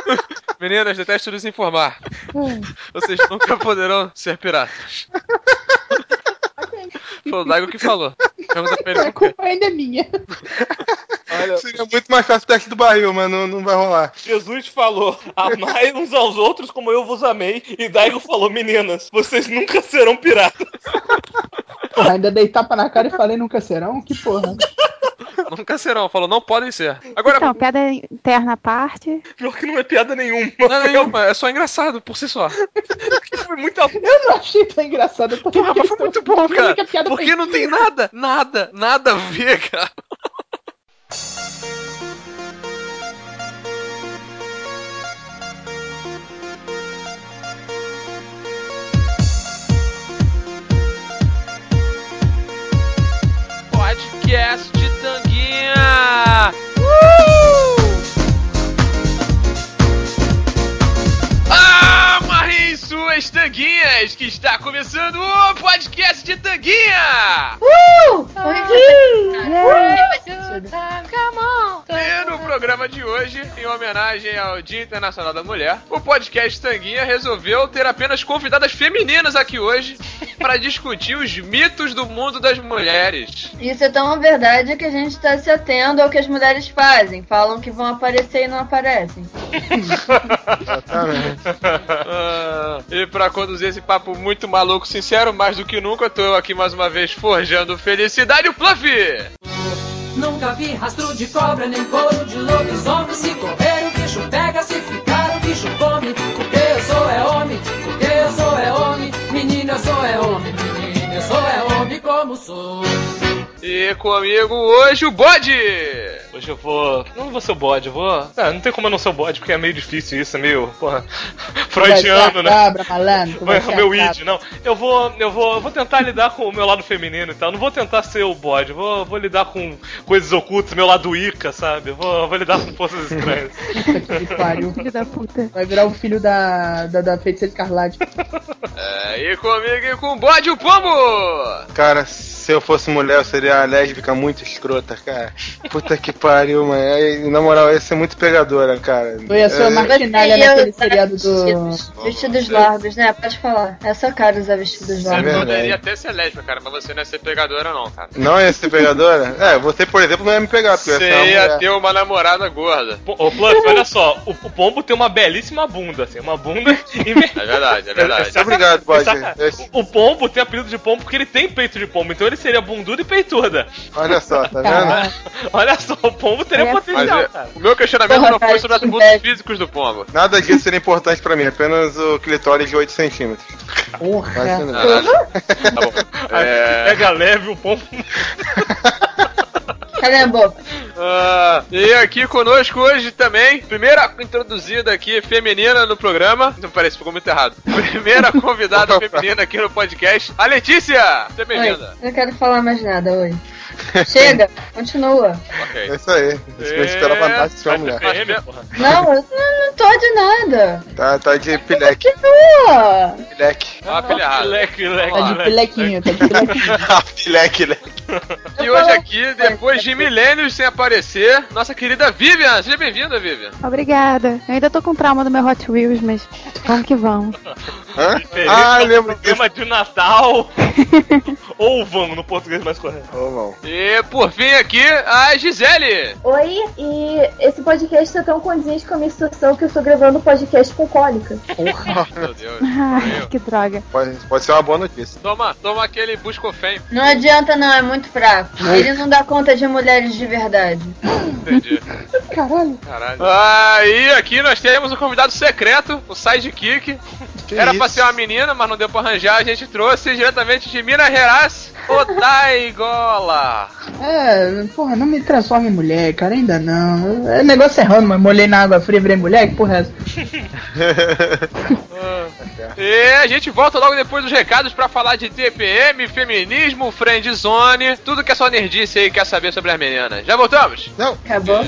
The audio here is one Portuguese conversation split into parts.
Meninas, detesto lhes informar. Vocês nunca poderão ser piratas. Foi o Daigo que falou. Pergunta pra ele A culpa ainda é minha. Olha, seria muito mais fácil o teste do barril, mas não vai rolar. Jesus falou, amai uns aos outros como eu vos amei. E Daigo falou, meninas, vocês nunca serão piratas. Porra, ainda dei tapa na cara e falei nunca serão? Que porra. Nunca serão. Falou, não podem ser. Agora, Então, piada interna à parte. Pior que não é piada nenhuma. não é nenhuma, é só engraçado por si só. Foi muito Eu não achei tão engraçado. Porra, mas foi muito bom, cara. Porque não tem nada. nada a ver, cara. Podcast de Tanguinha! Amarrem suas tanguinhas, que está começando o podcast de Tanguinha! E no programa de hoje, em homenagem ao Dia Internacional da Mulher, o podcast Tanguinha resolveu ter apenas convidadas femininas aqui hoje para discutir os mitos do mundo das mulheres. Isso é tão verdade que a gente está se atendo ao que as mulheres fazem. Falam que vão aparecer e não aparecem. E para conduzir esse papo muito maluco, sincero, mais do que nunca, eu tô aqui mais uma vez forjando felicidade, o Fluffy! Nunca vi rastro de cobra, nem couro de lobisomem. Se correr o bicho pega, se ficar o bicho come. Porque eu sou é homem, porque eu sou é homem. Menina, eu sou é homem, menina, eu sou é homem como sou. E comigo hoje o Bode! Hoje eu vou... Não vou ser o bode, eu vou... não tem como eu não ser o bode, porque é meio difícil isso, é meio... Porra... Freudiano, né? Cabra, malandro. O meu id, não. Eu vou tentar lidar com o meu lado feminino e tal. Não vou tentar ser o bode. Vou lidar com coisas ocultas, meu lado Ica, sabe? Vou lidar com forças estranhas. Que pariu. Filho da puta. Vai virar o filho da Feiticeira Escarlate. E comigo e com o Bode, o Pombo! Cara, se eu fosse mulher, eu seria lésbica muito escrota, cara. Puta que pariu, mano. Na moral, ia ser muito pegadora, cara. Eu ia ser uma martinalha naquele seriado do... Vestidos largos, né? Pode falar. É sua cara usar vestidos Você largos. poderia até ser lésbica, cara, mas você não ia ser pegadora não, cara. Não ia ser pegadora? Você, por exemplo, não ia me pegar, porque você ia ter uma namorada gorda. Ô, Fluff, olha só, o Pombo tem uma belíssima bunda, assim, uma bunda... É verdade. Obrigado, Bode. O Pombo tem apelido de Pombo porque ele tem peito de pombo, então ele seria bundudo e peituda. Olha só, tá vendo? Olha só, o Pombo teria potencial, cara. O meu questionamento não foi sobre os atributos físicos do Pombo. Nada disso seria importante pra mim, apenas o clitóris de 8 centímetros. Porra! Tá bom. Pega leve o Pombo. Cadê a boca? E aqui conosco hoje também, primeira introduzida aqui feminina no programa. Não parece, ficou muito errado. Primeira convidada feminina aqui no podcast, a Letícia! Seja bem-vinda. Não quero falar mais nada, oi. Chega, continua. É isso aí. Eu esperava mais de sua mulher. Não, eu não tô de nada. Tá de pileque. Continua. Pileque. Tá de pilequinho, Pileque. E hoje aqui, depois de milênios sem aparecer, nossa querida Vivian. Seja bem-vinda, Vivian. Obrigada. Eu ainda tô com trauma do meu Hot Wheels, mas vamos que vamos. Lembro disso. Programa de Natal. Ou vamos, no português mais correto. Ou vamos. E por fim aqui, a Gisele. Oi, e esse podcast tá tão condizente com a minha situação que eu estou gravando um podcast com cólica. Porra. Meu Deus. Ai, que droga. Pode ser uma boa notícia. Toma aquele Buscofem. Não adianta não, é muito fraco. Ele não dá conta de mulheres de verdade. Entendi. Caralho. E aqui nós temos um convidado secreto, o Sidekick. Era pra ser uma menina, mas não deu pra arranjar. A gente trouxe diretamente de Minas Gerais, o Daigola. Porra, não me transforme em mulher, cara, ainda não. É negócio errando, mas molhei na água fria e virei mulher, que porra é essa? E a gente volta logo depois dos recados pra falar de TPM, feminismo, friendzone, tudo que a sua nerdice aí quer saber sobre as meninas. Já voltamos? Não. Acabou?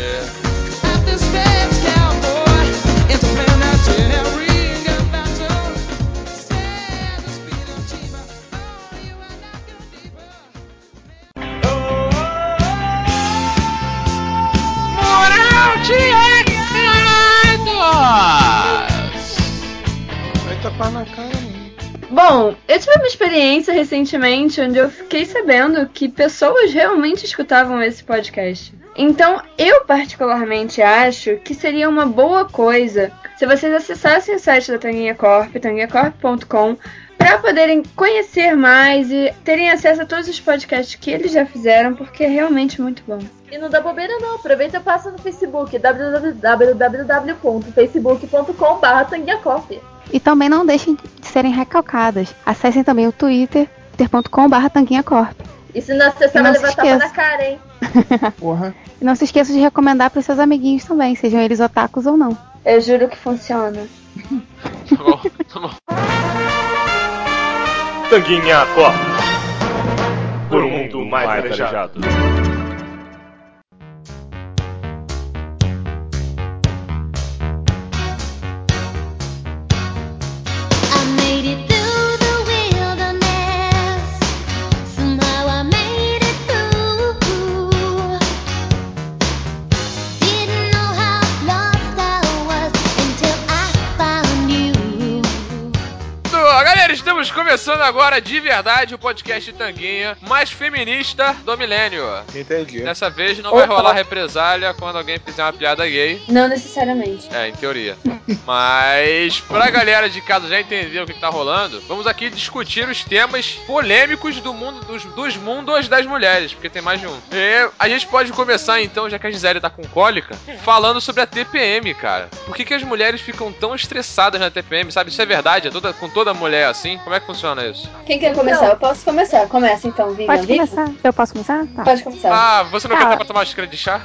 Moral de recado! na cara, mano. Bom, eu tive uma experiência recentemente onde eu fiquei sabendo que pessoas realmente escutavam esse podcast. Então, eu particularmente acho que seria uma boa coisa se vocês acessassem o site da Tanguinha Corp, tanguinhacorp.com, para poderem conhecer mais e terem acesso a todos os podcasts que eles já fizeram, porque é realmente muito bom. E não dá bobeira não, aproveita e passa no Facebook, www.facebook.com/tanguinhacorp. E também não deixem de serem recalcadas. Acessem também o Twitter, twitter.com/tanguinhacorp. E se não acessar, vai levar tapa na cara, hein? Porra. E não se esqueça de recomendar para os seus amiguinhos também, sejam eles otakus ou não. Eu juro que funciona. Tá bom, tá bom. Tanguinha Corp. Por um mundo mais arejado. Galera, estamos começando agora de verdade o podcast Tanguinha mais feminista do milênio. Entendi. Dessa vez não vai rolar represália quando alguém fizer uma piada gay. Não necessariamente. É, em teoria. Mas, pra galera de casa já entender o que tá rolando, vamos aqui discutir os temas polêmicos do mundo, dos mundos das mulheres, porque tem mais de um. E a gente pode começar então, já que a Gisele tá com cólica, falando sobre a TPM, cara. Por que as mulheres ficam tão estressadas na TPM, sabe? Isso é verdade? É com toda mulher assim? Como é que funciona isso? Quem quer começar? Eu posso começar. Começa então, Vivian. Pode começar. Eu posso começar? Tá. Pode começar. Ah, você não quer dar pra tomar uma xícara de chá?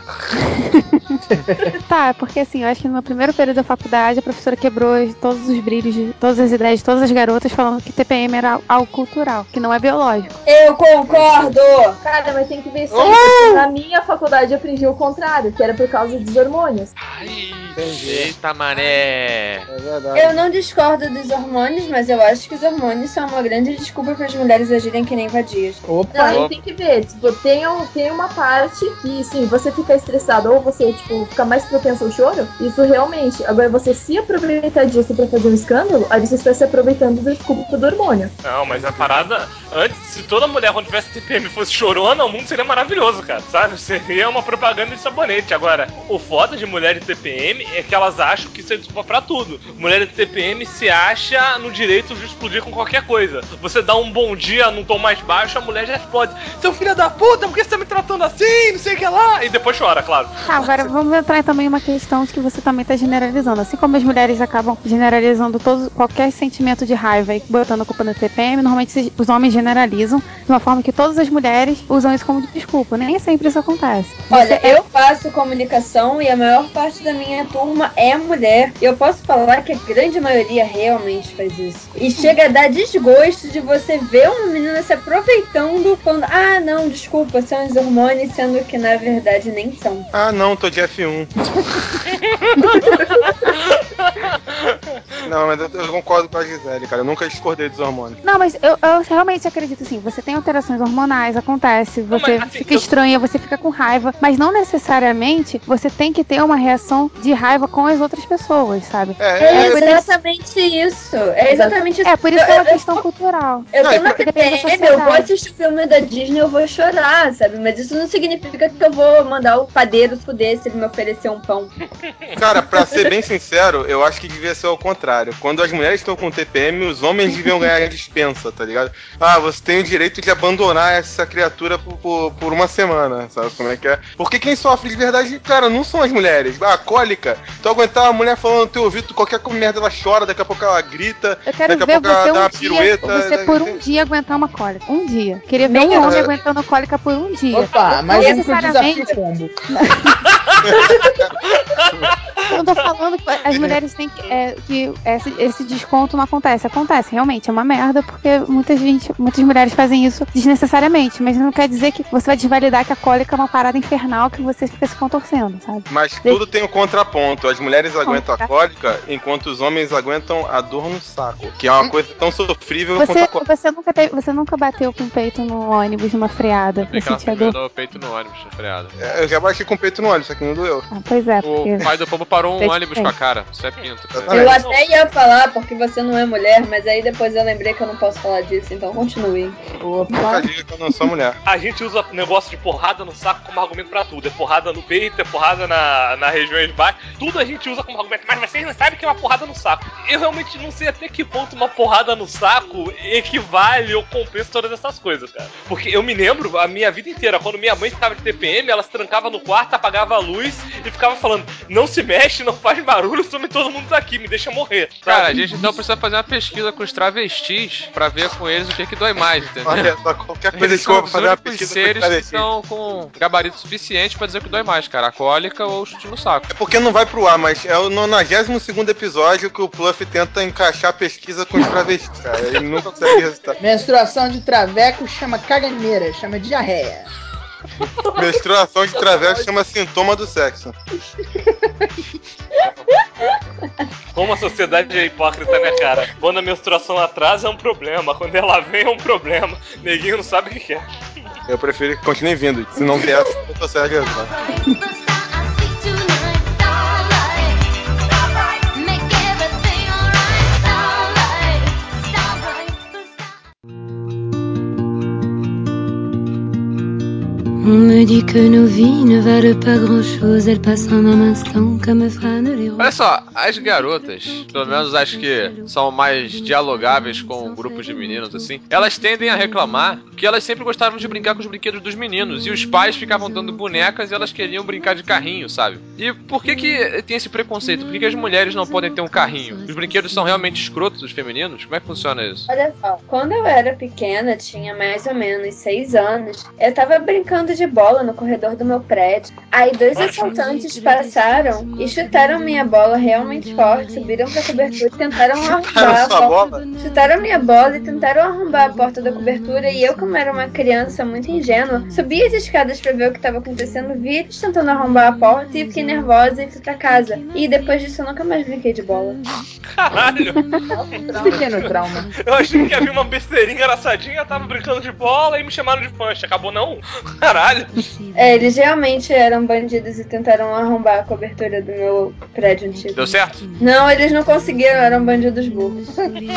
Tá, porque assim, eu acho que no meu primeiro período da faculdade a professora quebrou todos os brilhos, todas as ideias de todas as garotas falando que TPM era algo cultural, que não é biológico. Eu concordo! Cara, mas tem que ver isso aí, porque na minha faculdade eu aprendi o contrário, que era por causa dos hormônios. Ai, Entendi. eita mané! É verdade. Eu não discordo dos hormônios, mas eu acho que os hormônios são uma grande desculpa para as mulheres agirem que nem vadias. Opa. Não, aí tem que ver, tipo, tem uma parte que, sim, você fica estressado ou você, tipo, fica mais propenso ao choro, isso realmente. Agora, você se aproveitar disso pra fazer um escândalo, aí você está se aproveitando da desculpa do hormônio. Não, mas a parada, antes, se toda mulher quando tivesse TPM fosse chorona, o mundo seria maravilhoso, cara, sabe? Seria uma propaganda de sabonete. Agora, o foda de mulher de TPM é que elas acham que isso é desculpa pra tudo. Mulher de TPM se acha no direito de explodir com qualquer coisa. Você dá um bom dia num tom mais baixo, a mulher já explode. Seu filho da puta, por que você tá me tratando assim? Não sei o que lá. E depois chora, claro. Tá, agora vamos entrar também em uma questão de que você também tá generalizando. Assim como as mulheres acabam generalizando qualquer sentimento de raiva e botando a culpa na TPM, normalmente os homens generalizam de uma forma que todas as mulheres usam isso como desculpa. Nem sempre isso acontece. Olha, eu faço comunicação e a maior parte da minha turma é mulher. E eu posso falar que a grande maioria realmente faz isso. E chega a dar desgosto de você ver uma menina se aproveitando, falando, ah, não, desculpa, são os hormônios, sendo que na verdade nem são. Ah, não, tô de F1. Não, mas eu concordo com a Gisele, cara. Eu nunca discordei dos hormônios. Não, mas eu realmente acredito assim, você tem alterações hormonais, acontece, você mas, assim, fica estranha, você fica com raiva, mas não necessariamente você tem que ter uma reação de raiva com as outras pessoas, sabe? É exatamente isso. É exatamente isso. É, por isso que é uma questão cultural. Eu tô na depende da TPM, eu sociedade. vou assistir filme da Disney, eu vou chorar, sabe? Mas isso não significa que eu vou mandar o padeiro fuder se ele me oferecer um pão. Cara, pra ser bem sincero, eu acho que devia ser ao contrário. Quando as mulheres estão com TPM, os homens deviam ganhar a dispensa, tá ligado? Ah, você tem o direito de abandonar essa criatura por uma semana, sabe como é que é? Porque quem sofre de verdade, cara, não são as mulheres. Ah, cólica. Tu aguentar a mulher falando no teu ouvido, qualquer merda ela chora, daqui a pouco ela grita, Eu quero daqui a ver pouco ela você dá uma um dia, pirueta. você por um dia aguentar uma cólica. Um dia. Queria ver um homem aguentando cólica por um dia. Opa, mais um pro desafio combo. Eu não tô falando que as mulheres têm que esse desconto não acontece. Acontece, realmente, é uma merda, porque muitas mulheres fazem isso desnecessariamente, mas não quer dizer que você vai desvalidar que a cólica é uma parada infernal que você fica se contorcendo, sabe? Mas tudo tem um contraponto. As mulheres aguentam a cólica, enquanto os homens aguentam a dor no saco, que é uma coisa tão sofrível quanto a cólica. Você nunca bateu com o peito no ônibus numa freada? Tem que ela no peito no ônibus, na freada. Eu já bati com o peito no ônibus, só que não doeu. Ah, pois é, porque... O pai do Pombo parou um ônibus com a cara. Isso é pinto. Cara. Eu até ia falar porque você não é mulher, mas aí depois eu lembrei que eu não posso falar disso, então continue. Nunca diga que eu não sou mulher. A gente usa negócio de porrada no saco como argumento pra tudo. É porrada no peito, é porrada na região de baixo. Tudo a gente usa como argumento. Mas vocês não sabem que é uma porrada no saco. Eu realmente não sei até que ponto uma porrada no saco equivale ou compensa todas essas coisas, cara. Porque eu me lembro a minha vida inteira, quando minha mãe ficava de TPM, ela se trancava no quarto, apagava a luz e ficava falando: não se mexe, não faz barulho, some todo mundo daqui, me deixa morrer. Sabe? Cara, a gente então precisa fazer uma pesquisa com os travestis pra ver com eles o que dói mais, entendeu? Olha só, qualquer coisa que eu vou fazer uma pesquisa com os seres que travestis. estão com gabarito suficiente pra dizer o que dói mais, cara. A cólica ou o chute no saco. É porque não vai pro ar, mas é o 92º episódio que o Pluff tenta encaixar a pesquisa com os travestis, cara. Ele nunca consegue resultar. Menstruação de traveco chama caganeira, chama diarreia. Menstruação de traveco chama sintoma do sexo. Como a sociedade é hipócrita, né, cara? Quando a menstruação atrasa é um problema, quando ela vem é um problema. Neguinho não sabe o que é. Eu prefiro que continue vindo. Se não vier, eu tô certo. On me dit que nos vies ne valent pas grand-chose, elles passent en un instant comme fanent les roses. Olha só, as garotas, pelo menos as que são mais dialogáveis com grupos de meninos, assim, elas tendem a reclamar que elas sempre gostavam de brincar com os brinquedos dos meninos, e os pais ficavam dando bonecas e elas queriam brincar de carrinho, sabe? E por que tem esse preconceito? Por que as mulheres não podem ter um carrinho? Os brinquedos são realmente escrotos dos femininos? Como é que funciona isso? Olha só, quando eu era pequena, tinha mais ou menos 6 anos, eu tava brincando de bola no corredor do meu prédio. Aí 2 assaltantes passaram e chutaram minha bola realmente forte, subiram pra cobertura e tentaram arrombar a porta. Chutaram minha bola e tentaram arrombar a porta da cobertura, e eu, como era uma criança muito ingênua, subi as escadas pra ver o que estava acontecendo, vi eles tentando arrombar a porta e fiquei nervosa e fui pra casa. E depois disso eu nunca mais brinquei de bola. Caralho! Pequeno trauma. Eu achei que havia uma besteirinha engraçadinha, tava brincando de bola e me chamaram de punch. Acabou não? Caralho! Eles realmente eram bandidos e tentaram arrombar a cobertura do meu prédio antigo. Deu certo? Não, eles não conseguiram, eram bandidos burros.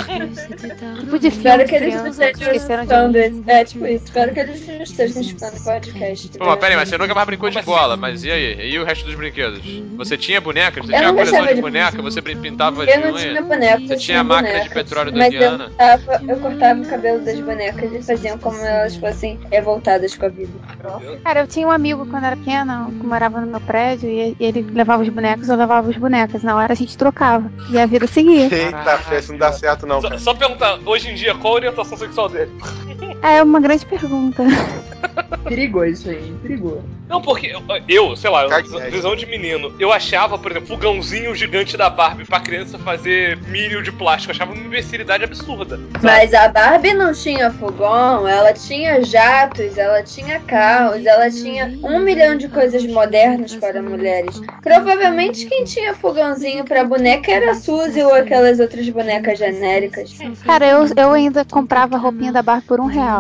Tipo de Espero filme que eles de não criança, estejam esqueceram de escutando esse. É, tipo isso. Espero que eles não estejam escutando o podcast. Pô, mas peraí, mas você nunca mais brincou de bola, mas e aí? E o resto dos brinquedos? Você tinha bonecas? Você Eu tinha não coleção gostava de de boneca? Você pintava de Eu não tinha unha? bonecos. Você tinha a máquina de petróleo da mas Diana? eu cortava o cabelo das bonecas e faziam como elas fossem revoltadas com a vida. Cara, eu tinha um amigo quando era pequena, que morava no meu prédio, e ele levava os bonecos, eu levava os bonecas. Na hora a gente trocava. E a vida seguia. Eita, festa, não dá certo não, cara. Só perguntar, hoje em dia, qual a orientação sexual dele? É uma grande pergunta. Perigou isso aí, perigou. Não, porque eu sei lá, visão de menino, eu achava, por exemplo, fogãozinho gigante da Barbie pra criança fazer milho de plástico, eu achava uma imbecilidade absurda. Mas a Barbie não tinha fogão, ela tinha jatos, ela tinha carros, ela tinha 1 milhão de coisas modernas para mulheres. Provavelmente quem tinha fogãozinho pra boneca era a Suzy ou aquelas outras bonecas genéricas. Cara, eu ainda comprava a roupinha da Barbie por R$1.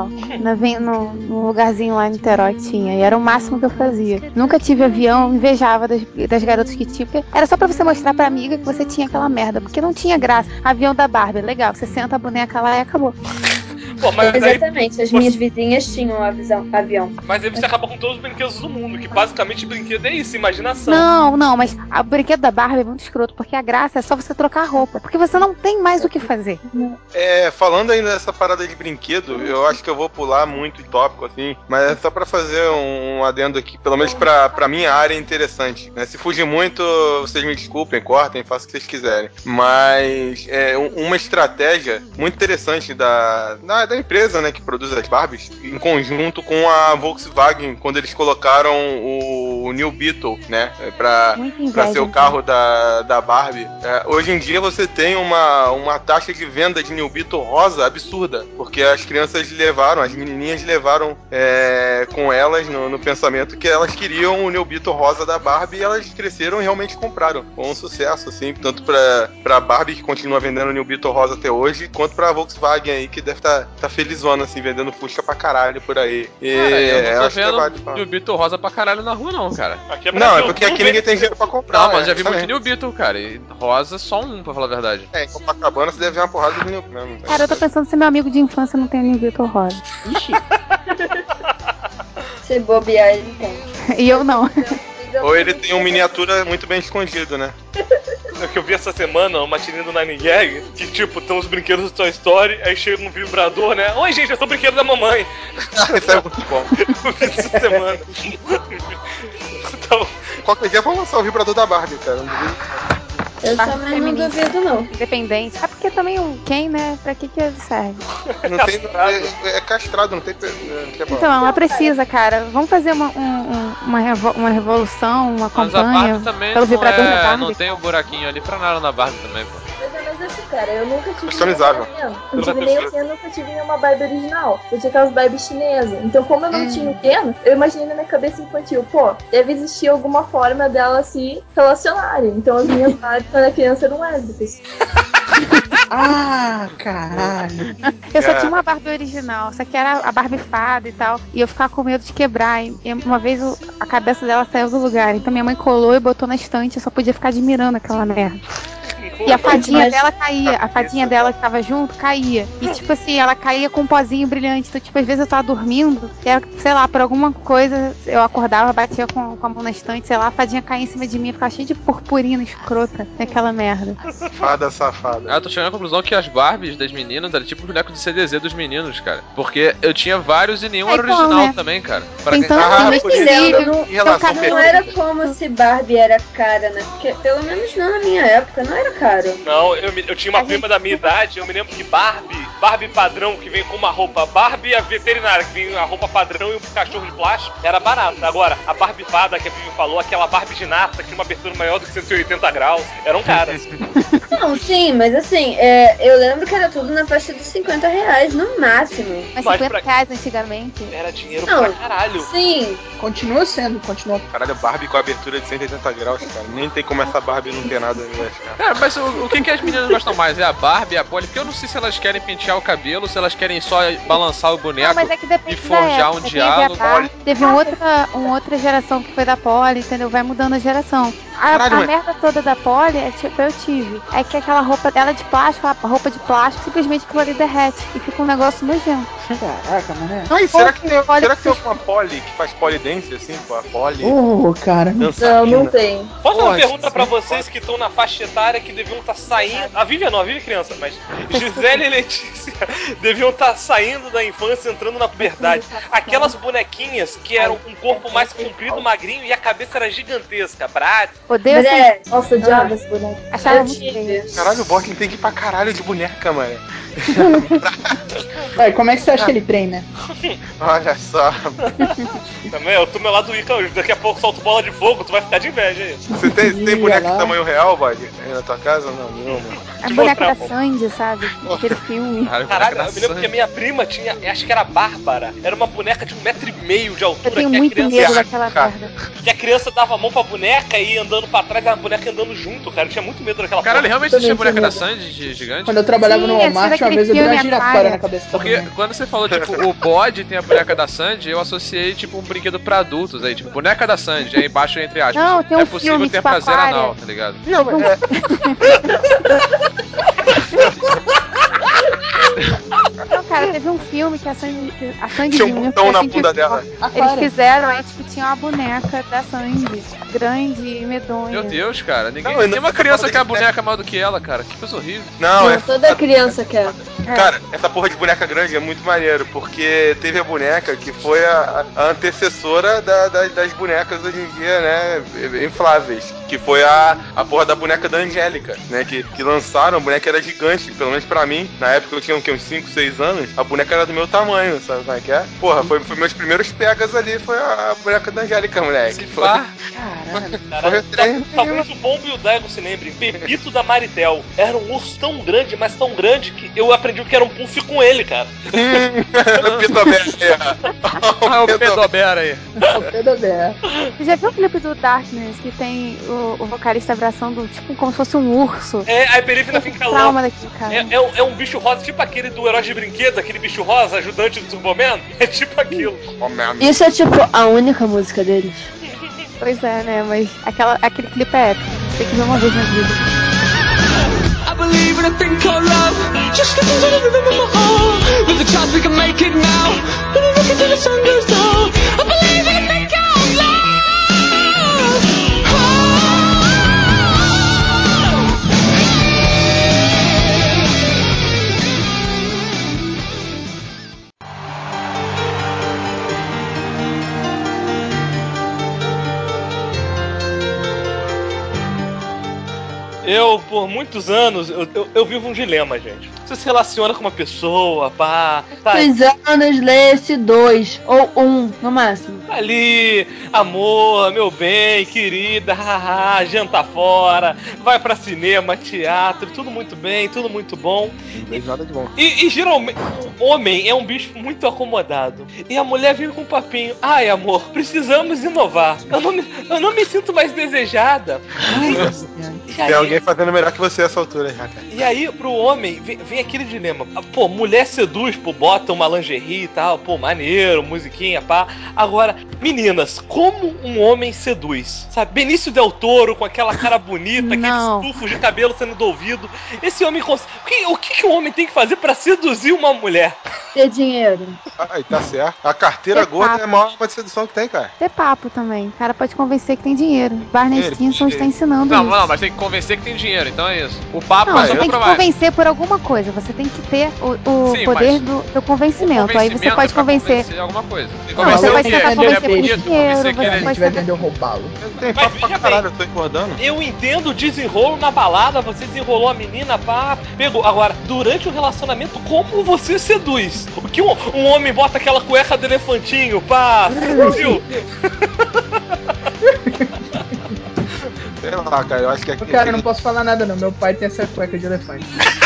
No lugarzinho lá em Niterói tinha. E era o máximo que eu fazia. Nunca tive avião, invejava das garotas que tinha. Era só pra você mostrar pra amiga que você tinha aquela merda. Porque não tinha graça. Avião da Barbie, legal. Você senta a boneca lá e acabou. Pô, mas exatamente, as minhas vizinhas tinham avião. Mas aí você acaba com todos os brinquedos do mundo, que basicamente brinquedo é isso, imaginação. Não, mas o brinquedo da Barbie é muito escroto, porque a graça é só você trocar a roupa, porque você não tem mais o que fazer. Falando ainda dessa parada de brinquedo, eu acho que eu vou pular muito tópico, assim, mas é só pra fazer um adendo aqui, pelo menos pra minha área é interessante, né? Se fugir muito, vocês me desculpem, cortem, façam o que vocês quiserem. Mas uma estratégia muito interessante da empresa, né, que produz as Barbies, em conjunto com a Volkswagen, quando eles colocaram o New Beetle, né, pra ser o carro da Barbie. Hoje em dia você tem uma taxa de venda de New Beetle rosa absurda, porque as crianças levaram, as menininhas levaram com elas no pensamento que elas queriam o New Beetle rosa da Barbie, e elas cresceram e realmente compraram. Foi um sucesso, assim, tanto pra Barbie, que continua vendendo o New Beetle rosa até hoje, quanto pra Volkswagen aí, que deve estar tá felizona, assim, vendendo Fusca pra caralho por aí. E Cara, eu não tô acho que é válido vendo falar. New Beetle rosa pra caralho na rua, não, cara. Aqui é Não, Brasil. é porque aqui ninguém tem dinheiro pra comprar. Não, mas já vi muito exatamente. New Beetle, cara. E rosa só um, pra falar a verdade. Em Copacabana você deve ver uma porrada de New Beetle. Cara, eu tô pensando se meu amigo de infância não tem New Beetle rosa. Ixi. Se bobear, ele tem. E eu não. Ou ele tem um miniatura muito bem escondido, né? É que eu vi essa semana uma tirinha do Nine Gag que, tipo, tem os brinquedos do Toy Story, aí chega um vibrador, né? Oi, gente, eu sou o brinquedo da mamãe. Isso é muito bom. Eu vi essa semana. Então, Qualquer dia vamos lançar o vibrador da Barbie, cara. Não duvido. Eu Barbie também não feminista. duvido, não. Independente. É porque também o Ken, né? Pra que serve? Não tem, é castrado, não tem. Então, ela precisa, cara. Vamos fazer uma revolução, uma Mas a campanha Barbie também pelo vibrador da Barbie. não tem o buraquinho ali pra nada na Barbie também, pô. Mas assim, cara, eu nunca tive Customizável. Eu tive nem o Ken, eu nunca tive nenhuma Barbie original. Eu tinha aquelas Barbie chinesas. Então, como eu não tinha o Ken, eu imaginei na minha cabeça infantil, pô, deve existir alguma forma delas se relacionarem. Então, as minhas Barbies quando era criança eram lésbicas. Ah, caralho. Eu só tinha uma Barbie original, só que era a Barbie fada e tal. E eu ficava com medo de quebrar. E uma vez a cabeça dela saiu do lugar. Então minha mãe colou e botou na estante. Eu só podia ficar admirando aquela merda. E a fadinha dela caía. A fadinha dela que tava junto caía. E tipo assim, ela caía com um pozinho brilhante. Então, tipo, às vezes eu tava dormindo. E era, sei lá, por alguma coisa, eu acordava, batia com a mão na estante, sei lá, a fadinha caía em cima de mim. Ficava cheia de purpurina escrota naquela merda. Fada safada. Ah, eu tô chegando à conclusão que as Barbies das meninas eram tipo o boneco de CDZ dos meninos, cara. Porque eu tinha vários e nenhum era igual, original né? tambem, cara. Tem tanto Ah, por isso. Não, Em relação não perfeita. era como se Barbie era cara, né? Porque, pelo menos não na minha época, não era caro. não, eu tinha uma prima da minha idade, eu me lembro que Barbie padrão, que vem com uma roupa, Barbie a veterinária, que vem a roupa padrão e um cachorro de plástico, era barato. Agora, a Barbie fada que a Vivi falou, aquela Barbie de nata, que tinha uma abertura maior do que 180 graus, eram caras. Não, sim, mas assim, eu lembro que era tudo na faixa de R$50 no máximo. Mas Mas R$50 antigamente. Era dinheiro Não, pra caralho. sim. Continua sendo, continua. Caralho, Barbie com abertura de 180 graus, cara. Nem tem como essa Barbie não ter nada no universo, cara. Cara, mas o que as meninas gostam mais? É a Barbie, a Polly? Porque eu não sei se elas querem pentear o cabelo, se elas querem só balançar o boneco Não, mas é que depende e forjar da um época. diálogo. Teve uma outra geração que foi da Polly, entendeu? Vai mudando a geração. Caralho, A mas- merda toda da Polly, tipo, eu tive. É que aquela roupa dela de plástico, a roupa de plástico, simplesmente aquilo ali derrete. E fica um negócio nojento. Caraca, mané. Ai, será que tem Polly- alguma Polly que faz polidense assim, pô? A Polly. Cara. Não, dançarina? não tem. Posso dar uma Porra, pergunta pra sim. vocês que estão na faixa etária que deviam estar saindo. A Vivian não, a Vivian é criança, mas Gisele e Letícia deviam estar saindo da infância, entrando na puberdade. Aquelas bonequinhas que eram com um corpo mais comprido, magrinho e a cabeça era gigantesca. Brat. Odeio essa. Bré, Nossa, odiava esse boneco. Achava eu muito feio. tive. Caralho, o Borkin tem que ir pra caralho de boneca, mano. Ué, como é que você acha que ele treina? Olha só. Também, eu tô meu lado do Ica hoje. Daqui a pouco solto bola de fogo, tu vai ficar de inveja aí. Você tem Ih, boneca olha lá. de tamanho real, Bog? Aí na tua casa? Não, nenhuma. A Te boneca mostrar, da pô. Sandy, sabe? Aquele filme. Caralho, eu me lembro que a minha prima tinha, acho que era a Bárbara, era uma boneca de 1,5 metro de Eu altura, tenho que a muito criança, medo daquela cara. merda. que a criança dava a mão pra boneca e ia andando pra trás, e a boneca andando junto, cara. Eu tinha muito medo daquela Caralho, porra. realmente existia Também boneca da tinha Sandy de gigante? Quando eu trabalhava Sim, no assisti Walmart, uma daquele vez eu dei uma filme giratória Aquária. na cabeça da Porque boneca. quando você falou, tipo, o bode tem a boneca da Sandy, eu associei, tipo, um brinquedo pra adultos aí, tipo, boneca da Sandy, aí embaixo entre aspas. Não, tem é um possível filme, ter tipo, prazer Aquária. anal, tá ligado? Não, mas Não, cara, teve um filme que a Sandy tinha um viu, botão na assim, bunda tipo, dela. Eles Aquária. fizeram, aí, tipo, tinha uma boneca da Sandy, grande e medonha. Meu Deus, cara, ninguém Não, tem uma essa criança parada que é a de boneca maior do que ela, cara. Que coisa horrível. Não, Não, toda criança quer. Cara, essa porra de boneca grande é muito maneiro, porque teve a boneca que foi a antecessora das bonecas hoje em dia, né, infláveis, que foi a porra da boneca da Angélica, né, que lançaram, a boneca era gigante, pelo menos pra mim, na época eu tinha o quê, uns 5, 6 anos, a boneca era do meu tamanho, sabe como é que é? Porra, foi meus primeiros pegas ali, foi a boneca da Angélica, moleque. Caralho. Talvez o Bombo e o Daigo se lembrem. Pepito da Maritel. Era um urso tão grande, mas tão grande que eu aprendi o que era um puff com ele, cara. O Pedobera aí. O Pedobera aí. O Pedobera. Você já viu o clipe do Darkness que tem o vocalista abraçando, tipo, como se fosse um urso? A Hiperifina fica louca. Trauma daquele cara. É um bicho rosa, tipo aquele do Herói de Brinquedo, aquele bicho rosa, ajudante do Turboman. É tipo aquilo. Isso é tipo a única música deles. Pois é, né? Mas aquele clipe é épico. Tem que ver uma vez na vida. I believe in a thing called love. Just get into the rhythm of my heart. With the chance we can make it now. Gonna look until the sun goes down. I believe in a thing called love. Eu, por muitos anos, eu vivo um dilema, gente. Você se relaciona com uma pessoa, pá. Tá 6 anos, lê-se 2 ou 1, no máximo. ali, amor, meu bem, querida, haha, janta fora, vai pra cinema, teatro, tudo muito bem, tudo muito bom. Não vejo nada de bom. E geralmente, o homem é um bicho muito acomodado. E a mulher vem com um papinho: ai, amor, precisamos inovar. Eu não me sinto mais desejada. Tem alguém fazendo melhor que você essa altura já, cara. E aí, pro homem, vem aquele dilema. Pô, mulher seduz, pô, bota uma lingerie e tal, pô, maneiro, musiquinha, pá. Agora, meninas, como um homem seduz? Sabe, Benício Del Toro com aquela cara bonita, aqueles tufos de cabelo saindo do ouvido. Esse homem o que um homem tem que fazer pra seduzir uma mulher? Ter dinheiro. Ai, tá certo. A carteira gorda é a maior arma de sedução que tem, cara. Ter papo também. O cara pode convencer que tem dinheiro. Barney Stinson está ensinando Não, isso. não, mas tem que convencer que tem dinheiro, então é isso. O papo Não, é você tem que provar. convencer por alguma coisa. Você tem que ter o Sim, poder mas do convencimento. Aí você pode pra convencer. alguma coisa. Não, você pode tentar que ele é convencer por bonito, dinheiro, convencer que você ele é... pode vai vender o roubá-lo. Tem Mas papo pra veja caralho, bem, eu tô engordando. eu entendo o desenrolo na balada, você desenrolou a menina, pá, pegou. Agora, durante o relacionamento, como você seduz? O que um homem bota aquela cueca do elefantinho, pá, seduziu? Sei lá, cara, eu acho que aqui. Cara, eu não posso falar nada não. Meu pai tem essa cueca de elefante.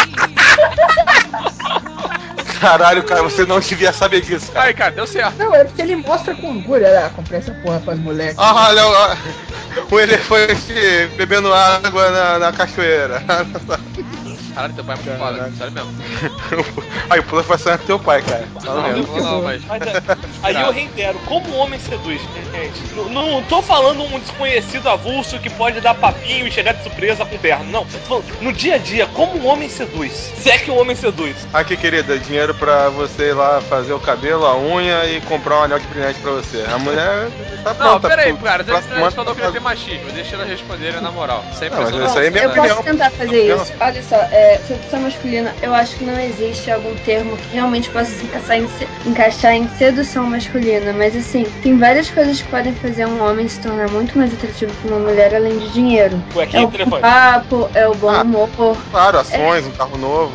Caralho, cara, você não devia saber disso, cara. Aí, cara, deu certo. Não, é porque ele mostra com orgulho. Comprei essa porra pras moleques. Olha o elefante bebendo água na cachoeira. Caralho, teu pai é muito foda, sério mesmo. Aí o pulo vai ser teu pai, cara. Não, mas... Aí eu reitero, como o homem seduz, gente? Não tô falando um desconhecido avulso que pode dar papinho e chegar de surpresa com terno, não. Tô falando, no dia a dia, como o homem seduz? Se é que o homem seduz. Aqui, querida, dinheiro pra você ir lá fazer o cabelo, a unha e comprar um anel de brilhante pra você. A mulher tá pronta. Não, peraí, cara, pra você falou que ia ter machismo. Deixa ela responder na moral. Sem Não, mas pressão. isso aí é minha Eu opinião. posso tentar fazer isso. Olha só, sedução masculina, eu acho que não existe algum termo que realmente possa se encaixar em sedução masculina, mas assim, tem várias coisas que podem fazer um homem se tornar muito mais atrativo que uma mulher além de dinheiro. É o bom papo, é o bom humor. Claro, ações, um carro novo.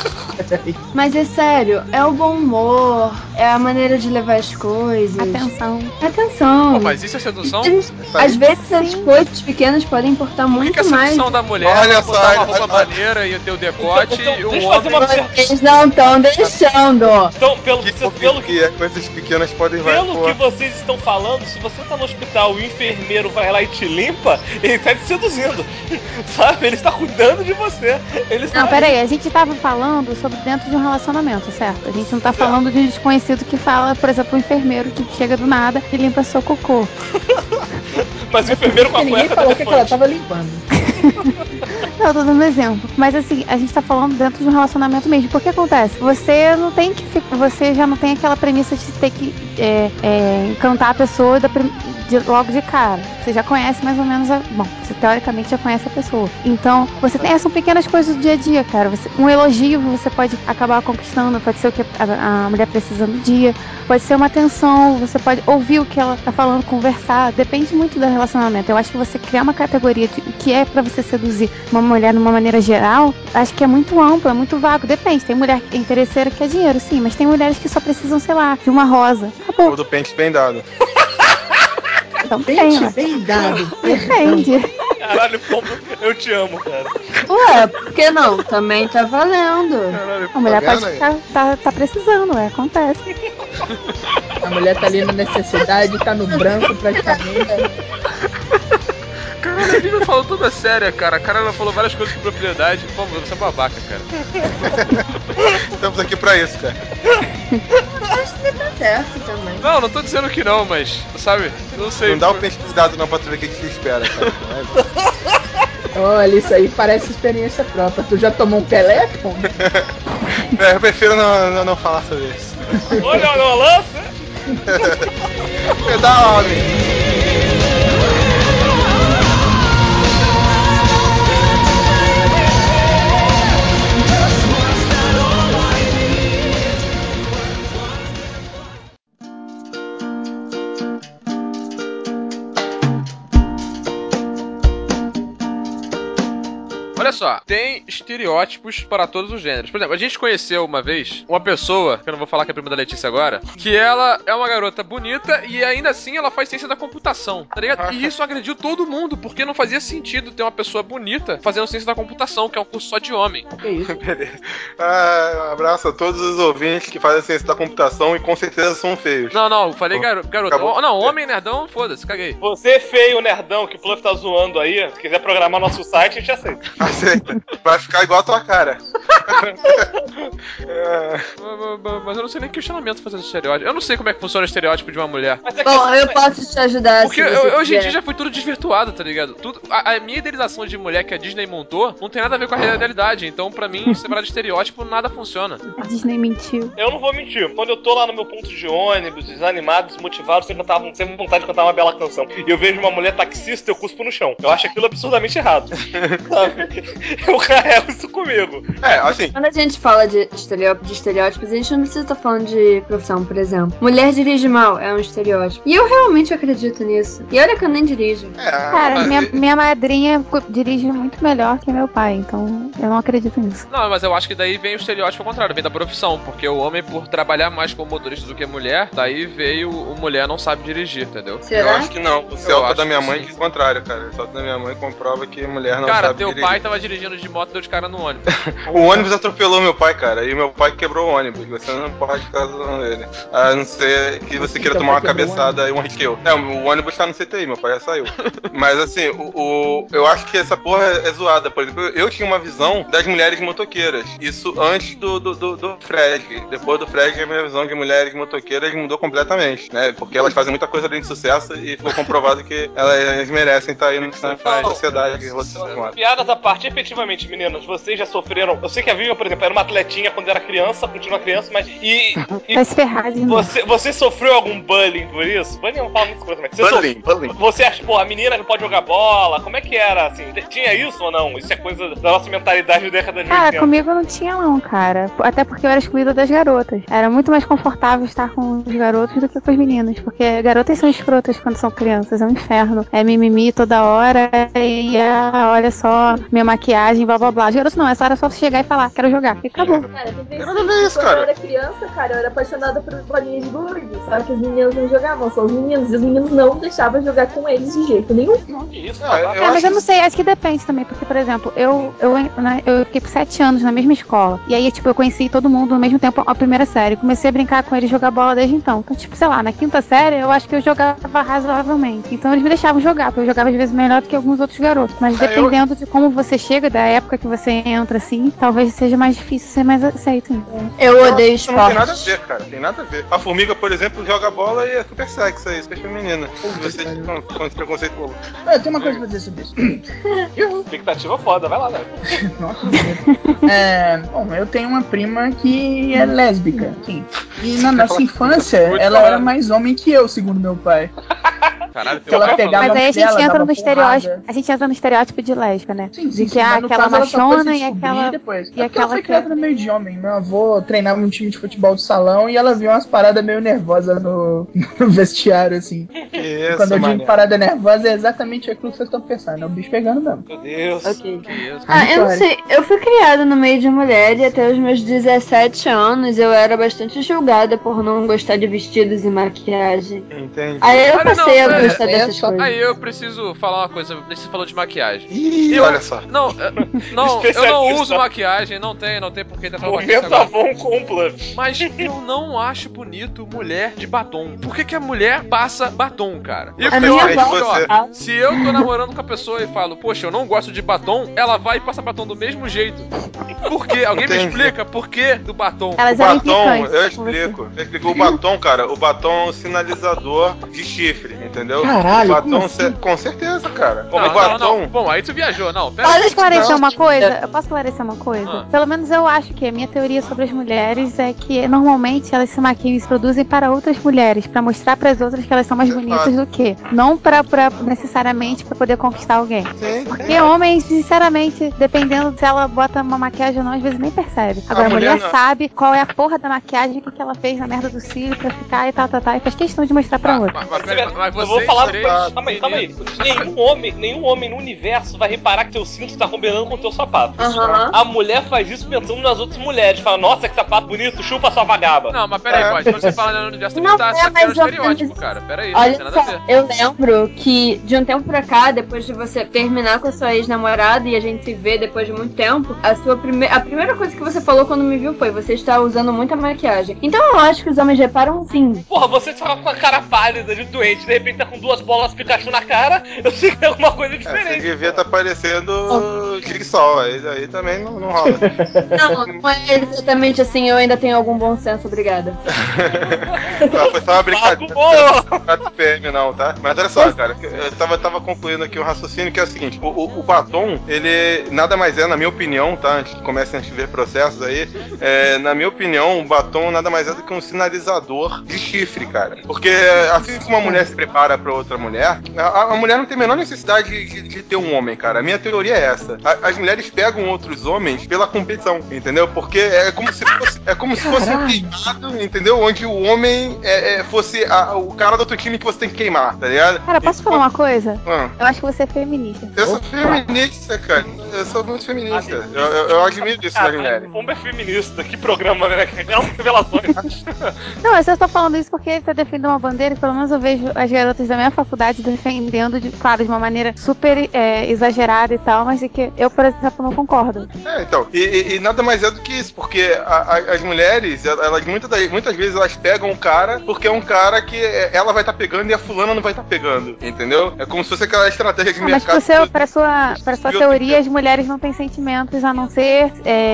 Mas é sério, é o bom humor, é a maneira de levar as coisas. Atenção. Pô, mas isso é sedução? Às vezes as coisas pequenas podem importar muito que a mais. sedução da mulher Olha botar só, uma roupa maneira e ter o decote e o deixa eu fazer homem... uma Vocês não estão deixando. Então, pelo que coisas pequenas podem Pelo que vocês estão falando, se você tá no hospital e o enfermeiro vai lá e te limpa, ele tá te seduzindo. Sabe? Ele está cuidando de você. Não, peraí, a gente tava falando sobre dentro de um relacionamento, certo? A gente não tá falando de um desconhecido que fala, por exemplo, um enfermeiro que chega do nada e limpa seu cocô. Mas o enfermeiro com a ninguém cueca falou do que ela elefante. tava limpando. Não, tô dando um exemplo. Mas assim, a gente tá falando dentro de um relacionamento mesmo. Porque acontece? Você não tem que ficar. Você já não tem aquela premissa de ter que encantar a pessoa logo de cara. Você já conhece mais ou menos bom, você teoricamente já conhece a pessoa. Então, são pequenas coisas do dia a dia, cara. Um elogio você pode acabar conquistando, pode ser o que a mulher precisa no dia, pode ser uma atenção, você pode ouvir o que ela tá falando, conversar. Depende muito do relacionamento. Eu acho que você criar uma categoria de o que é pra você seduzir uma mulher de uma maneira geral, acho que é muito amplo, é muito vago. Depende, tem mulher interesseira que quer dinheiro, sim, mas tem mulheres que só precisam, sei lá, de uma rosa. Acabou. Ou do pente bem dado. Então Pente tem, bem dado. depende. Caralho, Pombo, eu te amo, cara. Ué, por que não? Também tá valendo. Caralho, A mulher vendo pode aí? tá precisando, acontece. A mulher tá ali na necessidade, tá no branco praticamente. Caralho, a Vivian falou toda séria, cara. A cara ela falou várias coisas com propriedade. Pô, você é babaca, cara. Estamos aqui pra isso, cara. Acho que tá certo também. Não tô dizendo que não, mas, sabe, não sei. Não dá o pente dado não pra tu ver o que te espera, cara. Olha, isso aí parece experiência própria. Tu já tomou um Pelé, pô? Eu prefiro não falar sobre isso. Olha, não lança! Dá homem. Olha só, tem estereótipos para todos os gêneros. Por exemplo, a gente conheceu uma vez uma pessoa, que eu não vou falar que é a prima da Letícia agora, que ela é uma garota bonita e ainda assim ela faz ciência da computação, tá ligado? E isso agrediu todo mundo, porque não fazia sentido ter uma pessoa bonita fazendo ciência da computação, que é um curso só de homem. Que isso? Beleza. Um abraço a todos os ouvintes que fazem ciência da computação e com certeza são feios. Não, eu falei garota. Acabou. Não, homem nerdão, foda-se, caguei. Você feio, nerdão, que o Fluff tá zoando aí, se quiser programar nosso site, a gente aceita. Aceita. Vai ficar igual a tua cara. Mas eu não sei nem que questionamento fazer esse estereótipo. Eu não sei como é que funciona o estereótipo de uma mulher. Mas é que Bom, eu posso te ajudar. Porque se você hoje em quiser. dia já foi tudo desvirtuado, tá ligado? A minha idealização de mulher que a Disney montou não tem nada a ver com a realidade. Então, pra mim, separar de estereótipo, nada funciona. A Disney mentiu. Eu não vou mentir, quando eu tô lá no meu ponto de ônibus, desanimado, desmotivado, sempre vontade de cantar uma bela canção. E eu vejo uma mulher taxista, eu cuspo no chão. Eu acho aquilo absurdamente errado. Sabe? Eu carrego isso comigo. Assim. Quando a gente fala de estereótipos, a gente não precisa estar falando de profissão, por exemplo. Mulher dirige mal é um estereótipo. E eu realmente acredito nisso. E olha que eu nem dirijo. Cara, minha madrinha dirige muito melhor que meu pai, então eu não acredito nisso. Não, mas eu acho que daí vem o estereótipo ao contrário, vem da profissão. Porque o homem, por trabalhar mais como motorista do que a mulher, daí veio o mulher não sabe dirigir, entendeu? Eu acho que não. O Celta da minha que mãe sim. que é o contrário, cara. O Celta da minha mãe comprova que mulher não Cara, sabe teu dirigir. pai tava dirigindo de moto e deu de cara no ônibus. O ônibus atropelou meu pai, cara. E meu pai quebrou o ônibus. Você não pode ficar zoando ele. A não ser que você queira Teu tomar uma pai quebrou cabeçada e um risqueu. O ônibus tá no CTI, meu pai já saiu. Mas assim, eu acho que essa porra é zoada. Por exemplo, eu tinha uma visão das mulheres motoqueiras. Isso antes do Fred. Depois do Fred, a minha visão de mulheres motoqueiras mudou completamente, né? Porque elas fazem muita coisa dentro de sucesso e foi comprovado que elas merecem estar aí na sociedade relacionada. Piadas à parte, efetivamente, meninas, vocês já sofreram. Eu sei que a Vivian, por exemplo, era uma atletinha quando era criança, continua criança, mas. Vai se ferrar de novo. Você sofreu algum bullying por isso? Bullying não fala muito coisa, mas Bullying. você acha, pô, a menina não pode jogar bola? Como é que era, assim? Tinha isso ou não? Isso é coisa da nossa mentalidade da década de 80. Cara, comigo não tinha não, cara. Até porque eu era excluída das garotas. Era muito mais confortável estar com os garotos do que com as meninas. Porque garotas são escrotas quando são crianças. É um inferno. É mimimi toda hora. E olha só, minha maquiagem, blá blá blá. As garotas não, essa era só chegar e falar, quero jogar. E acabou. Cara, tem vezes Eu não vi isso, quando cara. eu era criança, cara, eu era apaixonada por bolinhas de gude. Só que os meninos não jogavam, só os meninos. E os meninos não deixavam jogar com eles de jeito nenhum. Que isso, Mas eu não sei, acho que depende também, porque, por exemplo, eu fiquei por 7 anos na mesma escola, e aí, tipo, eu conheci todo mundo ao mesmo tempo, a primeira série, comecei a brincar com eles, jogar bola desde então. Então, tipo, sei lá, na 5ª série, eu acho que eu jogava razoavelmente. Então, eles me deixavam jogar, porque eu jogava às vezes melhor do que alguns outros garotos. Mas dependendo de como você chega, da época que você entra, assim, talvez seja mais difícil ser mais aceito. Então. Eu odeio Isso não tem nada a esporte. ver, cara. Tem nada a ver. A formiga, por exemplo, joga bola e é super sexy, é super feminina. Vocês com esse preconceito bobo. Eu tenho uma coisa pra dizer sobre isso. expectativa foda, vai lá, velho. Nossa, bom, eu tenho uma prima que é lésbica, sim. E na nossa infância, ela era mais homem que eu, segundo meu pai. Caralho, Que ela pegava Mas aí a gente dela, entra dava no estereótipo. porrada. A gente entra no estereótipo de lésbica, né? Sim, De que sim, mas no aquela caso ela só foi machona se e descobrir aquela. depois. E É porque ela aquela foi que criada no meio de homem. Meu avô treinava um time de futebol do salão e ela viu umas paradas meio nervosas no vestiário, assim. Que E isso, quando eu digo mané. parada nervosa, é exatamente aquilo que vocês estão pensando. É o bicho pegando mesmo. Meu Deus. Ok. Que isso? Eu não sei, eu fui criada no meio de mulher e até os meus 17 anos eu era bastante julgada por não gostar de vestidos e maquiagem. Entendi. Aí eu Olha, não, passei a pera, gostar é dessas só- coisas. Aí eu preciso falar uma coisa, você falou de maquiagem. Ih, olha só. Não, eu não Especialista. uso maquiagem, não tem por que ter falado Momento agora. Avon com bluff. Mas eu não acho bonito mulher de batom. Por que a mulher passa batom, cara? E o A pior, minha avó- pior, se eu tô namorando com a pessoa e falo, poxa, eu não gosto de batom, ela vai e passa batom do mesmo jeito. Por quê? Alguém me Entendi. explica por que do batom? Elas O eram batom, implicantes eu com explico. Eu explico. O batom, cara, o batom é um sinalizador de chifre, entendeu? Caralho, o batom, como assim? com certeza, cara. Não, o batom. não. Bom, aí tu viajou, não. Pera Posso aí. esclarecer Não. uma coisa? Eu posso esclarecer uma coisa? Ah. Pelo menos eu acho que a minha teoria sobre as mulheres é que normalmente elas se maquiam e se produzem para outras mulheres, pra mostrar pras outras que elas são mais Isso é bonitas fato. do que, não pra necessariamente pra poder conquistar alguém. Sim, Porque homens, sinceramente, dependendo se ela bota uma maquiagem ou não, às vezes nem percebe. Agora a mulher não. sabe qual é a porra da maquiagem, o que ela fez na merda do cílio pra ficar e tal, e faz questão de mostrar pra outra. Mas Eu vou vocês falar. três Calma aí. meninos- Nenhum homem no universo vai reparar que teu cinto tá combinando com o teu sapato. Aham. A mulher faz isso pensando nas outras mulheres. Fala, nossa, que sapato bonito, chupa sua vagaba. Não, mas peraí, pode. Quando você fala no universo, Não tá é criando um mais ou estereótipo, menos- cara. Peraí, não Olha tem nada a só, ver. eu lembro que de um tempo pra cá, depois de você terminar com a sua ex-namorada e a gente se vê depois de muito tempo, a primeira coisa que você falou quando me viu foi: você está usando muita maquiagem. Então eu acho que os homens reparam sim. Porra, você tá com a cara pálida de doente, de repente tá com duas bolas Pikachu na cara, eu sei que tem alguma coisa Você diferente. devia estar parecendo Jigsaw, aí também não rola. Não é exatamente assim, eu ainda tenho algum bom senso, obrigada. Foi só uma brincadeira. Mago! Não é PM não, tá? Mas olha só, cara, eu tava concluindo aqui um raciocínio que é o seguinte: o batom, ele nada mais é, na minha opinião, tá? Antes que comecem a ver processos aí, na minha opinião, o batom nada mais é do que um sinalizador de chifre, cara. Porque assim como uma mulher se prepara pra outra mulher, a mulher não tem a menor necessidade de ter um homem, cara. A minha teoria é essa: as mulheres pegam outros homens pela competição, entendeu? Porque é como se fosse um queimado, entendeu? Onde o homem fosse o cara do outro time que você tem que queimar, tá ligado? Cara, posso falar uma coisa? Ah. Eu acho que você é feminista. Eu sou feminista, cara. Eu sou muito feminista. Eu admiro isso nas mulheres. Pomba é feminista, que programa, né? É uma revelação. Não, eu só tô falando isso porque você defende uma bandeira e pelo menos eu vejo as garotas da minha faculdade defendendo, claro, de uma maneira super exagerada e tal, mas é que eu, por exemplo, não concordo. Então, e nada mais é do que isso, porque as mulheres, elas muitas vezes elas pegam o cara porque é um cara que ela vai estar pegando e a fulana não vai estar pegando, entendeu? É como se fosse aquela estratégia de Mas mercado. pra sua teoria, as mulheres não têm sentimentos a não ser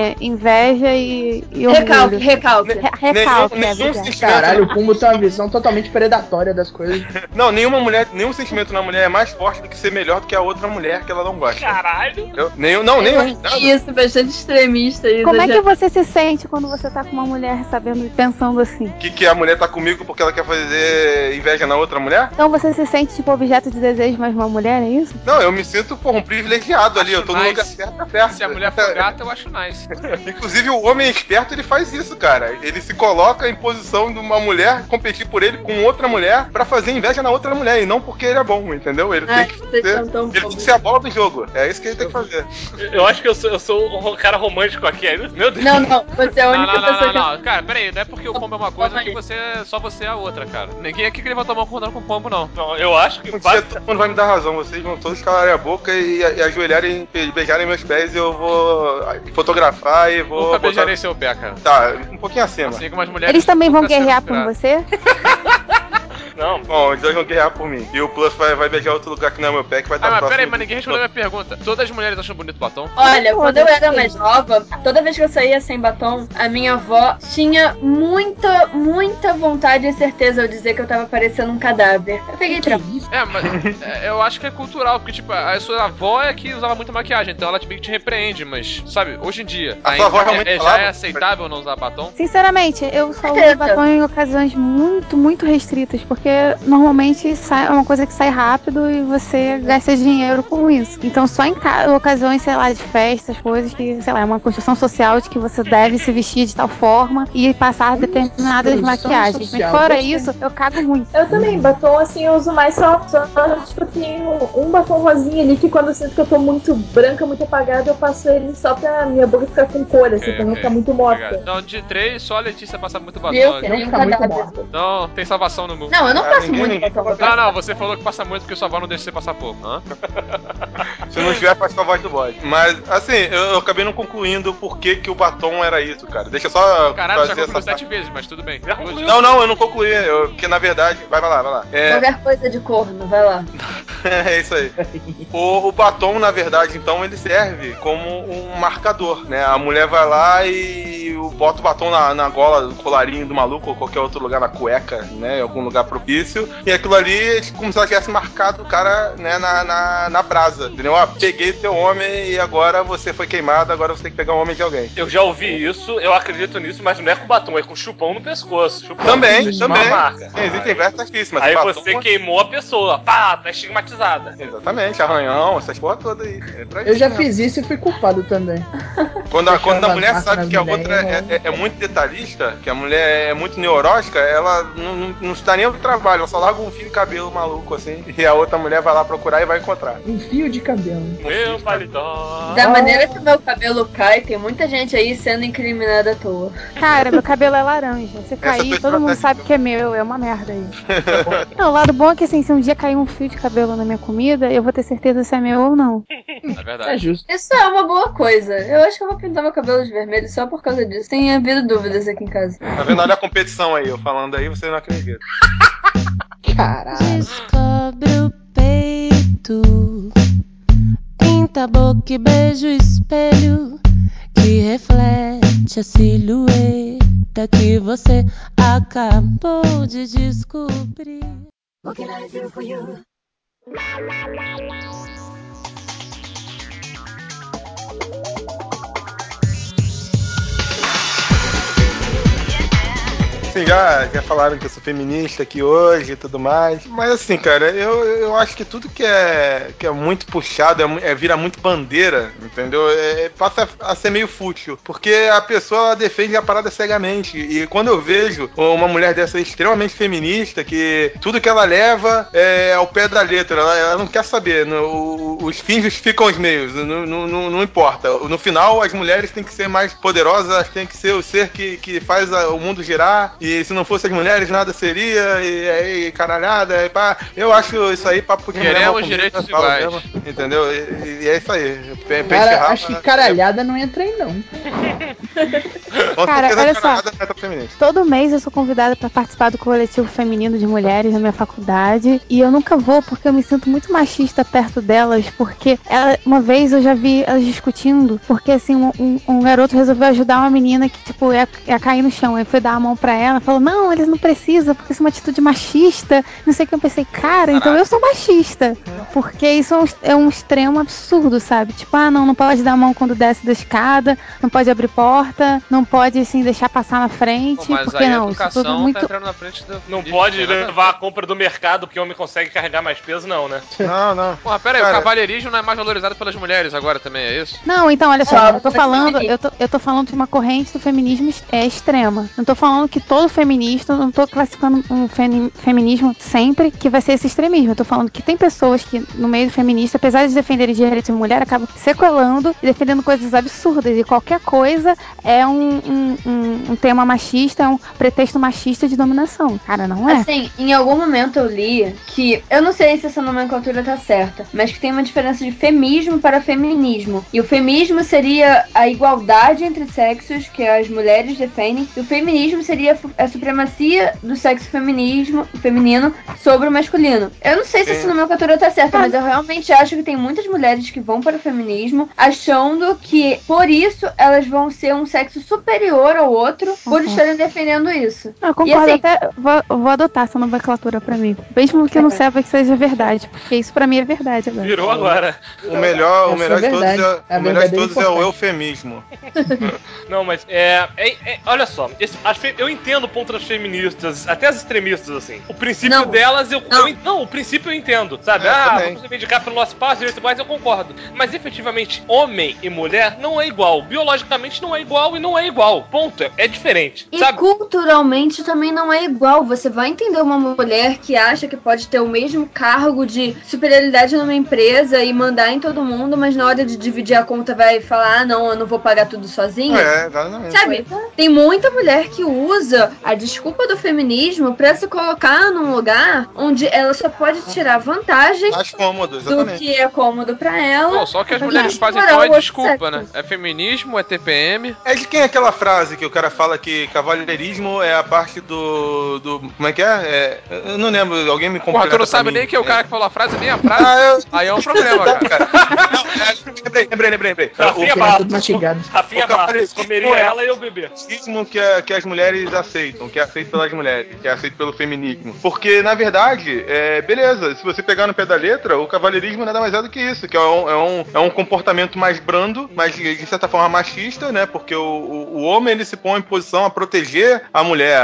inveja e orgulho. Recalque. Recalque, Nenhum obrigada. sentimento. Caralho, o Pumbo tem uma visão totalmente predatória das coisas. Não, nenhum sentimento na mulher é mais forte do que ser melhor do que a outra mulher que ela não gosta. Caralho! Nenhum. Isso, bastante extremista. Como é que você se sente quando você tá com uma mulher sabendo, pensando assim? Que a mulher tá comigo porque ela quer fazer inveja na outra mulher? Então você se sente tipo objeto de desejo mais uma mulher, é isso? Não, eu me sinto, um privilegiado ali. Eu tô no nice. lugar certo, perto. Se a mulher for gata, eu acho nice. Inclusive, o homem esperto, ele faz isso, cara. Ele se coloca em posição de uma mulher competir por ele com outra mulher pra fazer inveja na outra mulher, e não porque ele é bom, entendeu? Ele tem que ser a bola do jogo. É isso que ele tem que fazer. Eu acho que eu sou um cara romântico aqui, é isso? Meu Deus. Não, você é a única pessoa que... Não. Cara, peraí, não é porque o pombo é uma coisa que só você é a outra, cara. Ninguém aqui que levantou a mão concordando com o pombo, não. Não, eu acho que... Um dia todo mundo vai me dar razão. Vocês vão todos calarem a boca e ajoelharem e beijarem meus pés, e eu vou fotografar e vou... Nunca beijarei seu pé, cara. Tá, um pouquinho acima. Assim como as mulheres... Eles também vão nunca guerrear serão por inspiradas. você? Não. Bom, os dois vão guerrear por mim. E o Plus vai beijar outro lugar que não é meu pé, que vai estar Mas próximo. peraí, mas ninguém respondeu a minha pergunta. Todas as mulheres acham bonito batom? Olha, quando eu era mais nova, toda vez que eu saía sem batom, a minha avó tinha muita vontade e certeza ao dizer que eu tava parecendo um cadáver. Eu peguei trauma. Mas eu acho que é cultural, porque, tipo, a sua avó é que usava muita maquiagem, então ela meio que te repreende, mas, sabe, hoje em dia, A sua avó realmente já falava? é aceitável não usar batom? Sinceramente, eu só uso batom em ocasiões muito restritas, porque porque normalmente é uma coisa que sai rápido e você gasta dinheiro com isso. Então só em ocasiões, sei lá, de festas, coisas que, sei lá, é uma construção social de que você deve se vestir de tal forma e passar determinadas maquiagens. Mas fora isso, eu cago muito. Eu também, batom assim, eu uso mais só tipo, tenho um batom rosinha ali que quando eu sinto que eu tô muito branca, muito apagada, eu passo ele só pra minha boca ficar com cor, assim, pra não ficar muito morta. Então, de 3, só a Letícia passa muito batom. Viu? Que nem um cadáver. Então, tem salvação no mundo. Não, eu não passo muito batom. Não, você falou que passa muito porque sua avó não deixa você passar pouco. Hã? Se não tiver, faz com a voz do bode. Mas, assim, eu acabei não concluindo por que o batom era isso, cara. Deixa eu só Caralho, já fazer concluiu essa 7 vezes, mas tudo bem. Não, eu não concluí. Porque, na verdade... Vai lá. Qualquer coisa de corno, vai lá. É isso aí. O batom, na verdade, então, ele serve como um marcador, né? A mulher vai lá e bota o batom na gola, do colarinho do maluco, ou qualquer outro lugar, na cueca, né? Em algum lugar propício. E aquilo ali é como se ela tivesse marcado o cara, né, na brasa. Entendeu? Ó, peguei teu homem e agora você foi queimado, agora você tem que pegar um homem de alguém. Eu já ouvi isso, eu acredito nisso, mas não é com batom, é com chupão no pescoço. Chupão, Também. Uma marca. Existem versos artíssimas. Aí batom, você queimou a pessoa, pá, tá estigmatizada. Exatamente, arranhão, essas porra toda aí. Eu já fiz isso e fui culpado também. Quando a mulher sabe que a outra é muito detalhista, que a mulher é muito neurótica, ela não está nem no trabalho, ela só larga um fio de cabelo maluco assim, e a outra mulher vai lá procurar e vai encontrar. Um fio de cabelo. Meu paletó. Da maneira que o meu cabelo cai, tem muita gente aí sendo incriminada à toa. Cara, meu cabelo é laranja. Se cair, todo mundo sabe que é meu. É uma merda aí. Não, o lado bom é que assim, se um dia cair um fio de cabelo na minha comida, eu vou ter certeza se é meu ou não. É verdade. É justo. Isso é uma boa coisa. Eu acho que eu vou pintar meu cabelo de vermelho só por causa disso. Tem havido dúvidas aqui em casa. Tá vendo? Olha a competição aí, eu falando aí, você não acredita. Caralho. Descobre o peito, pinta a boca e beija o espelho que reflete a silhueta que você acabou de descobrir. What can I do for you? Assim, já falaram que eu sou feminista aqui hoje e tudo mais. Mas assim, cara, eu acho que tudo que é muito puxado, vira muito bandeira, entendeu? Passa a ser meio fútil. Porque a pessoa defende a parada cegamente. E quando eu vejo uma mulher dessa extremamente feminista, que tudo que ela leva é ao pé da letra, ela não quer saber. Os fins justificam os meios, não importa. No final, as mulheres têm que ser mais poderosas, elas têm que ser o ser que faz o mundo girar. E se não fosse as mulheres, nada seria, e caralhada, e pá. Eu acho isso aí papo de mulher. Queremos direitos iguais. Mesmo, entendeu? E é isso aí. Cara, acho que caralhada não entra aí, não. Cara, olha só. Todo mês eu sou convidada pra participar do coletivo feminino de mulheres na minha faculdade. E eu nunca vou porque eu me sinto muito machista perto delas. Porque uma vez eu já vi elas discutindo. Porque assim, um garoto resolveu ajudar uma menina que, tipo, ia cair no chão. Aí foi dar a mão pra ela. Falou, não, eles não precisam, porque isso é uma atitude machista. Não sei o que. Eu pensei, cara, então eu sou machista. Porque isso é um extremo absurdo, sabe? Tipo, não pode dar a mão quando desce da escada. Não pode abrir porta. Não pode, assim, deixar passar na frente. Mas porque aí não, a educação isso tudo muito... tá entrando na frente do... Não pode levar a compra do mercado porque o homem consegue carregar mais peso, não, né? Não. Porra, pera aí, o cavalheirismo não é mais valorizado pelas mulheres agora também, é isso? Não, então, olha só, eu tô falando de uma corrente do feminismo extrema. Não tô falando que todo feminista, não tô classificando um feminismo sempre que vai ser esse extremismo. Eu tô falando que tem pessoas que, no meio feminista, apesar de defenderem direitos de mulher, acabam sequelando e defendendo coisas absurdas. E qualquer coisa é um tema machista, é um pretexto machista de dominação. Cara, não é? Assim, em algum momento eu li que, eu não sei se essa nomenclatura tá certa, mas que tem uma diferença de feminismo para feminismo. E o feminismo seria a igualdade entre sexos que as mulheres defendem, e o feminismo seria a supremacia do sexo feminino sobre o masculino. Eu não sei se essa nomenclatura tá certa, mas eu realmente acho que tem muitas mulheres que vão para o feminismo achando que, por isso, elas vão ser um sexo superior ao outro por estarem defendendo isso. Eu concordo, e assim, até vou adotar essa nomenclatura pra mim. Mesmo que não saiba que seja verdade, porque isso pra mim é verdade agora. Virou agora. O melhor de todos é o eufemismo. Não, mas olha só, eu entendo entendo o ponto das feministas, até as extremistas, assim. O princípio delas, o princípio eu entendo, sabe? Vamos reivindicar pelo nosso espaço, direitos iguais, eu concordo. Mas efetivamente, homem e mulher não é igual. Biologicamente não é igual e não é igual. Ponto. É diferente. E sabe? Culturalmente também não é igual. Você vai entender uma mulher que acha que pode ter o mesmo cargo de superioridade numa empresa e mandar em todo mundo, mas na hora de dividir a conta vai falar, não, eu não vou pagar tudo sozinha. Exatamente. Sabe? Tem muita mulher que usa a desculpa do feminismo pra se colocar num lugar onde ela só pode tirar vantagem do que é cômodo pra ela. Não, só que as mulheres fazem então é desculpa, né? É feminismo, é TPM. É de quem é aquela frase que o cara fala que cavalheirismo é a parte do como é que é? Eu não lembro, alguém me completa. Porra, tu não sabe nem que é o cara que falou a frase, nem a frase. Aí é um problema, cara. Lembrei. Rafinha Bastos, comeria ela e eu bebê. Que as mulheres aceitam, que é aceito pelas mulheres, que é aceito pelo feminismo. Porque, na verdade, beleza, se você pegar no pé da letra, o cavalheirismo nada mais é do que isso, que é um comportamento mais brando, mas de certa forma machista, né? Porque o homem, ele se põe em posição a proteger a mulher,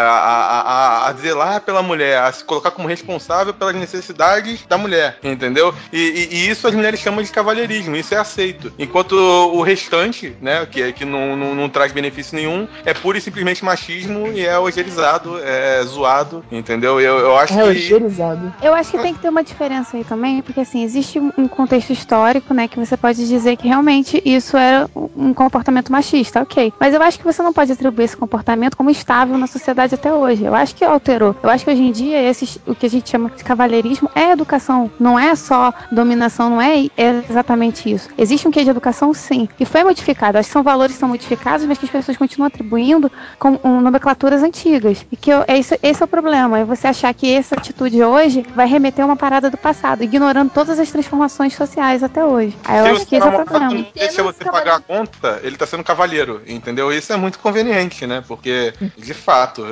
a zelar pela mulher, a se colocar como responsável pelas necessidades da mulher, entendeu? E isso as mulheres chamam de cavalheirismo, isso é aceito. Enquanto o restante, né, que não traz benefício nenhum, é pura e simplesmente machismo e é ogerizado, é zoado, entendeu? Eu acho que... ogerizado. Eu acho que tem que ter uma diferença aí também, porque assim, existe um contexto histórico, né, que você pode dizer que realmente isso era um comportamento machista, ok. Mas eu acho que você não pode atribuir esse comportamento como estável na sociedade até hoje. Eu acho que alterou. Eu acho que hoje em dia o que a gente chama de cavalheirismo é educação. Não é só dominação, não é exatamente isso. Existe um quê de educação, sim. E foi modificado. Acho que são valores que são modificados, mas que as pessoas continuam atribuindo com nomenclaturas antigas. E que esse é o problema. É você achar que essa atitude hoje vai remeter a uma parada do passado, ignorando todas as transformações sociais até hoje. Aí eu acho que esse é o problema. Se você pagar a conta, ele tá sendo cavalheiro, entendeu? Isso é muito conveniente, né? Porque, de fato,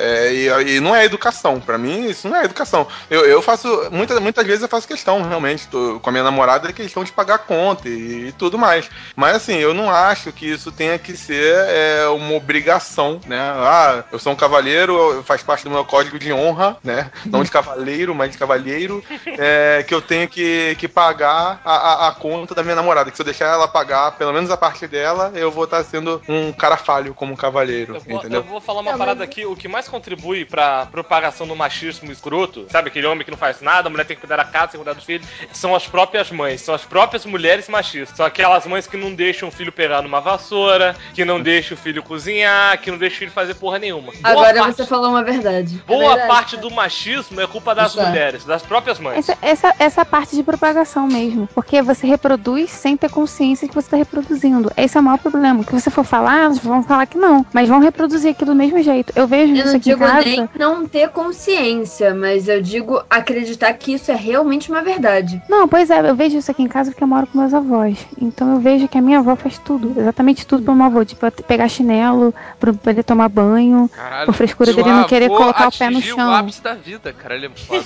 e não é educação. Pra mim, isso não é educação. Eu faço, muitas vezes eu faço questão, realmente, com a minha namorada, é questão de pagar a conta e tudo mais. Mas, assim, eu não acho que isso tenha que ser uma obrigação, né? Eu sou um cavalheiro, faz parte do meu código de honra, né? Não de cavaleiro, mas de cavalheiro, que eu tenho que pagar a conta da minha namorada, que se eu deixar ela pagar pelo menos a parte dela, eu vou estar sendo um cara falho como cavalheiro, entendeu? Eu vou falar uma parada aqui, o que mais contribui pra propagação do machismo escroto, sabe, aquele homem que não faz nada, a mulher tem que cuidar da casa, tem que cuidar dos filhos, são as próprias mães, são as próprias mulheres machistas, são aquelas mães que não deixam o filho pegar numa vassoura, que não deixam o filho cozinhar, que não deixam o filho fazer porra nenhuma. Agora você falou uma verdade. Boa parte do machismo é culpa das mulheres, das próprias mães. Essa parte de propagação mesmo. Porque você reproduz sem ter consciência que você está reproduzindo. Esse é o maior problema. Que você for falar, vão falar que não. Mas vão reproduzir aquilo do mesmo jeito. Eu vejo isso aqui em casa. Eu não digo nem não ter consciência, mas eu digo acreditar que isso é realmente uma verdade. Não, pois é. Eu vejo isso aqui em casa porque eu moro com meus avós. Então eu vejo que a minha avó faz tudo. Exatamente tudo pro meu avô. Tipo, pegar chinelo, pra ele tomar banho. Caralho, por frescura dele não querer colocar o pé no chão. O ápice da vida, cara. Ele é foda.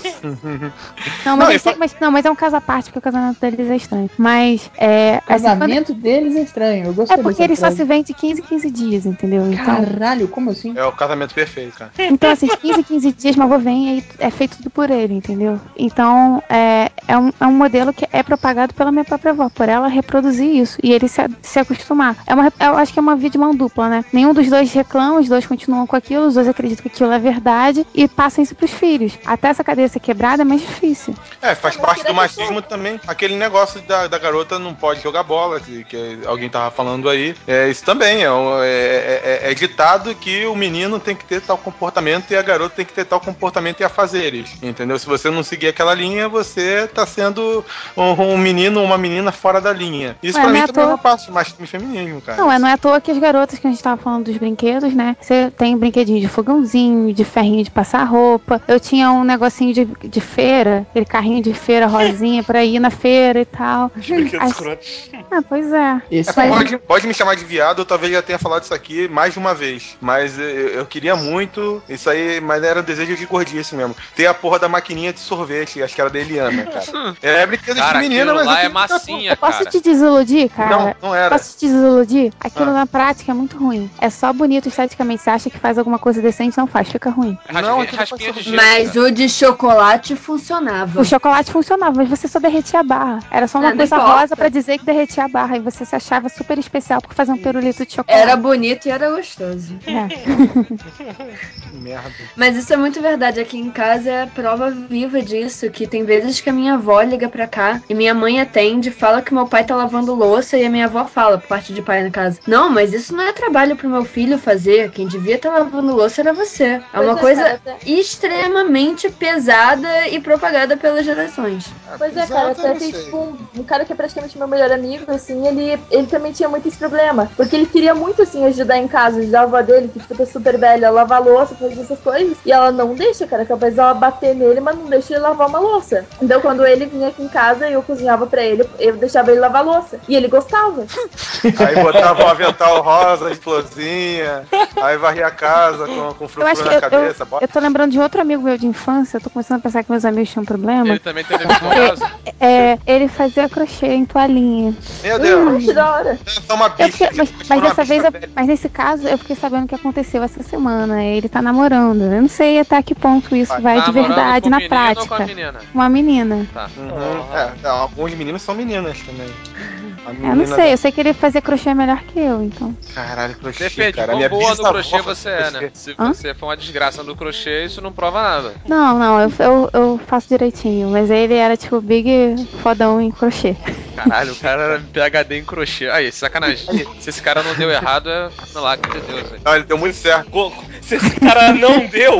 Mas é um caso à parte, porque o casamento deles é estranho. Mas o casamento deles é estranho. Eu gostei porque eles só se veem de 15 em 15 dias, entendeu? Então, caralho, como assim? É o casamento perfeito, cara. Então, assim, de 15 em 15 dias, meu avô vem e é feito tudo por ele, entendeu? Então, é um modelo que é propagado pela minha própria avó, por ela reproduzir isso e ele se acostumar. Eu acho que é uma via de mão dupla, né? Nenhum dos dois reclama, os dois continuam com aquilo, os dois acreditam que aquilo é verdade e passam isso pros filhos. Até essa cadeia ser quebrada é mais difícil. Faz parte do machismo também. Aquele negócio da garota não pode jogar bola, que alguém tava falando aí. Isso também é ditado que o menino tem que ter tal comportamento e a garota tem que ter tal comportamento e afazeres, entendeu? Se você não seguir aquela linha, você tá sendo um menino ou uma menina fora da linha. Isso pra mim também é uma parte do machismo e feminismo, cara. Não é à toa que as garotas que a gente tava falando dos brinquedos, né? Você tem brinquedinho de fogãozinho, de ferrinho de passar roupa. Eu tinha um negocinho de feira, aquele carrinho de feira rosinha pra ir na feira e tal. Pois é. Pode me chamar de viado, eu talvez já tenha falado isso aqui mais de uma vez. Mas eu queria muito isso aí, mas era um desejo de gordice mesmo. Tem a porra da maquininha de sorvete, acho que era da Eliana, cara. É brinquedo de menina, mas lá é massinha, cara. Posso te desiludir, cara? Não era. Posso te desiludir? Aquilo na prática é muito ruim. É só bonito esteticamente. Você acha que faz alguma uma coisa decente, não faz, fica ruim. Raspinha de gelo. Mas o de chocolate funcionava. O chocolate funcionava, mas você só derretia a barra. Era só uma Não coisa importa. rosa pra dizer que derretia a barra. E você se achava super especial por fazer um pirulito de chocolate. Era bonito e era gostoso. Que merda. Mas isso é muito verdade. Aqui em casa é a prova viva disso. Que tem vezes que a minha avó liga pra cá e minha mãe atende, fala que meu pai tá lavando louça e a minha avó fala, por parte de pai na casa: não, mas isso não é trabalho pro meu filho fazer. Quem devia estar lavando louça era você. É uma coisa extremamente pesada e propagada pelas gerações. Pois é, cara, até tem tipo um cara que é praticamente meu melhor amigo, assim, ele também tinha muito esse problema. Porque ele queria muito, assim, ajudar em casa, ajudar a avó dele, que tipo, tá super velha, lavar louça, fazer essas coisas. E ela não deixa, cara, capaz dela bater nele, mas não deixa ele lavar uma louça. Então quando ele vinha aqui em casa, eu cozinhava pra ele, eu deixava ele lavar louça. E ele gostava. Aí botava um avental rosa de florzinha, aí varria a casa com frufru na cabeça. Eu tô lembrando de outro amigo meu de infância, eu tô começando a pensar que meus amigos tinham um problema. Ele também tem avental rosa? Ele fazia crochê em toalhinha. Meu Deus. Que da hora. É uma bicha. Mas dessa vez, mas nesse caso, eu fiquei sabendo o que aconteceu essa semana. Ele tá namorando. Eu não sei até que ponto isso vai de verdade na prática. Com a menina? Uma menina. Tá. Alguns meninos são meninas também. Eu não sei, eu sei que ele fazia crochê melhor que eu, então. Caralho, crochê, Depende, cara. quão Minha boa no bisavó crochê faz você é, né? crochê. Se você for uma desgraça no crochê, isso não prova nada. Não, eu faço direitinho, mas ele era tipo big fodão em crochê. Caralho, o cara era PhD em crochê. Aí, sacanagem. Se esse cara não deu errado, é milagre de Deus, velho. Não, ele deu muito certo. Se esse cara não deu...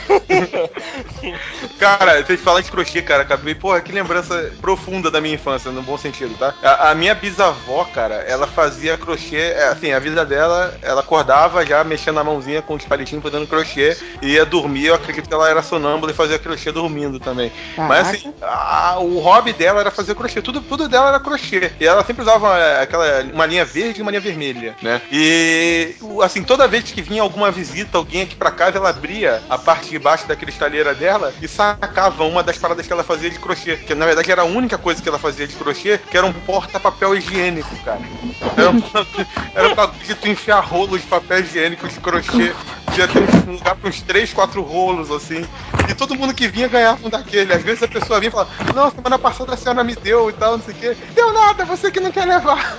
Cara, vocês falam de crochê, cara, acabei, porra, que lembrança profunda da minha infância, no bom sentido, tá? A minha bisavó, cara, ela fazia crochê, assim, a vida dela, ela acordava já mexendo a mãozinha com os palitinhos fazendo crochê e ia dormir. Eu acredito que ela era sonâmbula e fazia crochê dormindo também. Caraca. Mas assim, o hobby dela era fazer crochê, tudo dela era crochê. E ela sempre usava uma linha verde e uma linha vermelha, né? E assim, toda vez que vinha alguma visita, alguém aqui pra casa, ela abria a parte de baixo da cristaleira dela e sacava uma das paradas que ela fazia de crochê, que na verdade era a única coisa que ela fazia de crochê, que era um porta-papel higiênico, cara. Era um bagulho de tu enfiar rolos de papel higiênico de crochê. Ia ter um lugar para uns 3, 4 rolos, assim. E todo mundo que vinha ganhava um daquele. Às vezes a pessoa vinha e falava: não, semana passada a senhora me deu e tal, não sei o quê. Deu nada, você que não quer levar.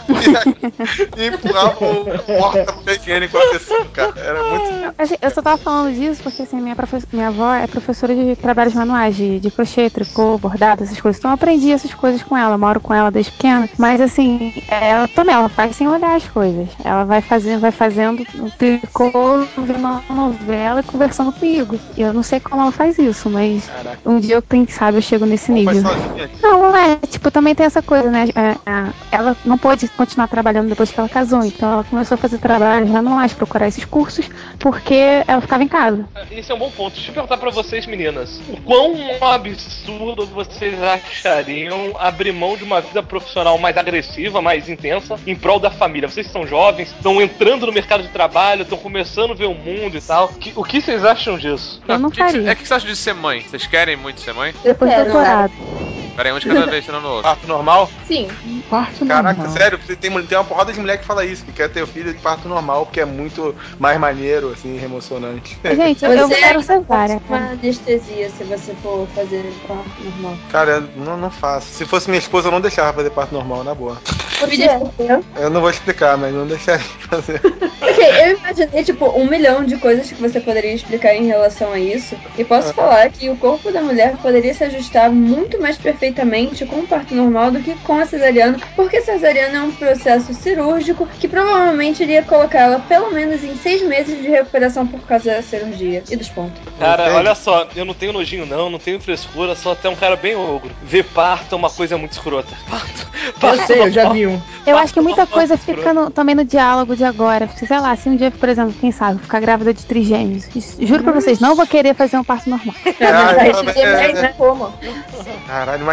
E empurrava o porta-papel higiênico a pessoa, cara. Era muito... Eu só tava falando disso porque assim, minha avó é professora de trabalhos manuais, de crochê, tricô, bordado, essas coisas. Então eu aprendi essas coisas com ela, moro com ela desde pequena. Mas assim, ela também, ela faz sem olhar as coisas. Ela vai fazendo tricô, vendo uma novela e conversando comigo. Eu não sei como ela faz isso, mas um dia quem sabe eu chego nesse nível. Não, tipo, também tem essa coisa, né? Ela não pôde continuar trabalhando depois que ela casou, então ela começou a fazer trabalhos manuais, procurar esses cursos, porque ela ficava em casa. Isso é um bom ponto. Deixa eu perguntar pra vocês, meninas. O quão absurdo vocês achariam abrir mão de uma vida profissional mais agressiva, mais intensa, em prol da família? Vocês são jovens, estão entrando no mercado de trabalho, estão começando a ver o mundo e tal. O que vocês acham disso? Eu não faria. O que você acha de ser mãe? Vocês querem muito ser mãe? Depois do doutorado. Peraí, um de cada vez, tirando o outro. Parto normal? Sim. Parto Caraca, normal. sério, tem uma porrada de mulher que fala isso, que quer ter filho de parto normal, porque é muito mais maneiro, assim, emocionante. Gente, eu quero cesárea. Uma anestesia se você for fazer parto normal. Cara, não faço. Se fosse minha esposa, eu não deixava fazer parto normal, na boa. Por quê? Eu não vou explicar, mas não deixaria fazer. Ok, eu imaginei, tipo, 1 milhão de coisas que você poderia explicar em relação a isso. E posso falar que o corpo da mulher poderia se ajustar muito mais perfeitamente com o parto normal do que com a cesariana, porque a cesariana é um processo cirúrgico que provavelmente iria colocar ela pelo menos em 6 meses de recuperação por causa da cirurgia e dos pontos. Cara, olha só, eu não tenho nojinho não tenho frescura, sou até um cara bem ogro. Ver parto é uma coisa muito escrota. Eu sei, eu já vi um. Eu acho que muita coisa fica também no diálogo de agora. Sei lá, se um dia, por exemplo, quem sabe, ficar grávida de trigêmeos. Juro pra vocês, não vou querer fazer um parto normal. Como? Caralho,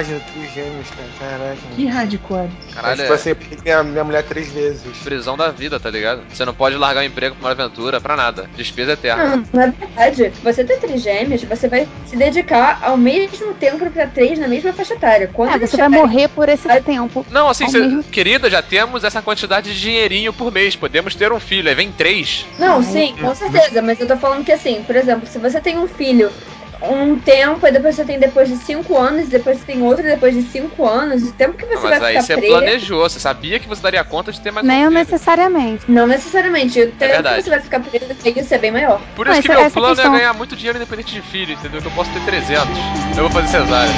imagina, trigêmeos, cara. Caraca. Que hardcore. Caralho, Tipo assim, eu perdi minha mulher 3 vezes. prisão da vida, tá ligado? Você não pode largar o emprego pra uma aventura, pra nada. Despesa eterna. Não, na verdade, você ter trigêmeos, você vai se dedicar ao mesmo tempo pra 3 na mesma faixa etária. Quando eles Você vai chegarem- morrer por esse tempo. Não, assim, Ao mesmo- querida, já temos essa quantidade de dinheirinho por mês. Podemos ter um filho, aí vem 3. Não, sim, com certeza, mas eu tô falando que assim, por exemplo, se você tem um filho um tempo, e depois você tem depois de 5 anos, depois você tem outro depois de 5 anos, o tempo que você vai Mas aí ficar você preso. planejou, você sabia que você daria conta de ter mais um Nem filho. necessariamente. Não necessariamente, o tempo verdade. que você vai ficar preso tem que ser bem maior. Por isso Mas que meu essa plano questão- é ganhar muito dinheiro independente de filho, entendeu? Que eu posso ter 300. Eu vou fazer cesárea.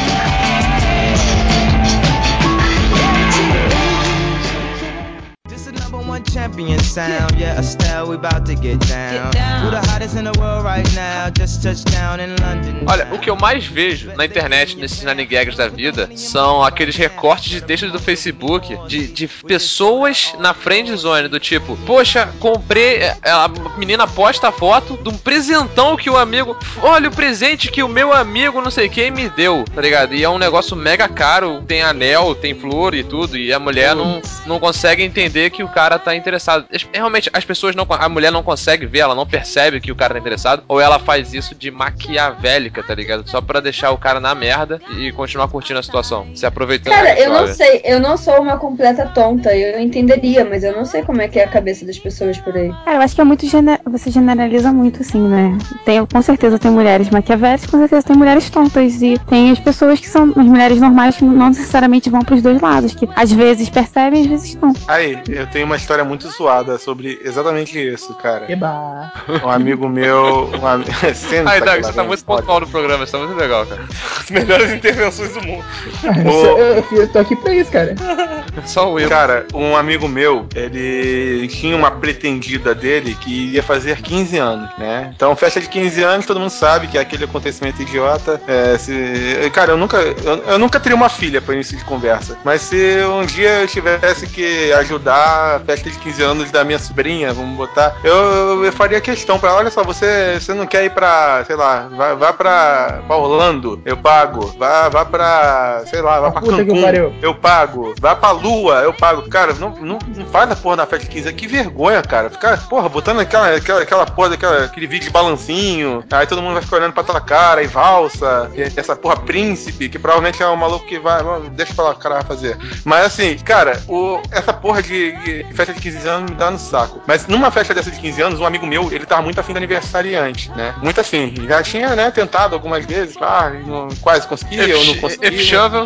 This is number one champion sound. Yeah, Estelle, we about to get down. Who the hottest in the world right now? Just touched down in London. Olha, o que eu mais vejo na internet, nesses nannygags da vida, são aqueles recortes de textos do Facebook de pessoas na friendzone, do tipo, poxa, comprei, a menina posta a foto de um presentão que o amigo, olha o presente que o meu amigo não sei quem me deu, tá ligado? E é um negócio mega caro, tem anel, tem flor e tudo, e a mulher não consegue entender que o cara tá interessado. Realmente, as pessoas não, a mulher não consegue ver, ela não percebe que o cara tá interessado, ou ela faz isso de maquiavélica, tá ligado? Só pra deixar o cara na merda e continuar curtindo a situação, se aproveitando. Cara, da eu não história. sei, eu não sou uma completa tonta, eu entenderia, mas eu não sei como é que é a cabeça das pessoas por aí. Cara, eu acho que é muito você generaliza muito, assim, né? Com certeza tem mulheres maquiavélicas, com certeza tem mulheres tontas. E tem as pessoas que são as mulheres normais que não necessariamente vão pros dois lados, que às vezes percebem, às vezes não. Aí, eu tenho uma história muito zoada sobre exatamente isso, cara. Eba. Um amigo meu. Senta, Ai, Doug, cara, você tá vem, muito pode. pontual no programa, isso tá muito legal, cara. As melhores intervenções do mundo. Eu tô aqui pra isso, cara. Só o eu. Cara, um amigo meu, ele tinha uma pretendida dele que ia fazer 15 anos, né? Então, festa de 15 anos, todo mundo sabe que é aquele acontecimento idiota. Cara, eu nunca teria uma filha pra início de conversa. Mas se um dia eu tivesse que ajudar a festa de 15 anos da minha sobrinha, vamos botar, eu faria questão pra ela, olha só, você não quer ir pra, sei lá, vá pra Orlando, eu pago. Vá pra, sei lá, vá pra puta que Cancún, pariu. eu pago. Vá pra Lua, eu pago. Cara, não faz a porra da festa de 15 anos. Que vergonha, cara. Ficar, porra, botando aquela porra, aquele vídeo de balancinho. Aí todo mundo vai ficar olhando pra tua cara e valsa. E essa porra príncipe, que provavelmente é um maluco que vai. Deixa pra lá, o cara vai fazer. Mas assim, cara, essa porra de festa de 15 anos me dá no saco. Mas numa festa dessa de 15 anos, um amigo meu, ele tava muito afim do aniversariante, né? Muito afim. Já tinha, né, tentado algumas vezes. Quase conseguia ou não conseguia. Shovel.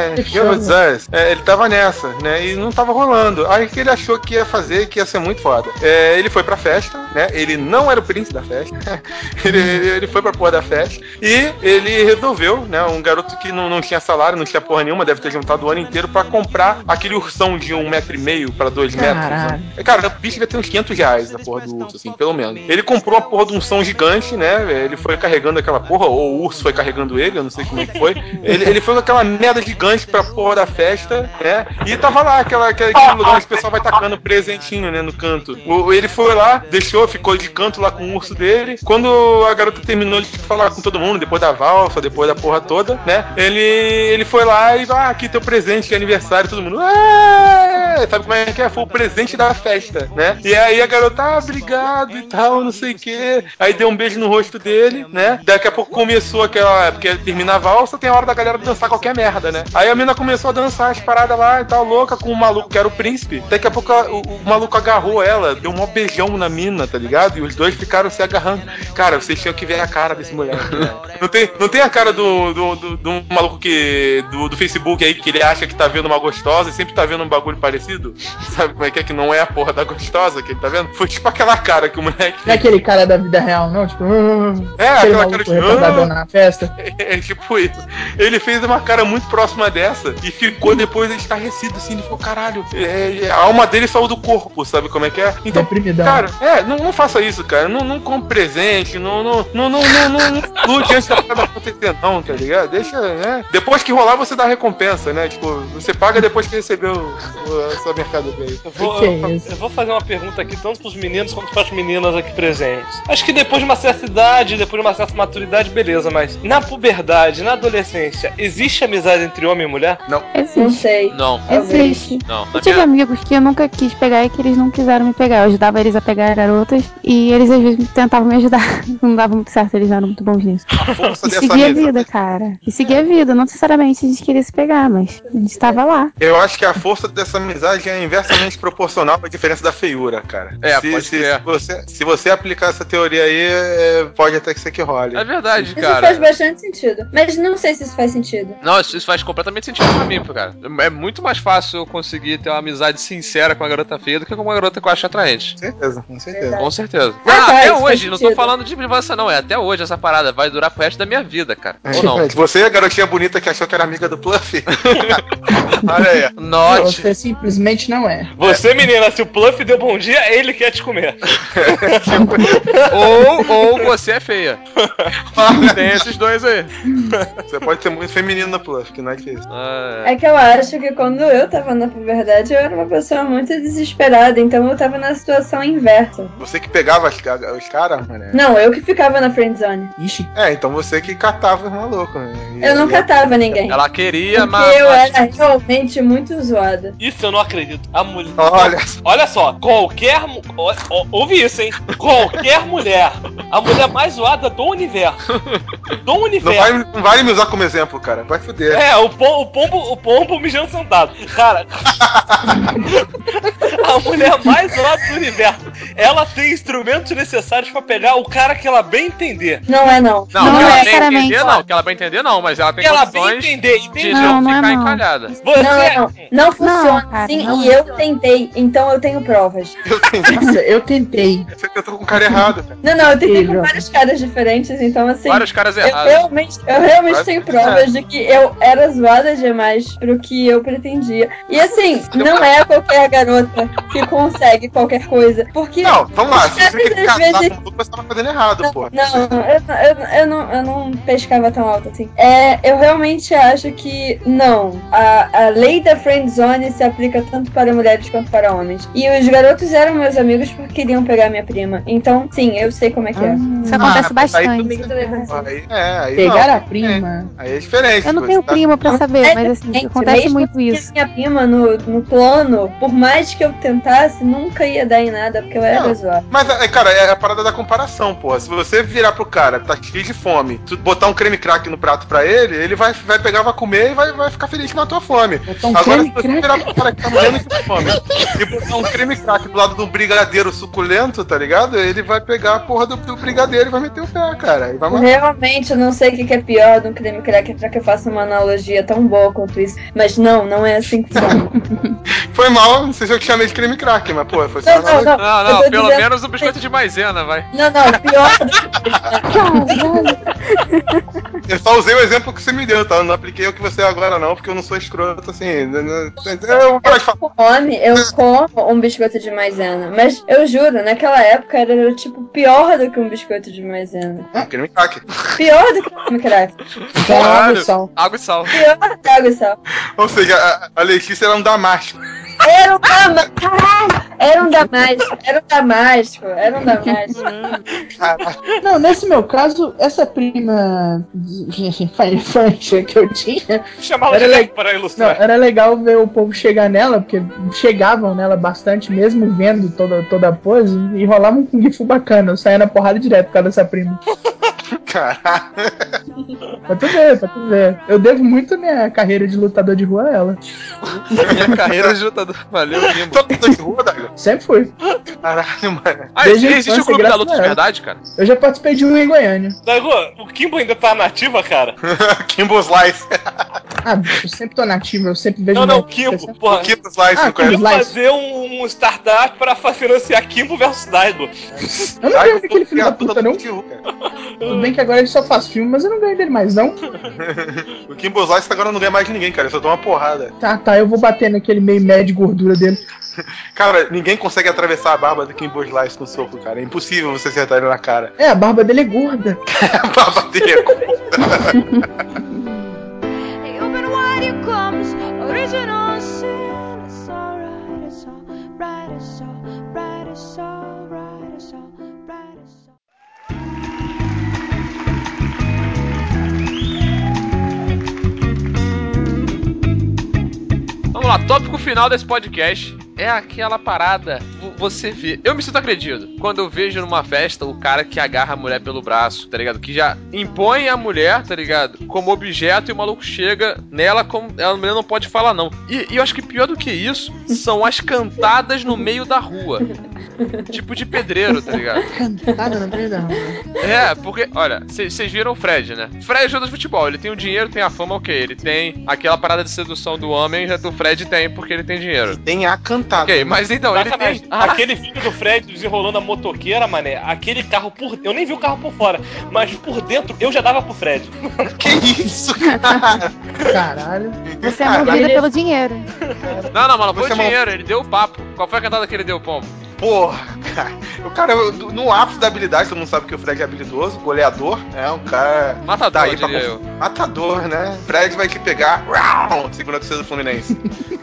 Ele tava nessa, né? E não tava rolando. Aí que ele achou que ia fazer, que ia ser muito foda. Ele foi pra festa, né? Ele não era o príncipe da festa. ele foi pra porra da festa. E ele resolveu, né? Um garoto que não tinha salário, não tinha porra nenhuma, deve ter juntado o ano inteiro pra comprar aquele ursão de 1,5 metro pra 2 metros. Caralho. Né? Cara, o bicho devia ter uns R$500 na porra do urso, assim, pelo menos. Ele comprou a porra de um ursão gigante, né? Ele foi carregando aquela porra, ou o urso foi carregando ele, eu não sei como é que foi. Ele foi com aquela merda gigante pra porra da festa, né? E tava lá, aquele lugar onde o pessoal vai tacando presentinho, né, no canto. Ele foi lá, ficou de canto lá com o urso dele. Quando a garota terminou de falar com todo mundo, depois da valsa, depois da porra toda, né? Ele foi lá e, aqui teu presente de aniversário, todo mundo, sabe como é que é? Foi o presente da festa, né? E aí a garota, obrigado e tal, não sei o que. Aí deu um beijo no rosto dele, né? Daqui a pouco começou aquela, porque termina a valsa, tem a hora da galera dançar qualquer merda, né? Aí a mina começou a dançar as paradas lá e tal, louca, com o maluco que era o príncipe. Daqui a pouco o maluco agarrou ela, deu um beijão na mina, tá ligado? E os dois ficaram se agarrando. Cara, vocês tinham que ver a cara desse moleque, né? Não tem a cara do maluco do Facebook aí, que ele acha que tá vendo uma gostosa e sempre tá vendo um bagulho parecido? Sabe como é que não é a porra da gostosa que ele tá vendo? Foi tipo aquela cara que o moleque... Não é aquele cara da vida real, não? Tipo... aquela cara de... retardado na festa. Tipo isso. Ele fez uma cara muito próxima dessa e ficou depois estarrecido. assim, ele falou, caralho, a alma dele saiu do corpo, sabe como é que é? Então, deprimidão. cara, não faça isso, cara. Não compre presente, não lute antes da parada acontecer, não, tá ligado? Deixa, né? Depois que rolar, você dá a recompensa, né? Tipo, você paga depois que recebeu a sua mercadoria. Eu vou fazer uma pergunta aqui, tanto pros meninos quanto pras meninas aqui presentes. Acho que depois de uma certa idade, depois de uma certa maturidade, beleza, mas na puberdade, na adolescência, existe amizade entre homem e mulher? Não. Existe. Não sei. Não. Existe. Não. Eu tive amigos que eu nunca quis pegar e que eles não quiseram me pegar. Eu ajudava eles a pegar garotas e eles às vezes tentavam me ajudar. Não dava muito certo, eles não eram muito bons nisso. E seguir a vida, cara. E seguir a vida. Não necessariamente a gente queria se pegar, mas a gente estava lá. Eu acho que a força dessa amizade é inversamente proporcional à diferença da feiura, cara. Se você aplicar essa teoria aí, pode até ser que role. É verdade, Isso cara. faz bastante sentido. Mas não sei se isso faz sentido. Não, isso faz completamente sentido pra mim, cara. É muito mais fácil eu conseguir ter uma amizade sincera com uma garota feia do que com uma garota que eu acho atraente. Com certeza. Com certeza. Faz até hoje, não tô sentido. falando de privação, não. É até hoje essa parada. Vai durar pro resto da minha vida, cara. Ou não? Você, a garotinha bonita que achou que era amiga do Pluff. Olha aí. Note. Você simplesmente não é. Você, menina, se o Pluff deu bom dia, ele quer te comer. ou você é feia. Tem esses dois aí. Você pode ser muito feminino no Pluff, que não é difícil. É que eu acho que quando eu tava na puberdade, eu era uma pessoa muito desesperada, então eu tava na situação inversa. Você que pegava os caras, né? Não, eu que ficava na friendzone. Ixi. Então você que catava os malucos, né? Eu não catava ninguém. Ela queria, porque mas... eu era realmente muito zoada. Isso eu não acredito. A mulher... Olha só, qualquer... Ouve isso, hein? Qualquer mulher. A mulher mais zoada do universo. Não vale me usar como exemplo, cara. Vai fuder. O pombo mijando sentado. Cara... A mulher mais zoada do universo. Ela tem instrumentos necessários pra pegar o cara que ela bem entender. Não é, não. Não, Não que ela é, bem sinceramente. entender, não. Que ela bem entender, não. Mas ela tem Que ela condições bem entender, de Não, não não é ficar não. encalhada. Não funciona Não, cara, assim, não e é. eu tentei, então eu tenho provas. Nossa, eu tentei. Você tentou com o cara errado, cara. Não, eu tentei com Filho. vários caras diferentes, então assim... Vários caras Eu errados. realmente tenho provas de que eu era zoada demais pro que eu pretendia. E assim, não é qualquer garota que consegue qualquer coisa. Porque. Não, vamos lá. os Se você caras, quer às casar vezes- com o você tava fazendo errado, pô. Eu não pescava tão alto assim. Eu realmente acho que não. A lei da friendzone se aplica tanto para mulheres quanto para homens. E os garotos eram meus amigos porque queriam pegar minha prima. Então, sim, eu sei como é que é. Isso acontece Aí bastante. aí Pegar não. a prima. Aí é diferente. Eu não você tenho tá- prima pra saber, mas assim, Gente, acontece mesmo muito que isso. Minha prima no plano, por mais que eu tentasse, nunca ia dar em nada, porque eu era Não. zoada. Mas, cara, é a parada da comparação, porra. Se você virar pro cara, tá cheio de fome, tu botar um creme crack no prato pra ele vai pegar, vai comer e vai ficar feliz com a tua fome. Botar um Agora, creme se você crack? virar pro cara que tá morrendo de fome e botar um creme crack do lado de um brigadeiro suculento, tá ligado? Ele vai pegar a porra do brigadeiro e vai meter o pé, cara. E vai matar. Realmente, eu não sei o que é pior do creme crack, pra que eu faça uma analogia tão boa quanto isso. Mas não é assim que funciona. Foi mal, não sei se eu te chamei de creme crack, mas, pô, foi só Não, uma analogia. Não, Eu tô pelo dizendo- menos o biscoito de maisena, vai. Não, pior do que Eu só usei o exemplo que você me deu, tá? Eu não apliquei o que você é agora, não, porque eu não sou escroto, assim. Eu gosto de falar. eu como um biscoito de maisena. Mas eu juro, naquela época era tipo pior do que um biscoito de maisena. Creme crack. Pior do que um creme crack. Então, água e sal. Água e sal. Pior do que água e sal. Ou seja, a Letícia era um damasco. Era um damasco. Era um damasco. Não, nesse meu caso, essa prima de infância que eu tinha. Chamava Era de le- Leco para Não, ilustrar. era legal ver o povo chegar nela, porque chegavam nela bastante, mesmo vendo toda a pose, e rolava um kung fu bacana. Eu saía na porrada direto por causa dessa prima. Caralho. Pra tu ver. Eu devo muito minha carreira de lutador de rua a ela. Minha carreira de lutador. Valeu, Kimbo. Todo de rua, Dago. Sempre fui. Caralho, mano. Desde a Existe infância, o clube da graças luta a de ela. verdade, cara? Eu já participei de um em Goiânia. Daigo, o Kimbo ainda tá nativa, cara? Kimbo Slice. Ah, bicho, eu sempre tô nativo, eu sempre vejo... Não, meu- Kimbo, porra. Kimbo Slice, Ah, não conhece? Kimbo Slice. Fazer um startup pra financiar Kimbo versus Daigo. Eu não ganho daquele filho da puta, não. Tudo bem que agora ele só faz filme, mas eu não ganho dele mais, não. O Kimbo Slice agora não ganha mais de ninguém, cara. Só dá uma porrada. Tá, eu vou bater naquele meio médio de gordura dele. Cara, ninguém consegue atravessar a barba do Kimbo Slice com soco, cara. É impossível você acertar ele na cara. É, a barba dele é gorda. A barba dele é Open wide it comes, original sin. It's alright, it's alright, it's alright, it's alright, it's alright, it's alright. Vamos lá, tópico final desse podcast é aquela parada, você vê, eu me sinto agredido quando eu vejo numa festa o cara que agarra a mulher pelo braço, tá ligado? Que já impõe a mulher, tá ligado? Como objeto e o maluco chega nela como a mulher não pode falar não. E eu acho que pior do que isso são as cantadas no meio da rua. Tipo de pedreiro, tá ligado? Cantada no meio da rua. É, porque, olha, vocês viram o Fred, né? Fred joga de futebol, ele tem o dinheiro, tem a fama, ok. Ele tem aquela parada de sedução do homem, já o Fred tem porque ele tem dinheiro. Tem a cantada. Ok, mas então, ele tem... Aquele vídeo do Fred desenrolando a motoqueira, mané, aquele carro por... Eu nem vi o carro por fora, mas por dentro eu já dava pro Fred. Que isso, cara? Caralho. Você é movida pelo dinheiro. Não, mano, foi Você o dinheiro, ele deu o papo. Qual foi a cantada que ele deu, Pombo? Porra, cara. O cara, no ápice da habilidade, todo mundo sabe que o Fred é habilidoso, goleador, é um cara... Matador, daí diria eu. Matador, né? Fred vai te pegar, segunda torcida do Fluminense.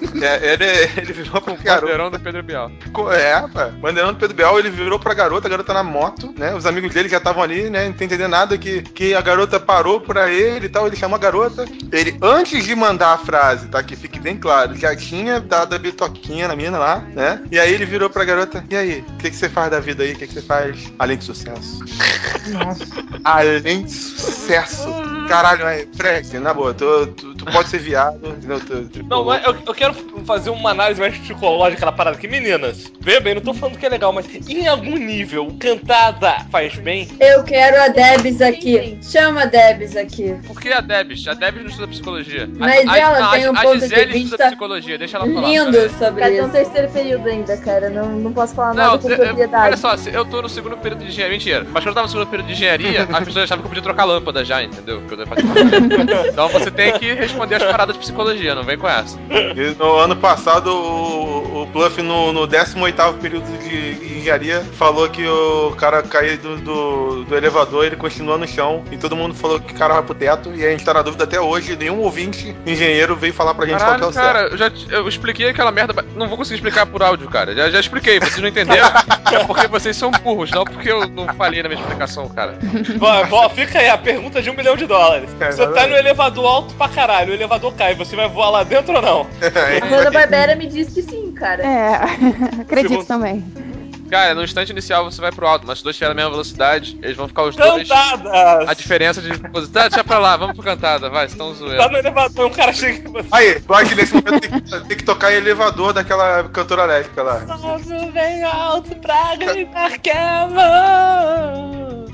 Ele virou pro garoto. Bandeirão do Pedro Bial. Bandeirão do Pedro Bial, ele virou pra garota, a garota na moto, né? Os amigos dele já estavam ali, né? Não tem entendendo nada, que a garota parou pra ele e tal, ele chamou a garota. Ele, antes de mandar a frase, tá? Que fique bem claro, já tinha dado a bitoquinha na mina lá, né? E aí ele virou pra garota, e aí, o que você faz da vida aí? O que você faz além de sucesso? Nossa. Além de sucesso. Caralho, Fred, na boa, tu pode ser viado, entendeu? Não, mas eu quero fazer uma análise mais psicológica daquela parada aqui. Meninas, veja bem, não tô falando que é legal, mas em algum nível, cantada faz bem? Eu quero a Debs aqui. Chama a Debs aqui. Por que a Debs? A Debs não estuda psicologia. Mas ela tem um ponto de Gisele vista estuda psicologia, deixa ela falar. lindo sobre Cadê um isso. terceiro período ainda, cara? Não posso falar Não, nada com propriedade. olha só, eu tô no segundo período de engenharia. Mentira. Mas quando eu tava no segundo período de engenharia, as pessoas achavam que eu podia trocar lâmpada já, entendeu? Que eu devia fazer. Então você tem que responder as paradas de psicologia, não vem com essa. E no ano passado, o Bluff, no 18º período de engenharia, falou que o cara caiu do elevador, ele continua no chão, e todo mundo falou que o cara vai pro teto, e a gente tá na dúvida até hoje, nenhum ouvinte engenheiro veio falar pra gente qual que é o certo. Cara, eu expliquei aquela merda, não vou conseguir explicar por áudio, cara. Já expliquei, vocês não entenderam? É porque vocês são burros, não porque eu não falhei na minha explicação, cara. Bom, fica aí a pergunta de $1 milhão. Você tá no elevador alto pra caralho, o elevador cai, você vai voar lá dentro ou não? A Hanna-Barbera me disse que sim, cara. É, acredito também. Cara, no instante inicial você vai pro alto, mas se os dois tiverem a mesma velocidade, eles vão ficar os dois... Cantadas! A diferença de... Tá, deixa pra lá, vamos pro cantada, vai, vocês estão zoando. Tá no elevador, um cara chega em você. Aí, eu acho que nesse momento tem que tocar elevador daquela cantora lésbica lá. Nossa, bem alto pra gritar que é bom.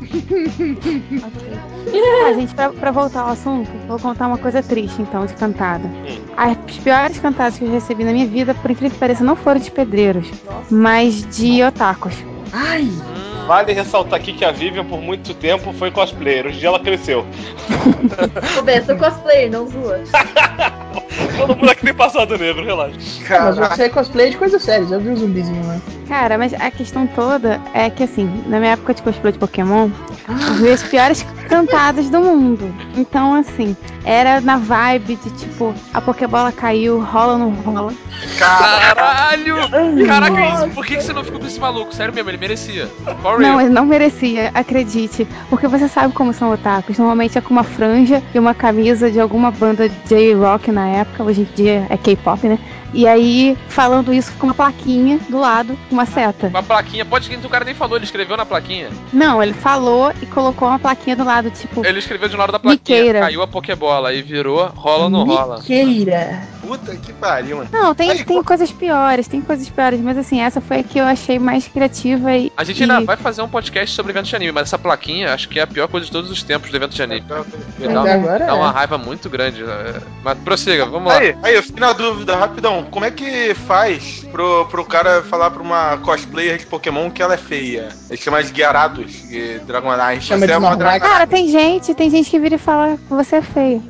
Gente, pra voltar ao assunto, vou contar uma coisa triste, então, de cantada. As piores cantadas que eu recebi na minha vida, por incrível que pareça, não foram de pedreiros, mas de otakus. Ai! Vale ressaltar aqui que a Vivian, por muito tempo, foi cosplayer. Hoje em dia ela cresceu. Roberto, sou cosplayer, não zoa. Todo mundo aqui tem passado negro, relaxa. Mas você é cosplay de coisa séria, já viu o zumbizinho lá? Cara, mas a questão toda é que, assim, na minha época de cosplay de Pokémon, eu vi as piores cantadas do mundo. Então, assim, era na vibe de, tipo, a Pokébola caiu, rola ou não rola. Caralho! Caraca, isso, por que você não ficou com esse maluco? Sério mesmo, ele merecia. Não, ele não merecia, acredite. Porque você sabe como são otakus. Normalmente é com uma franja e uma camisa de alguma banda J-Rock na na época, hoje em dia é K-pop, né? E aí, falando isso com uma plaquinha do lado, com uma seta. Uma plaquinha, pode que o cara nem falou, ele escreveu na plaquinha. Não, ele falou e colocou uma plaquinha do lado, tipo... Ele escreveu de um lado da plaquinha, Miqueira. caiu a Pokébola e virou, rola ou não rola. Miqueira. Puta que pariu, mano. Não, tem coisas piores, mas assim, essa foi a que eu achei mais criativa e... A gente ainda vai fazer um podcast sobre eventos de anime, mas essa plaquinha acho que é a pior coisa de todos os tempos do evento de anime. Dá uma raiva muito grande. Mas prossiga, vamos lá. Aí, eu fiquei na dúvida, rapidão. Como é que faz pro cara falar pra uma cosplayer de Pokémon que ela é feia? Ele chama de Gyarados, de Dragonite. Chama de Dragonite. Cara, tem gente que vira e fala que você é feio.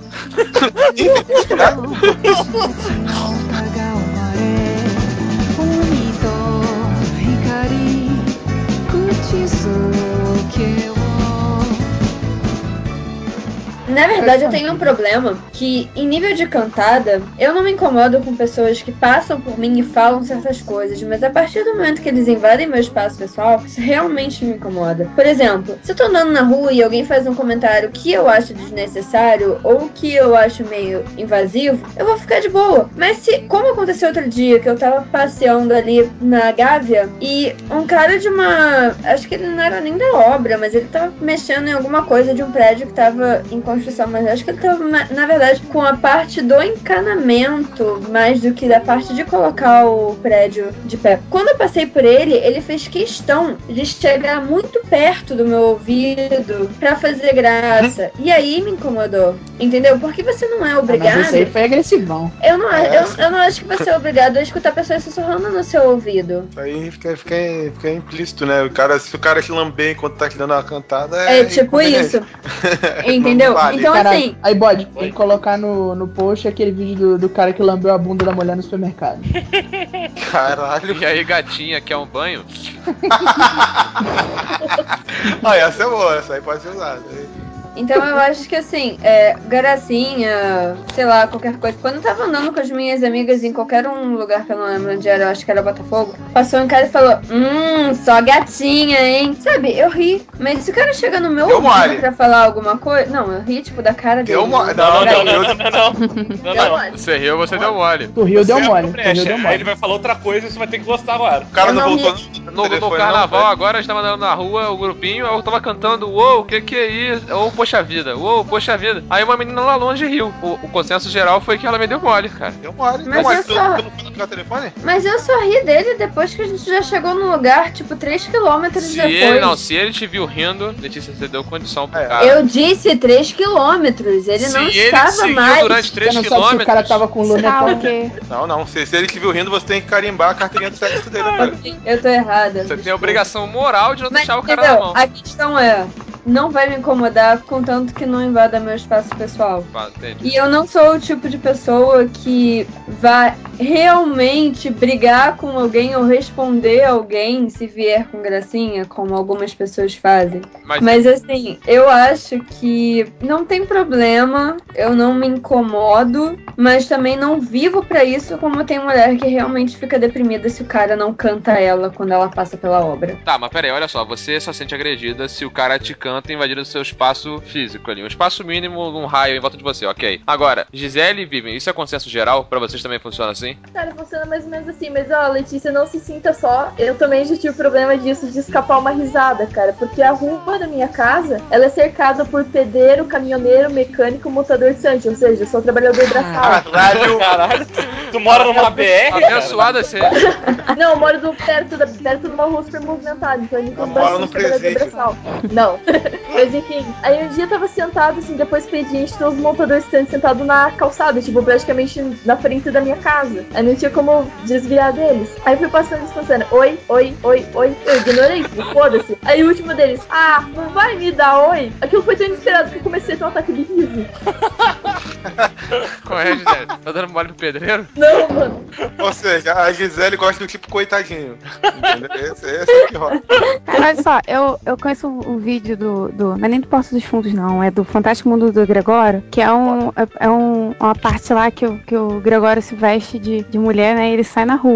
Na verdade, eu tenho um problema que, em nível de cantada, eu não me incomodo com pessoas que passam por mim e falam certas coisas, mas a partir do momento que eles invadem meu espaço pessoal, isso realmente me incomoda. Por exemplo, se eu tô andando na rua e alguém faz um comentário que eu acho desnecessário ou que eu acho meio invasivo, eu vou ficar de boa. Mas se, como aconteceu outro dia, que eu tava passeando ali na Gávea e um cara de uma... acho que ele não era nem da obra, mas ele tava mexendo em alguma coisa de um prédio que tava em construção, mas acho que ele tava, na verdade, com a parte do encanamento, mais do que da parte de colocar o prédio de pé. Quando eu passei por ele, ele fez questão de chegar muito perto do meu ouvido pra fazer graça. E aí me incomodou, entendeu? Porque você não é obrigado... Mas esse aí foi agressivão. Eu não acho que você é obrigado a escutar pessoas sussurrando no seu ouvido. Isso aí fica implícito, né? Se o cara te lamber enquanto tá te dando uma cantada, é tipo isso. Entendeu? Vale. Então, Caralho, assim... aí, Bode, tem que colocar no post aquele vídeo do cara que lambeu a bunda da mulher no supermercado. Caralho. E aí, gatinha, quer um banho? Essa é boa, essa aí pode ser usada. Então eu acho que assim, gracinha, sei lá, qualquer coisa. Quando eu tava andando com as minhas amigas em qualquer um lugar que eu não lembro onde era, eu acho que era Botafogo, passou um cara e falou, só gatinha, hein? Sabe, eu ri. Mas se o cara chega no meu ouvido pra falar alguma coisa... Não, eu ri, tipo, da cara dele. Não. Você riu, você deu mole. Tu riu, deu mole. Aí ele vai falar outra coisa e você vai ter que gostar agora. O cara não voltou no carnaval agora, a gente tava andando na rua, o grupinho, eu tava cantando, uou, que é isso? Ou poxa vida, uou, poxa vida. Aí uma menina lá longe riu. O consenso geral foi que ela me deu mole, cara. Deu mole. Mas eu só ri dele depois que a gente já chegou no lugar, tipo, 3 quilômetros depois. Se ele te viu rindo, Letícia, você deu condição pro cara. Eu disse 3 quilômetros, ele não estava mais. Durante 3 você não quilômetros. Sabe se o cara tava com lunetão. Não. Se ele te viu rindo, você tem que carimbar a carteirinha do sexo dele, cara. Eu tô errada. Você tem a obrigação moral de não deixar o cara entendeu? na mão. A questão é, não vai me incomodar contanto que não invada meu espaço pessoal. E eu não sou o tipo de pessoa que vai realmente brigar com alguém ou responder alguém se vier com gracinha, como algumas pessoas fazem. Mas assim, eu acho que não tem problema, eu não me incomodo, mas também não vivo pra isso, como tem mulher que realmente fica deprimida se o cara não canta ela quando ela passa pela obra. Tá, mas peraí, olha só, você só sente agredida se o cara te canta invadindo o seu espaço físico ali. Um espaço mínimo, um raio em volta de você, ok. Agora, Gisele e Vivian, isso é consenso geral? Pra vocês também funciona assim? Cara, funciona mais ou menos assim, mas ó, Letícia, não se sinta só. Eu também já tive problema disso, de escapar uma risada, cara, porque a rua da minha casa, ela é cercada por pedreiro, caminhoneiro, mecânico, montador de sangue, ou seja, eu sou trabalhador braçal. Caralho. Tu mora numa BR? Abençoada você. Não, eu moro perto de uma rua super movimentada, então eu não tenho bastante trabalhador braçal. Não. Mas enfim, aí um dia eu tava sentado, assim, depois expediente, tem uns montadores de stand sentados na calçada, tipo, praticamente na frente da minha casa. Aí não tinha como desviar deles. Aí eu fui passando eles pensando, oi. Eu ignorei, foda-se. Aí o último deles, não vai me dar oi? Aquilo foi tão inesperado que eu comecei a ter um ataque de riso. Qual é, Gisele? Tá dando mole pro pedreiro? Não, mano. Ou seja, a Gisele gosta do tipo coitadinho. Entendeu? Esse é o que rola. Cara, olha só, eu conheço um vídeo não é nem do Poço dos Fundos, não, é do Fantástico Mundo do Gregório, que é uma parte lá que o Gregório se veste de mulher, né, e ele sai na rua.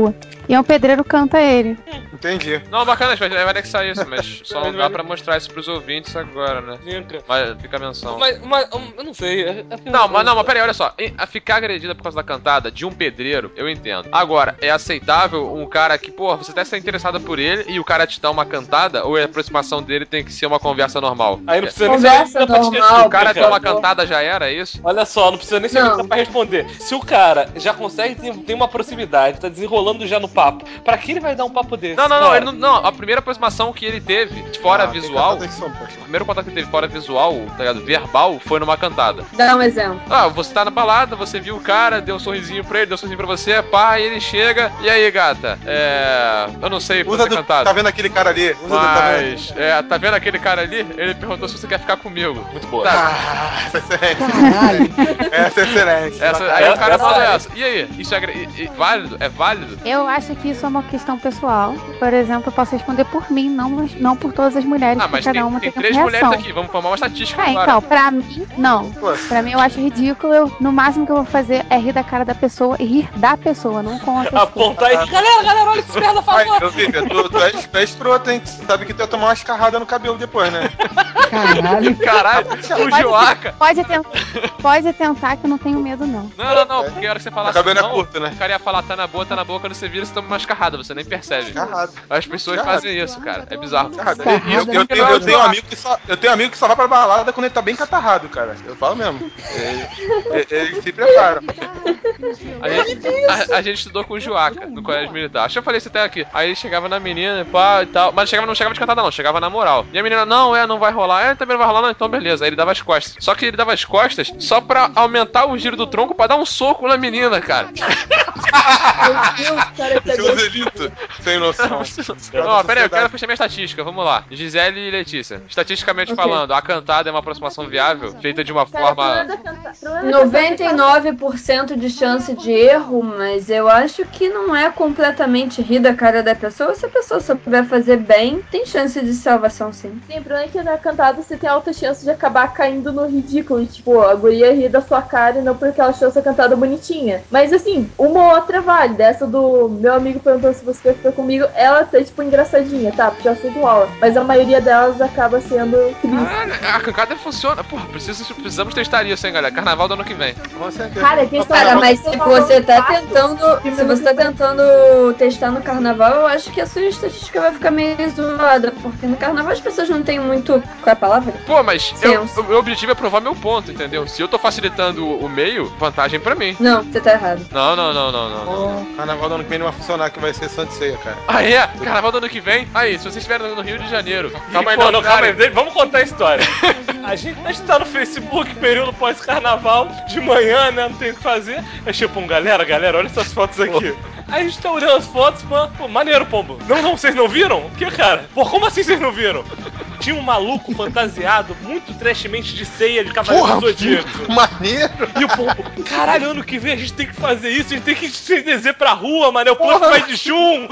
E um pedreiro canta ele. Entendi. Não, bacana, a gente vai anexar isso, mas só não dá pra mostrar isso pros ouvintes agora, né? Mas fica a menção. Mas eu não sei. Não, mas peraí, olha só. A ficar agredida por causa da cantada de um pedreiro, eu entendo. Agora, é aceitável um cara que, pô, você até está interessada por ele e o cara te dá uma cantada, ou a aproximação dele tem que ser uma conversa normal? Aí não precisa Conversa nem ser normal, o cara por dá uma favor. cantada já era, é isso? Olha só, não precisa nem ser Não. pra responder. Se o cara já consegue ter uma proximidade, tá desenrolando já no papo, pra que ele vai dar um papo desse? Não, ele não. A primeira aproximação que ele teve, fora visual, tem cantadas que são, o primeiro contato que ele teve fora visual, tá ligado? Verbal, foi numa cantada. Dá um exemplo. Ah, você tá na balada, você viu o cara, deu um sorrisinho pra ele, deu um sorrisinho pra você, pá, e ele chega. E aí, gata? Eu não sei Usa fazer cantada. tá vendo aquele cara ali? Mas, tá vendo aquele cara ali? Ele perguntou se você quer ficar comigo. Muito boa. Essa é excelente. Essa é excelente. Aí o cara falou essa. E aí? Isso é válido? É válido? Eu acho que isso é uma questão pessoal. Por exemplo, eu posso responder por mim, não por todas as mulheres, Ah, porque mas cada uma tem tem uma 3 reação. mulheres aqui, vamos formar uma estatística agora. Então, pra mim, não. Pra mim, eu acho ridículo. No máximo que eu vou fazer é rir da cara da pessoa e rir da pessoa, não com a pessoa. Apontar e... Galera, olha que merda, Ai, favor. eu vi, tu é escroto, hein? Sabe que tu ia tomar uma escarrada no cabelo depois, né? Caralho, o Joaca. Pode tentar que eu não tenho medo, não. Não, porque a hora que você falar O cabelo é não, curto, né? o cara ia falar tá na boa, quando você vira, você toma uma escarrada, você nem percebe. Escarrado. As pessoas fazem isso, cara. É bizarro. Eu tenho um amigo que só vai pra balada quando ele tá bem catarrado, cara. Eu falo mesmo. Ele se prepara. A gente estudou com o Joaca no colégio militar. Acho que eu falei isso até aqui. Aí ele chegava na menina, pá, e tal. Mas não chegava de cantada, não. Chegava na moral. E a menina, não vai rolar. Também não vai rolar, não. Então beleza. Aí ele dava as costas. Só que ele dava as costas só pra aumentar o giro do tronco pra dar um soco na menina, cara. Meu Deus, cara, que Joselito, sem noção. Não, pera aí, eu quero fechar minha estatística. Vamos lá. Gisele e Letícia. Estatisticamente falando, a cantada é uma aproximação viável, feita de uma forma... 99% de chance de erro, mas eu acho que não é completamente rir da cara da pessoa. Se a pessoa souber fazer bem, tem chance de salvação, sim. Sim, o problema é que na cantada você tem alta chance de acabar caindo no ridículo. Tipo, a guria ri da sua cara e não porque ela achou essa cantada bonitinha. Mas assim, uma ou outra é válida. Essa do meu amigo perguntou se você quer ficar comigo, ela tá tipo engraçadinha, tá? Porque o assunto rola. Mas a maioria delas acaba sendo triste. A cantada funciona. Porra, precisamos testar isso, hein, galera. Carnaval do ano que vem. Cara, quem Cara, mas se você tá tentando testar no carnaval, eu acho que a sua estatística vai ficar meio zoada, porque no carnaval as pessoas não têm muito... Qual é a palavra? Pô, mas Senso. o meu objetivo é provar meu ponto, entendeu? Se eu tô facilitando o meio, vantagem pra mim. Não, você tá errado. Não. Carnaval do ano que vem não vai funcionar, que vai ser Santa Ceia, cara. Ah, é? Carnaval do ano que vem? Aí, se vocês estiverem no Rio de Janeiro. Calma aí, calma aí. Vamos contar a história. A gente tá no Facebook, período pós-carnaval, de manhã, né? Não tem o que fazer. É tipo, galera, olha essas fotos aqui. Aí a gente tá olhando as fotos, pô, maneiro, pombo. Não, vocês não viram? O que, cara? Pô, como assim vocês não viram? Tinha um maluco fantasiado, muito trashmente de ceia de Cavaleiro do Zodíaco. Maneiro! E o pombo, caralho, ano que vem a gente tem que fazer isso, a gente tem que se dizer pra rua, mano, é o plano vai de chum.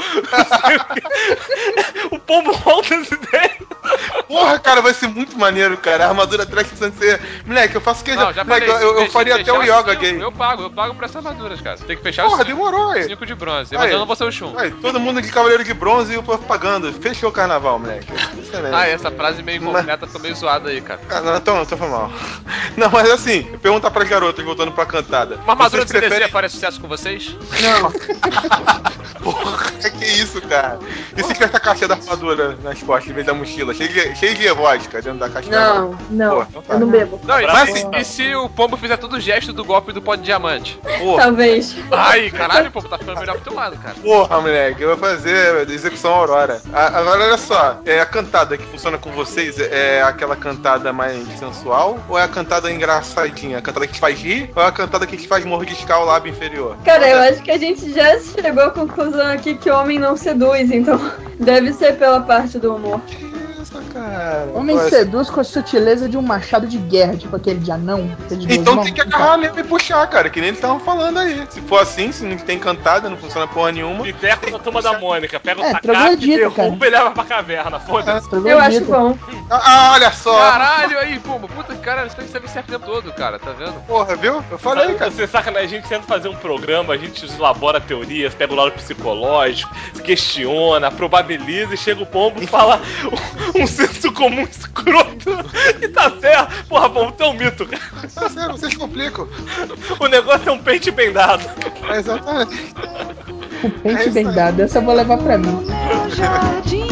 O pombo volta as ideias. Porra, cara, vai ser muito maneiro, cara. A armadura trash de Santa Ceia. Moleque, eu faço que Não, já moleque, falei, eu faria até o yoga gay. Eu pago pra essas armaduras, cara. Tem que fechar Porra, os demorou, aí. 5 de bronze. Mas eu não vou ser o chum. Aí, todo mundo de Cavaleiro de Bronze e o povo pagando. Fechou o carnaval, moleque. Excelente. Essa frase meio incompleta ficou meio zoada aí, cara. Não, tô falando mal. Não, mas assim, pergunta pras garotas, voltando pra cantada. Uma armadura de preferem... CDC faria sucesso com vocês? Não. Porra, que isso, cara? E se tivesse a caixa da armadura nas costas, em vez da mochila, cheio de vodka dentro da caixa da armadura? Não, Porra, então tá. eu não bebo. Não, Mas, e se o pombo fizer todo o gesto do golpe do pó de diamante? Porra. Talvez. Ai, caralho, o pombo tá ficando melhor que tu lado, cara. Porra, moleque, eu vou fazer execução Aurora. Agora, olha só, a cantada que funciona com vocês é aquela cantada mais sensual ou é a cantada engraçadinha? A cantada que te faz rir ou é a cantada que te faz mordiscar o lábio inferior? Cara, eu acho que a gente já chegou à conclusão aqui que o homem não seduz, então deve ser pela parte do humor. Que isso, cara? Homem seduz com a sutileza de um machado de guerra, tipo aquele de anão. Então tem que agarrar mesmo e puxar, cara, que nem eles estavam falando aí. Se for assim, se não tem encantada, não funciona porra nenhuma. E perto da turma da Mônica, pega o É, tacape, troglodita, derruba e leva pra caverna, foda-se. Eu acho bom. Olha só. Caralho, aí, pô, puta que caralho, você tem que saber certo o tempo todo, cara, tá vendo? Porra, viu? Eu falei, cara. Você saca, né? A gente tenta fazer um programa, a gente elabora teorias, pega o lado psicológico, questiona, probabiliza e chega o pombo e fala um senso comum escroto. E tá certo. Porra, pombo, tu é um mito, cara. Tá certo, vocês complicam. O negócio é um pente bem dado. É exatamente. O pente bem dado, essa eu vou levar pra mim. Meu jardim,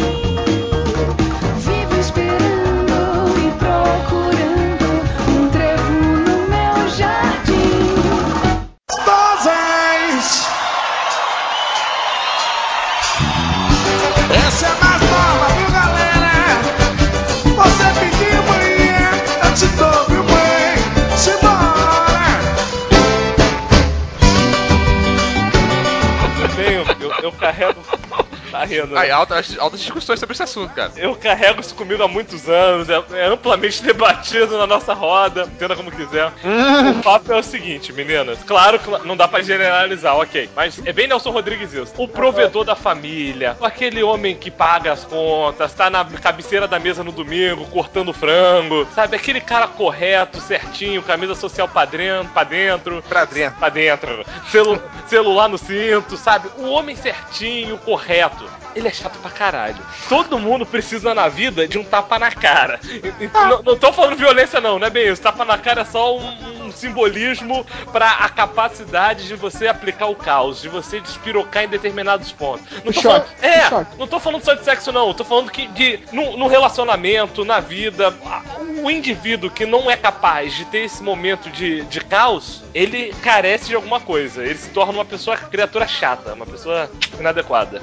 vivo esperando e procurando um trevo no meu jardim. Doses! Essa é mais nova, viu, galera? Você pediu, manhã, eu te dou, viu, mãe? Simbora! Eu carrego. Tá rindo, né? Aí, altas discussões sobre esse assunto, cara. Eu carrego isso comigo há muitos anos, é amplamente debatido na nossa roda, entenda como quiser. O papo é o seguinte, meninas. Claro que não dá pra generalizar, ok. Mas é bem Nelson Rodrigues isso. O provedor da família, aquele homem que paga as contas, tá na cabeceira da mesa no domingo, cortando frango, sabe? Aquele cara correto, certinho, camisa social pra dentro. Celular no cinto, sabe? O homem certinho, correto. Ele é chato pra caralho. Todo mundo precisa na vida de um tapa na cara. Não tô falando violência não é bem isso. Tapa na cara é só um simbolismo pra a capacidade de você aplicar o caos, de você despirocar em determinados pontos. Não tô falando, não tô falando só de sexo não, tô falando que no relacionamento, na vida, o indivíduo que não é capaz de ter esse momento de caos, ele carece de alguma coisa. Ele se torna uma criatura chata, uma pessoa inadequada.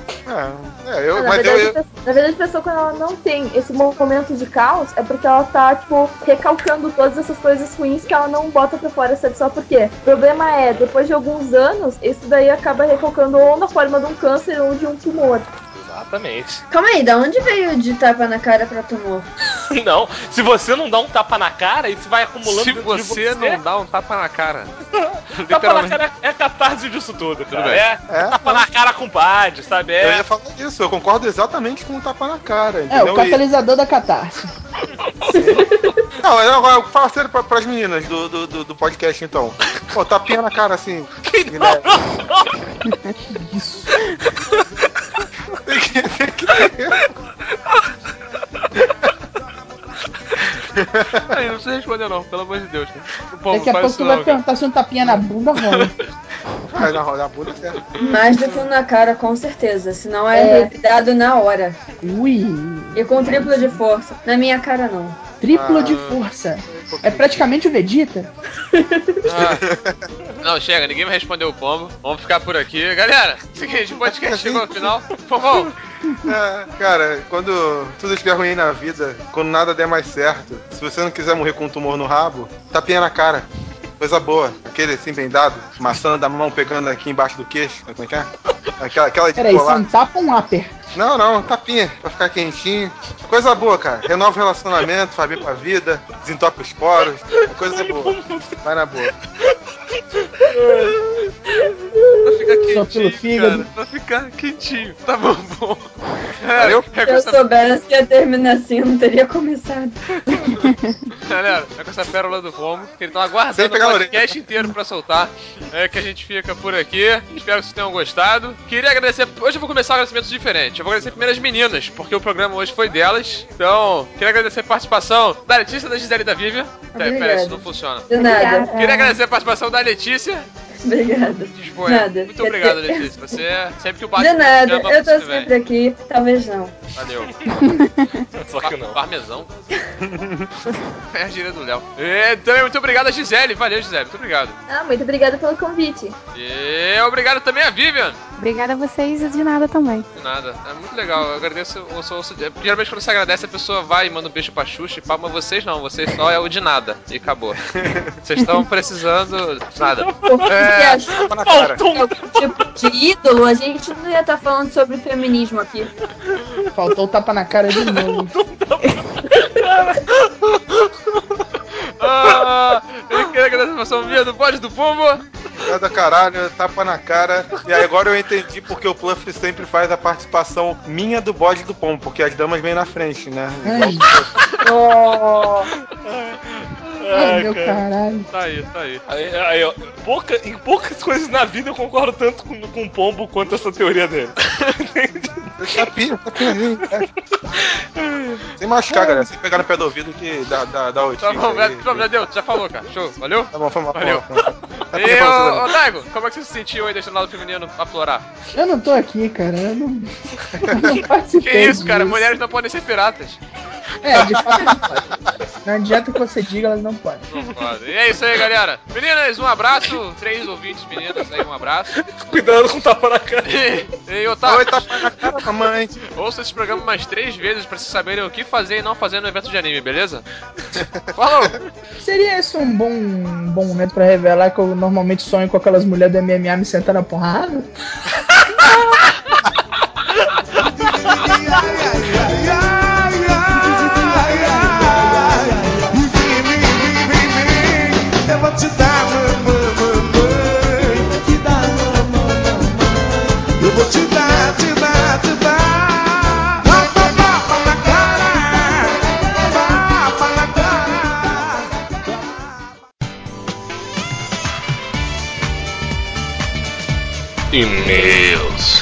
Na verdade, a pessoa, quando ela não tem esse momento de caos, é porque ela tá, tipo, recalcando todas essas coisas ruins que ela não bota pra fora, sabe só por quê? O problema é, depois de alguns anos, isso daí acaba recalcando ou na forma de um câncer ou de um tumor. Exatamente. Calma aí, da onde veio de tapa na cara pra tumor? Não, se você não dá um tapa na cara, isso vai acumulando Se dentro de você não dá um tapa na cara. Tapa na cara é a catarse disso tudo, cara. Tudo bem. Tapa na cara com pad, sabe? Eu ia falar isso, eu concordo exatamente com o tapa na cara, entendeu? É, o catalisador da catarse. Não, agora fala sério pras meninas do podcast, então. Pô, tapinha na cara, assim. Isso. Aí, não precisa responder não, pelo amor de Deus. Daqui a pouco tu vai perguntar se um tapinha na bunda rola. Na bunda é certo. Mais do que um na cara, com certeza. Senão é revidado na hora. Ui. E com triplo de força. Na minha cara, não. Triplo de força. É praticamente o Vegeta. Não, chega, ninguém vai responder o pombo. Vamos ficar por aqui. Galera, seguinte, o podcast chegou ao final. Pombão. Cara, quando tudo estiver ruim na vida, quando nada der mais certo, se você não quiser morrer com um tumor no rabo, tapinha na cara. Coisa boa. Aquele assim bem dado, maçã da mão pegando aqui embaixo do queixo. Como é que é? Aquela de Peraí, colar. são tapa ou um upper? Não, tapinha, pra ficar quentinho. Coisa boa, cara. Renova o relacionamento, faz bem pra vida, desentope os poros. Coisa boa. Vai na boa. Pra ficar quentinho, Só pelo fígado. cara. Pra ficar quentinho. Tá bom. Valeu? Se eu soubesse que ia terminar assim, eu não teria começado. Galera, é com essa pérola do pombo, que ele tá aguardando o podcast inteiro pra soltar. É que a gente fica por aqui. Espero que vocês tenham gostado. Queria agradecer. Hoje eu vou começar agradecimentos diferentes. Eu vou agradecer primeiro as meninas, porque o programa hoje foi delas. Então, queria agradecer a participação da Letícia, da Gisele e da Vivian. Pera, isso não funciona. De nada. Queria agradecer a participação da Letícia. Obrigada. Nada. Muito obrigado, Letícia. Você, sempre que o Batman de nada, chama, eu tô você sempre vem. aqui, talvez não. Valeu. Só que não. Parmesão. É a gíria do Léo. E também muito obrigado a Gisele. Valeu, Gisele. Muito obrigado. Muito obrigada pelo convite. E obrigado também a Vivian. Obrigada a vocês e de nada também. De nada. É muito legal. Eu agradeço. Geralmente quando você agradece, a pessoa vai e manda um beijo pra Xuxa e pá, mas vocês não. Vocês só é o de nada. E acabou. Vocês estão precisando de nada. Tipo de ídolo, a gente não ia estar falando sobre feminismo aqui. Faltou o tapa na cara de novo. participação minha do bode do pombo. Cada caralho, tapa na cara. E aí agora eu entendi porque o Pluff sempre faz a participação minha do bode do pombo, porque as damas vêm na frente, né? Ai, meu caralho. Tá aí. Aí, ó, em poucas coisas na vida eu concordo tanto com o pombo quanto essa teoria dele. Tapinha, sem machucar, galera. Sem pegar no pé do ouvido que dá o Tá bom, já deu, já falou, cara. Show, valeu? Tá bom, foi mal. Valeu. E, ô Daigo, como é que você se sentiu aí deixando o lado feminino aflorar? Eu não tô aqui, cara. Eu não participei. Que isso, cara? disso. Mulheres não podem ser piratas. É, de fato não pode. Não adianta que você diga, elas não podem. Não podem. E é isso aí, galera. Meninas, um abraço. 3 ouvintes, meninas, aí um abraço. Cuidado com o tapa na cara. E Otávio. Oi, tapa na cara, mamãe. Ouça esse programa mais 3 vezes pra vocês saberem o que fazer e não fazer no evento de anime, beleza? Falou! Seria esse um bom momento pra revelar que eu normalmente sonho com aquelas mulheres do MMA me sentando na porrada? Eu vou te dar, mamãe. Eu vou te dar, te dar. Tapa na cara. Tapa na cara. E-mails.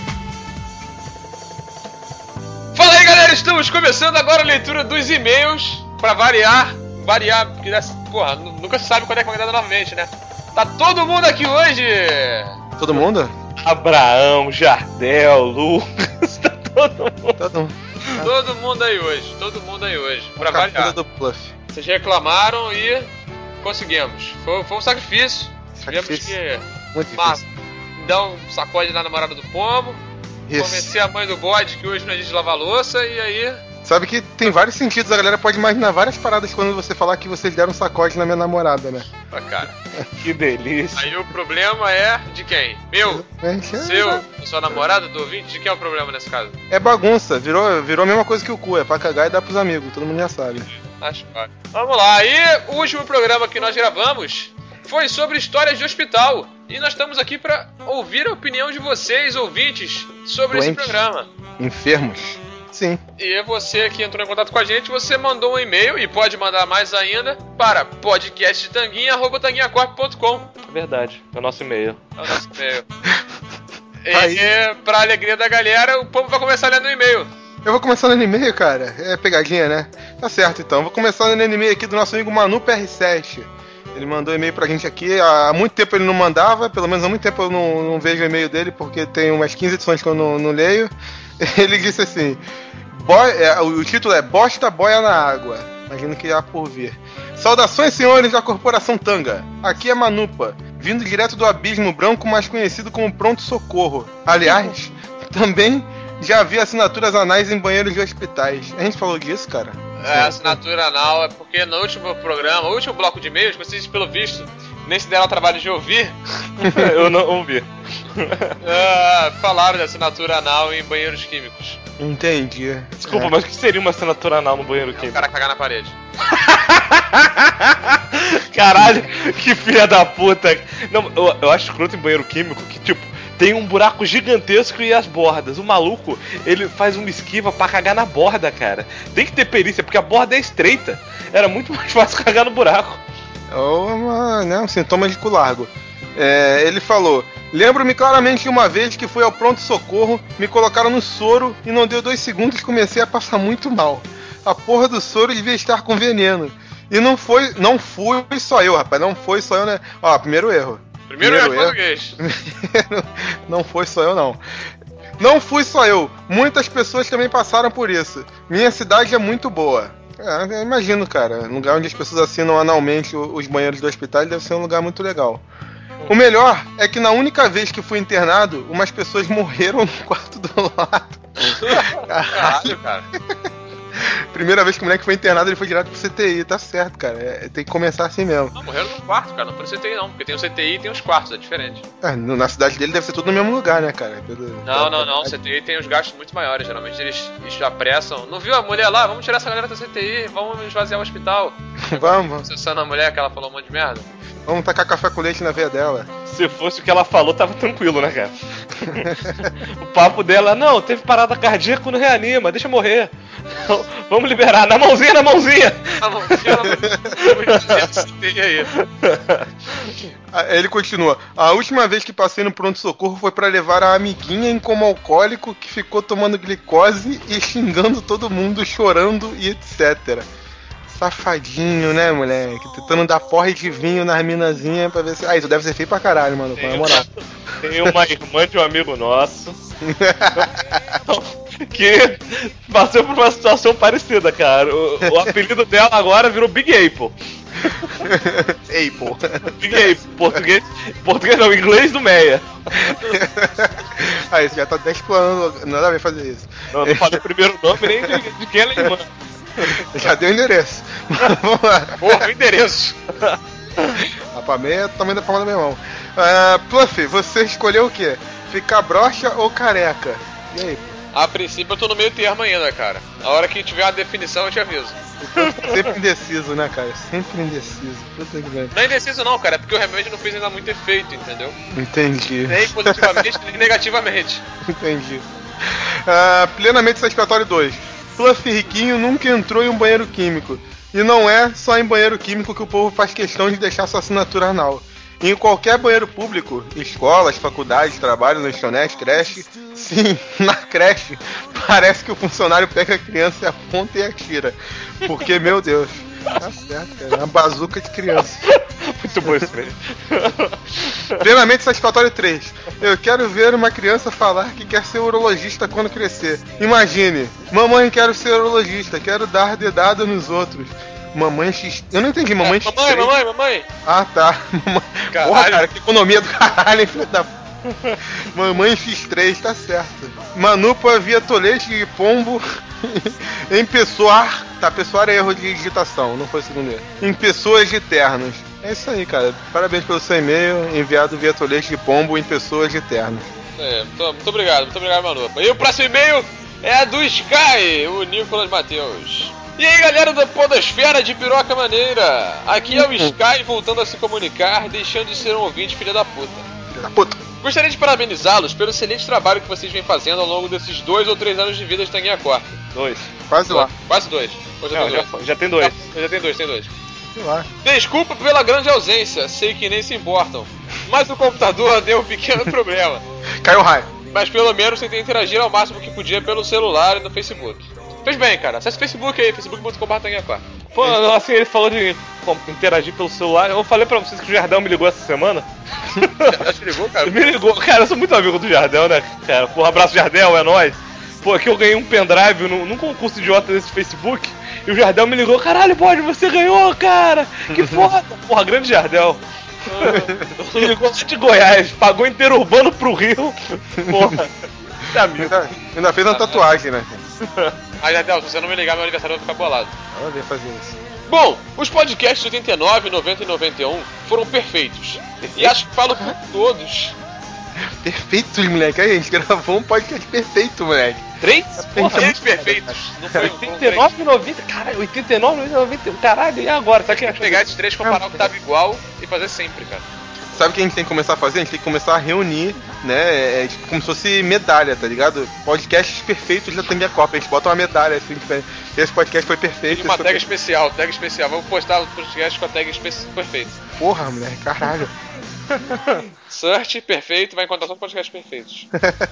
Fala aí, galera, estamos começando agora a leitura dos e-mails. Pra variar, porque porra, nunca se sabe quando é que vai dar novamente, né? Tá todo mundo aqui hoje! Todo mundo? Abraão, Jardel, Lucas, tá todo mundo. Todo mundo. Todo mundo aí hoje, pra variar. Captura do Pluff. Vocês reclamaram e conseguimos. Foi um sacrifício. Tivemos que Muito difícil. dar um sacode na namorada do pombo, Isso. convencer a mãe do bode que hoje não é dia de lavar louça, e aí... Sabe que tem vários sentidos, a galera pode imaginar várias paradas quando você falar que vocês deram um sacode na minha namorada, né? Ó, cara. Que delícia. Aí o problema é de quem? Meu? Seu? Da sua namorada, do ouvinte? De quem é o problema nesse caso? É bagunça, virou a mesma coisa que o cu, é pra cagar e dar pros amigos, todo mundo já sabe. Acho que vai. Vamos lá, e o último programa que nós gravamos foi sobre histórias de hospital. E nós estamos aqui pra ouvir a opinião de vocês, ouvintes, sobre esse Doentes. programa. Enfermos? Sim. E você que entrou em contato com a gente, você mandou um e-mail e pode mandar mais ainda para podcasttanguinha@tanguinhacorp.com. É verdade, é o nosso e-mail. É o nosso e-mail. Aí. E pra alegria da galera, o povo vai começar lendo o e-mail. Eu vou começar lendo e-mail, cara. É pegadinha, né? Tá certo, então. Vou começar lendo e-mail aqui do nosso amigo Manu PR7. Ele mandou e-mail pra gente aqui. Há muito tempo ele não mandava. Pelo menos há muito tempo eu não vejo o e-mail dele, porque tem umas 15 edições que eu não leio. Ele disse assim... o título é Bosta Boia na Água. Imagino que há por vir. Saudações, senhores da Corporação Tanga. Aqui é Manupa, vindo direto do Abismo Branco, mais conhecido como Pronto Socorro. Aliás, também já vi assinaturas anais em banheiros de hospitais. A gente falou disso, cara? É, assinatura anal é porque no último programa, o último bloco de e-mails, vocês, pelo visto, nem se deram o trabalho de ouvir. Eu não ouvi. Falaram de assinatura anal em banheiros químicos. Entendi. Desculpa, mas o que seria uma assinatura anal no banheiro O químico? cara cagar na parede. Caralho, que filha da puta. Não, eu acho escroto em banheiro químico que, tipo, tem um buraco gigantesco e as bordas. O maluco, ele faz uma esquiva pra cagar na borda, cara. Tem que ter perícia, porque a borda é estreita. Era muito mais fácil cagar no buraco. Um sintoma de cu largo. Ele falou: lembro-me claramente de uma vez que fui ao pronto-socorro, me colocaram no soro e não deu 2 segundos e comecei a passar muito mal. A porra do soro devia estar com veneno. E não fui só eu, rapaz, não foi só eu, né? Ó, primeiro erro. Primeiro erro português. Não foi só eu, não. Não fui só eu. Muitas pessoas também passaram por isso. Minha cidade é muito boa. Eu imagino, cara. Um lugar onde as pessoas assinam anualmente os banheiros do hospital deve ser um lugar muito legal. O melhor é que na única vez que fui internado, umas pessoas morreram no quarto do lado. Caralho, cara. Primeira vez que o moleque foi internado, ele foi direto pro CTI. Tá certo, cara. Tem que começar assim mesmo. Não, morreram no quarto, cara. Não foi no CTI, não. Porque tem o CTI e tem os quartos, é diferente. Na cidade dele deve ser tudo no mesmo lugar, né, cara? Não. O CTI tem os gastos muito maiores. Geralmente eles apressam. Não viu a mulher lá? Vamos tirar essa galera do CTI. Vamos esvaziar o hospital. Vamos. Processando a mulher que ela falou um monte de merda. Vamos tacar café com leite na veia dela. Se fosse o que ela falou, tava tranquilo, né, cara? O papo dela, não, teve parada cardíaca, não reanima, deixa eu morrer. Vamos liberar, na mãozinha, na mãozinha. Na mãozinha, aí. Ele continua. A última vez que passei no pronto-socorro foi pra levar a amiguinha em coma alcoólico que ficou tomando glicose e xingando todo mundo, chorando e etc. Safadinho, né, moleque? Tentando dar porre de vinho nas minazinhas pra ver se... isso deve ser feio pra caralho, mano, com a moral. Tem uma irmã de um amigo nosso que passou por uma situação parecida, cara. O apelido dela agora virou Big Apple. Apple. Big Apple. Português não, inglês do Meia. Isso já tá 10 planos, nada a ver fazer isso. Não falei o primeiro nome nem de quem ela é irmã. Já deu o endereço. Vamos lá. Porra, o endereço. A palmeira é o tamanho da palma da minha mão. Pluff, você escolheu o quê? Ficar broxa ou careca? E aí? A princípio eu tô no meio termo ainda, cara. A hora que tiver uma definição eu te aviso. Sempre indeciso, né, cara? Sempre indeciso. Puta que pariu. Não é indeciso não, cara. É porque o remédio não fez ainda muito efeito, entendeu? Entendi. Nem positivamente, nem negativamente. Entendi. Plenamente satisfatório 2. Fluff riquinho nunca entrou em um banheiro químico. E não é só em banheiro químico que o povo faz questão de deixar sua assinatura anal. Em qualquer banheiro público, escolas, faculdades, trabalho, lanchonete, creche, sim, na creche, parece que o funcionário pega a criança e aponta e atira. Porque, meu Deus, tá certo, cara, é uma bazuca de criança. Muito bom isso mesmo. Plenamente satisfatório 3. Eu quero ver uma criança falar que quer ser urologista quando crescer. Imagine, mamãe, quero ser urologista, quero dar dedada nos outros. Mamãe X... Eu não entendi, mamãe X3. Mamãe. Ah, tá. Porra, cara, que economia do caralho, hein, filho da... Mamãe X3, tá certo. Manupa via tolete e pombo em pessoar... Tá, pessoar é erro de digitação, não foi o segundo erro. Em pessoas de ternos. É isso aí, cara. Parabéns pelo seu e-mail enviado via tolete de pombo em pessoas de ternos. Muito obrigado, Manupa. E o próximo e-mail é do Sky, o Nicolas Mateus. E aí, galera da podosfera de piroca maneira, aqui é o Sky voltando a se comunicar, deixando de ser um ouvinte filha da puta. Gostaria de parabenizá-los pelo excelente trabalho que vocês vêm fazendo ao longo desses 2 ou 3 anos de vida de Tanguinha Corp. 2. Quase lá. Quase 2. Já tem 2. Já tem 2, Sei lá. Desculpa pela grande ausência, sei que nem se importam. Mas o computador deu um pequeno problema. Caiu o raio. Mas pelo menos tentei interagir ao máximo que podia pelo celular e no Facebook. Fez bem, cara. Acesse o Facebook aí, facebook.com/tanguinha4. Pô, assim, ele falou de interagir pelo celular. Eu falei pra vocês que o Jardel me ligou essa semana. Já te ligou, cara? Me ligou. Cara, eu sou muito amigo do Jardel, né, cara? Porra, abraço, Jardel, é nóis. Pô, aqui eu ganhei um pendrive num concurso idiota desse Facebook. E o Jardel me ligou. Caralho, bode, você ganhou, cara. Que foda. Porra, grande Jardel. Me ligou lá de Goiás. Pagou interurbano pro Rio. Porra. Ainda fez uma tatuagem, né? Aí, Jardel, se você não me ligar, meu aniversário vai ficar bolado. Ela veio fazer isso. Bom, os podcasts 89, 90 e 91 foram perfeitos. E acho que falo por todos. Perfeitos, moleque. Aí, a gente gravou um podcast perfeito, moleque. 3? Porra, 3 perfeitos. Não foi 89 e 90, caralho, 89 e 91, caralho, e agora? Sabe que tem que pegar esses 3, comparar o que tava igual e fazer sempre, cara. Sabe o que a gente tem que começar a fazer? A gente tem que começar a reunir, né? Tipo, como se fosse medalha, tá ligado? Podcasts perfeitos da Tanguinha Corp. A gente bota uma medalha assim, esse podcast foi perfeito. E uma tag especial. Vamos postar o podcast com a tag perfeito. Porra, moleque, caralho. Search perfeito, vai encontrar só podcasts perfeitos.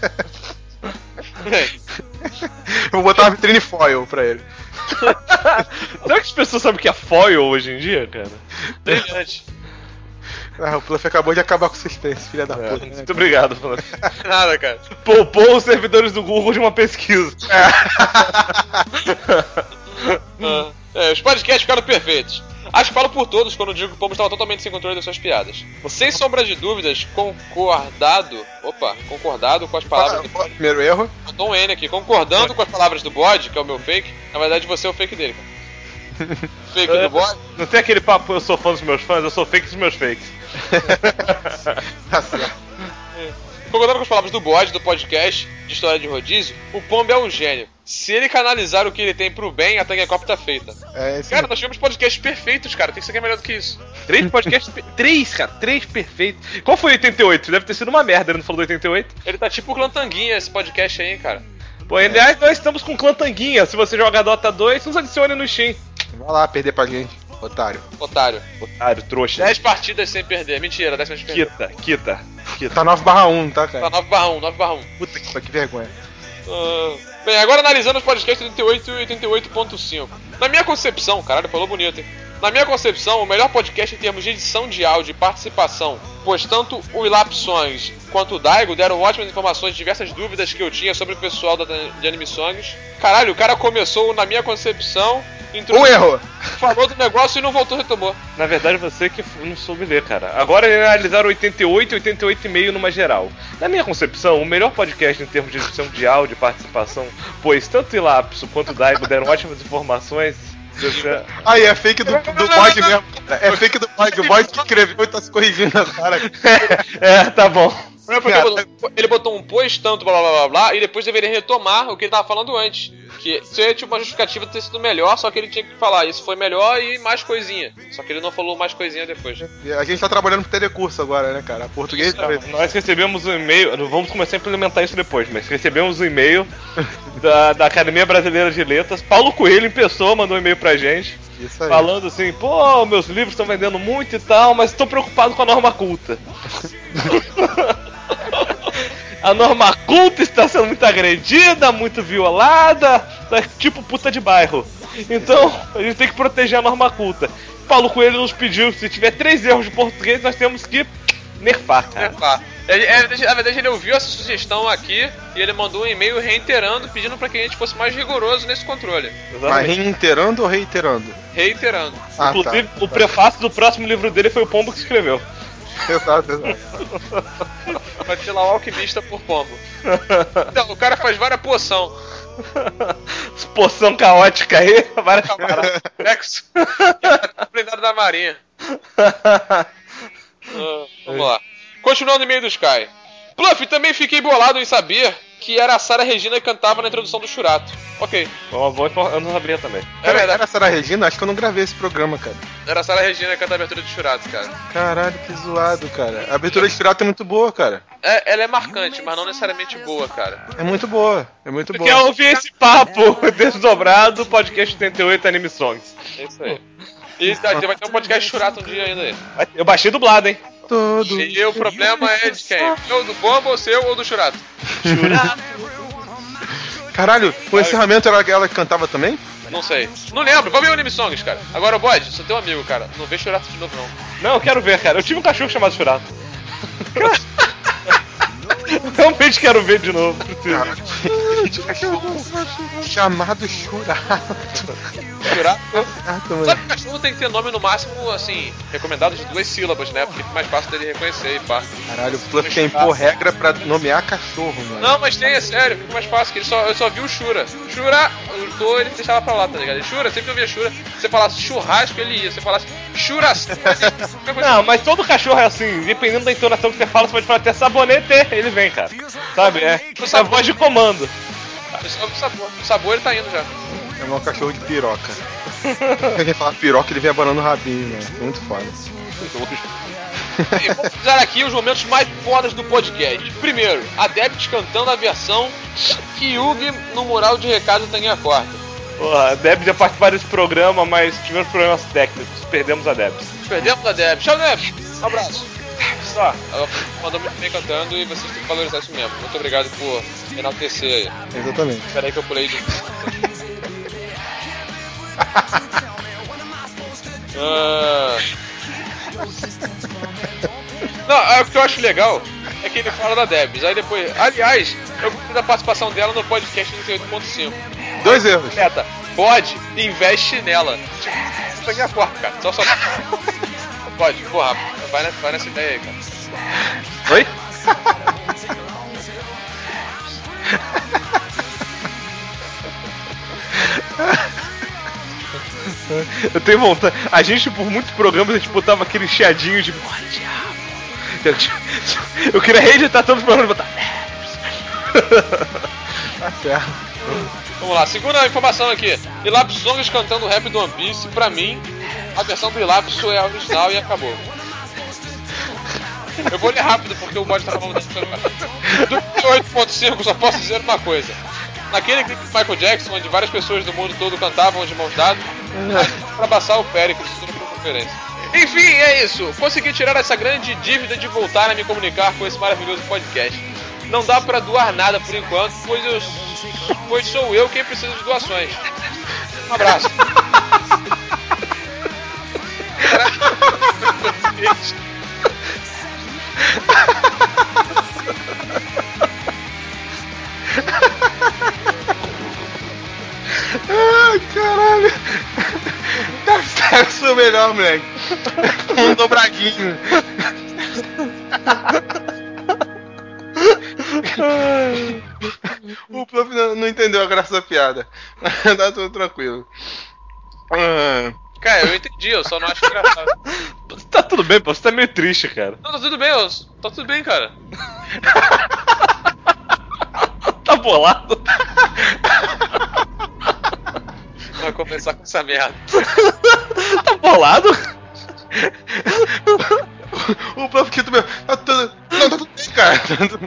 Eu vou botar uma vitrine foil pra ele. Será que as pessoas sabem o que é foil hoje em dia, cara? Brilhante. O Pluff acabou de acabar com o suspense, filha da puta. Né? Muito obrigado, Pluff. Nada, cara. Poupou os servidores do Google de uma pesquisa. Os podcasts ficaram perfeitos. Acho que falo por todos quando digo que o Pombo estava totalmente sem controle das suas piadas. Sem sombra de dúvidas, concordado com as palavras do bode. Primeiro erro. Botou um N aqui. Concordando com as palavras do bode, que é o meu fake. Na verdade, você é o fake dele, cara. Fake do bode. Não tem aquele papo, eu sou fã dos meus fãs, eu sou fake dos meus fakes. Tá certo. Concordando com as palavras do bode, do podcast de história de rodízio, o Pombo é um gênio. Se ele canalizar o que ele tem pro bem, a Tanga Copa tá feita. Cara, nós tivemos podcasts perfeitos, cara. Tem que ser melhor do que isso. 3 podcasts... 3 perfeitos. Qual foi o 88? Deve ter sido uma merda, ele não falou do 88? Ele tá tipo o Clã Tanguinha, esse podcast aí, cara. Pô, aliás, nós estamos com o Clã Tanguinha. Se você joga Dota 2, nos adicione no Steam. Vai lá perder pra gente, otário. Otário, trouxa. 10 partidas sem perder. Mentira, 10 sem perder. Quita. Tá 9/1, tá, cara? Tá 9/1. Puta que vergonha. Bem, agora analisando os podcasts 88 e 88.5. Na minha concepção, caralho, falou bonito, hein? Na minha concepção, o melhor podcast em termos de edição de áudio e participação, pois tanto o Ilapsongs quanto o Daigo deram ótimas informações de diversas dúvidas que eu tinha sobre o pessoal de Anime Songs. Caralho, o cara começou, na minha concepção, um erro! Falou do negócio e não voltou, retomou. Na verdade, você que não soube ler, cara. Agora eles analisaram 88 e 88,5 numa geral. Na minha concepção, o melhor podcast em termos de edição de áudio e participação, pois tanto o Ilapso quanto o Daigo deram ótimas informações. Aí, é fake do bode mesmo. É fake do bode. O bode que escreveu e tá se corrigindo agora. Tá bom. Ele botou um pois, tanto, blá blá blá blá, e depois deveria retomar o que ele tava falando antes. Que seria tipo uma justificativa de ter sido melhor, só que ele tinha que falar, isso foi melhor e mais coisinha. Só que ele não falou mais coisinha depois. A gente tá trabalhando pro telecurso agora, né, cara? Português também. Nós recebemos um e-mail, vamos começar a implementar isso depois, mas recebemos um e-mail da Academia Brasileira de Letras. Paulo Coelho em pessoa mandou um e-mail pra gente. Isso aí. Falando assim, pô, meus livros estão vendendo muito e tal, mas estou preocupado com a norma culta. A norma culta está sendo muito agredida, muito violada, tá tipo puta de bairro. Então, a gente tem que proteger a norma culta. Paulo Coelho nos pediu, se tiver 3 erros de português, nós temos que nerfar, cara. Nerfar. Na verdade, ele ouviu essa sugestão aqui e ele mandou um e-mail reiterando, pedindo pra que a gente fosse mais rigoroso nesse controle. Mas reiterando ou reiterando? Reiterando. Inclusive, tá. O prefácio do próximo livro dele foi o Pombo que escreveu. Exato. Vai ser lá o alquimista por Pombo. Então, o cara faz várias poção. Poção caótica aí, várias camaradas. Nexo. Blindado da Marinha. Vamos lá. Continuando no meio do Sky. Pluff, também fiquei bolado em saber que era a Sarah Regina que cantava na introdução do Churato. Ok. Uma boa eu não sabia também. Era a Sarah Regina? Acho que eu não gravei esse programa, cara. Era a Sarah Regina que canta a abertura de Churato, cara. Caralho, que zoado, cara. A abertura de Churato é muito boa, cara. Ela é marcante, mas não necessariamente boa, cara. É muito boa, Tu quer ouvir esse papo desdobrado, podcast 88 Anime Songs. É isso aí. E vai ter um podcast de Churato um dia ainda aí. Eu baixei dublado, hein? Todo. E o problema é de quem? Ou do Pombo, ou seu, ou do Churato? Churato. Caralho, o encerramento era ela que cantava também? Não sei. Não lembro. Vamos ver o Anime Songs, cara. Agora, o Bode, sou teu amigo, cara. Não vê Churato de novo, não. Não, eu quero ver, cara. Eu tive um cachorro chamado Churato. Realmente quero ver de novo. Chamado Churato. Churato? Só que o cachorro tem que ter nome no máximo, assim, recomendado de 2 sílabas, né? Porque fica mais fácil dele reconhecer e pá. Caralho, o Fluff tem pôr regra pra nomear cachorro, mano. Não, mas tem, é sério, fica mais fácil, que eu só vi o Shura. Shura, ele deixava pra lá, tá ligado? Shura, sempre que eu via Shura, se você falasse churrasco, ele ia. Se você falasse churrasco, não, mas todo cachorro é assim, dependendo da entonação que você fala, você pode falar até sabonete, ele vem, cara. Sabe? É a voz de comando. O sabor ele tá indo já. É um cachorro de piroca. Se alguém falar piroca, ele vem abanando o rabinho, né? Muito foda. E vamos usar aqui os momentos mais fodas do podcast. Primeiro, a Debs cantando a versão Kyugi no mural de recado do Tanguinha Corta. Porra, a Debs já participou desse programa, mas tivemos problemas técnicos. Perdemos a Debs. Tchau, Debs. Um abraço. Só, ela mandou muito bem cantando e vocês têm que valorizar isso mesmo. Muito obrigado por enaltecer aí. Exatamente. Espera aí que eu pulei de... Não, o que eu acho legal é que ele fala da Debs. Aí depois, aliás, eu gostei da participação dela no podcast 38.5. 2 erros. Meta, pode, investe nela. Tipo, isso aqui é porra, cara. Só. Pode, porra, vai nessa ideia aí, cara. Oi? Eu tenho vontade. A gente, por muitos programas, a gente botava aquele chiadinho de eu queria reeditar todos os programas e botar. Tá certo. Vamos lá, segunda informação aqui. Ilapso Songs cantando o rap do One Piece. Pra mim, a versão do Ilapso é a original e acabou. Eu vou ler rápido porque o mod tá falando dessa história. Do 8.5 só posso dizer uma coisa. Naquele clipe do Michael Jackson, onde várias pessoas do mundo todo cantavam de mãos dadas, pra passar o Péricles por conferência. Enfim, é isso. Consegui tirar essa grande dívida de voltar a me comunicar com esse maravilhoso podcast. Não dá pra doar nada por enquanto, pois sou eu quem precisa de doações. Um abraço. Ai, caralho. Deve ser o melhor, moleque. Um dobradinho. O Pluff não entendeu a graça da piada. Tá tudo tranquilo. Cara, eu entendi, eu só não acho engraçado. Tá tudo bem, pô, você tá meio triste, cara. Não, tá tudo bem, tá tudo bem, cara. Tá bolado? Vai começar com essa merda. Tá bolado? O Pluff aqui também. Tá tudo bem, cara.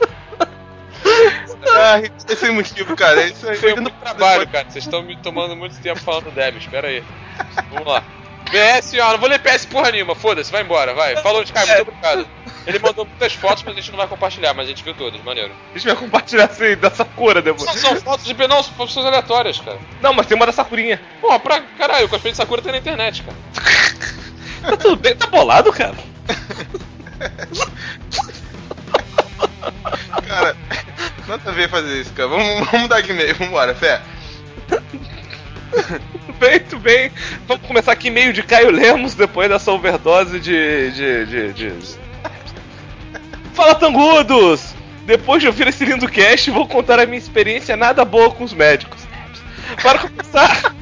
Esse é o motivo, cara. Isso aí. Foi muito trabalho, cara. Vocês estão me tomando muito tempo falando Deb. Espera aí. Vamos lá. PS, ó, não vou ler PS porra nenhuma. Foda-se, vai embora, vai. Falou de cara, muito obrigado. Ele mandou muitas fotos, mas a gente não vai compartilhar, mas a gente viu todas, maneiro. A gente vai compartilhar assim, da Sakura depois. São fotos de não, são pessoas aleatórias, cara. Não, mas tem uma da Sakurinha. Pô, pra caralho, o cosplay de Sakura tem na internet, cara. Tá tudo bem, tá bolado, cara? Cara, nada a ver fazer isso, cara. Vamos mudar de e-mail, vambora, fé. Muito bem. Vamos começar aqui e-mail de Caio Lemos, depois dessa overdose de... Fala, tangudos! Depois de ouvir esse lindo cast, vou contar a minha experiência nada boa com os médicos. Para começar,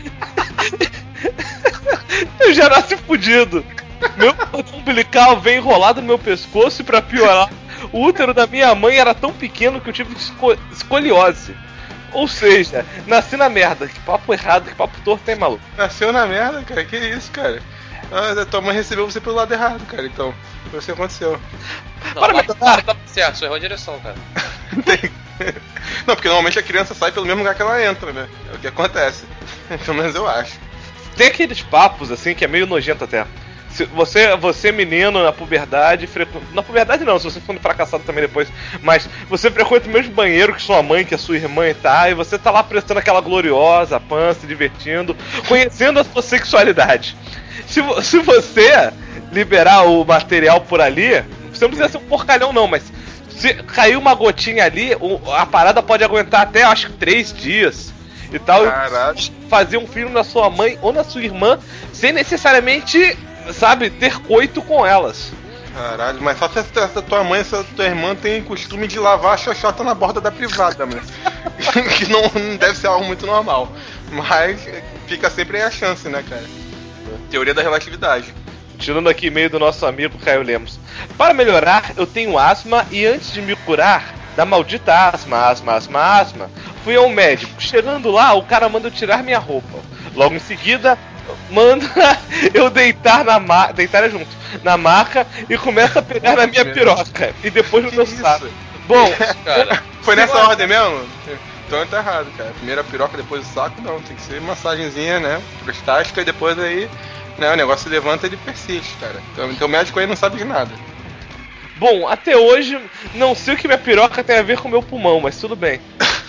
eu já nasci fudido. Meu cordão umbilical veio enrolado no meu pescoço e, pra piorar, o útero da minha mãe era tão pequeno que eu tive escoliose. Ou seja, nasci na merda. Que papo errado, que papo torto, hein, maluco? Nasceu na merda, cara. Que isso, cara? Tua mãe recebeu você pelo lado errado, cara. Então, foi isso que aconteceu. Não, para, cara, tá certo, só errou a direção, cara. Não, porque normalmente a criança sai pelo mesmo lugar que ela entra, né? É o que acontece. Pelo menos eu acho. Tem aqueles papos, assim, que é meio nojento até. Se você menino na puberdade, na puberdade não, se você for fracassado também depois, mas você frequenta o mesmo banheiro que sua mãe, que a sua irmã e tá, e você tá lá prestando aquela gloriosa pança, se divertindo, conhecendo a sua sexualidade. Se você liberar o material por ali, você não precisa ser um porcalhão não, mas se cair uma gotinha ali, a parada pode aguentar até, acho que 3 dias. E tal, fazer um filho na sua mãe ou na sua irmã, sem necessariamente, sabe, ter coito com elas. Caralho, mas só se a tua mãe e a tua irmã tem costume de lavar a xoxota na borda da privada, mano. Que não deve ser algo muito normal. Mas fica sempre aí a chance, né, cara? Teoria da relatividade. Tirando aqui e-mail do nosso amigo Caio Lemos. Para melhorar, eu tenho asma e antes de me curar da maldita asma, fui ao médico. Chegando lá, o cara manda eu tirar minha roupa. Logo em seguida, manda eu deitar na maca e começa a pegar na minha piroca. E depois no meu saco. Bom, cara, foi nessa ordem mesmo? Então tá errado, cara. Primeiro a piroca, depois o saco, não. Tem que ser massagenzinha, né? Prostática e depois aí, né? O negócio se levanta e ele persiste, cara. Então o médico aí não sabe de nada. Bom, até hoje, não sei o que minha piroca tem a ver com o meu pulmão, mas tudo bem.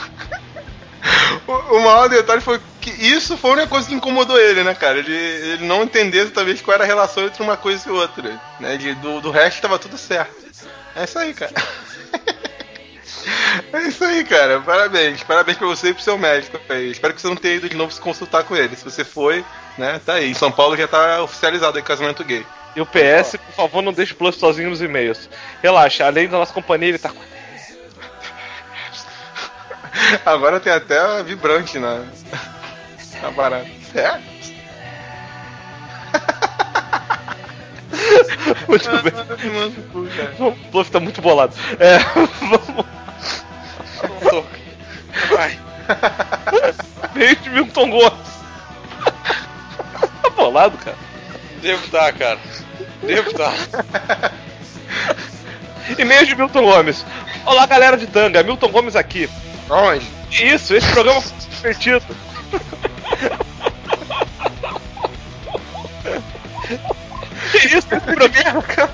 O maior detalhe foi que isso foi uma coisa que incomodou ele, né, cara? Ele não entendeu talvez qual era a relação entre uma coisa e outra, né? Do resto tava tudo certo. É isso aí, cara. É isso aí, cara. Parabéns. Parabéns pra você e pro seu médico aí. Espero que você não tenha ido de novo se consultar com ele. Se você foi, né, tá aí. Em São Paulo já tá oficializado aí casamento gay. E o PS, por favor, não deixe o Bluff sozinho nos e-mails. Relaxa, além da nossa companhia, ele tá com... Agora tem até vibrante na barata. É? Muito bem. O Bluff tá muito bolado. Vamos... Vai. Meio de Milton Gomes. Tá bolado, cara. Devo estar, cara. Devo estar. E-mail de Milton Gomes. Olá, galera de Tanga. Milton Gomes aqui. Onde? Isso, esse programa foi divertido. Que isso, esse programa, cara?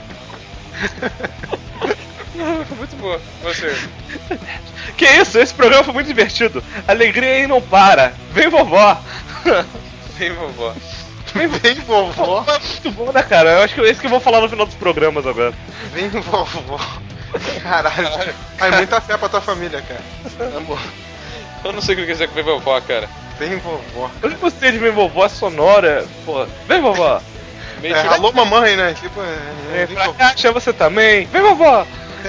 Muito boa. Você. Que isso, esse programa foi muito divertido. Alegria aí não para. Vem, vovó. Vem, vovó. Vem, vovó. É muito bom, né, cara? Eu acho que é isso que eu vou falar no final dos programas agora. Vem, vovó. Caralho. Ai, muita fé pra tua família, cara. Amor. Eu não sei o que quer dizer com vem, vovó, cara. Vem, vovó. Eu não gostei de Vem, vovó, é sonora. Pô, vem, vovó. Alô, mamãe, né? Tipo, vem pra cá, chama você também. Vem, vovó.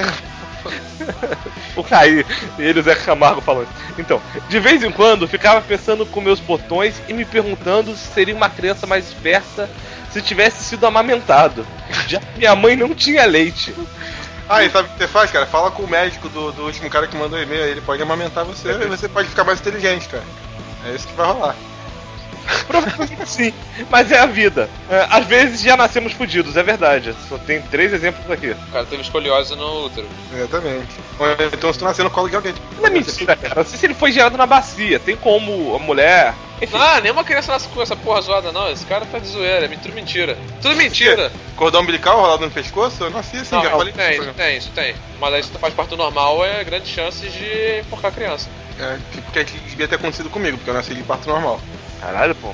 O Caí, ele, o Zé Camargo falando. Então, de vez em quando ficava pensando com meus botões e me perguntando se seria uma criança mais esperta se tivesse sido amamentado, já que minha mãe não tinha leite. Ah, e sabe o que você faz, cara? Fala com o médico do último cara que mandou e-mail, ele pode amamentar você e você pode ficar mais inteligente, cara. É isso que vai rolar. Provavelmente sim, mas é a vida. Às vezes já nascemos fudidos, é verdade. Só tem 3 exemplos aqui. O cara teve escoliose no útero. Exatamente. Então se tu nascer no colo de alguém. Não é mentira, cara. Não sei se ele foi gerado na bacia. Tem como a mulher... Enfim. Não, nenhuma criança nasce com essa porra zoada, não. Esse cara tá de zoeira, é tudo mentira. Tudo mentira. Cordão umbilical rolado no pescoço? Eu nasci assim, não, já falei isso tem. Mas aí se tu faz parto normal, é grandes chances de enforcar a criança. É, porque devia ter acontecido comigo, porque eu nasci de parto normal. Caralho, pô.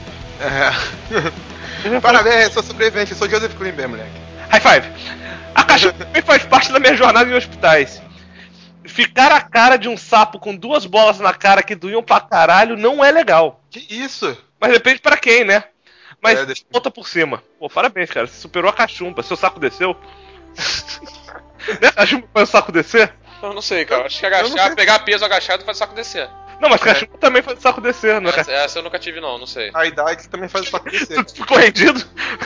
É. Parabéns, sou sobrevivente, eu sou Joseph Klimber, moleque. High five! A caixa também faz parte da minha jornada em hospitais. Ficar a cara de um sapo com 2 bolas na cara que doíam pra caralho não é legal. Que isso? Mas depende pra quem, né? Mas volta por cima. Pô, parabéns, cara. Você superou a cachumba. Seu saco desceu? Né? A cachumba faz o saco descer? Eu não sei, cara. Acho que agachar, pegar peso agachado faz o saco descer. Não, mas cachumba também faz o saco descer, não é? Essa eu nunca tive, não sei. A idade também faz o saco descer. Tu ficou rendido?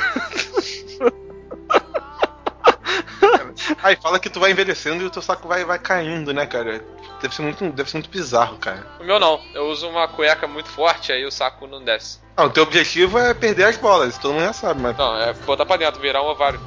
Aí fala que tu vai envelhecendo e o teu saco vai caindo, né, cara? Deve ser muito bizarro, cara. O meu não. Eu uso uma cueca muito forte, aí o saco não desce. Não, o teu objetivo é perder as bolas, todo mundo já sabe, mas... Não, é botar pra dentro, virar um ovário.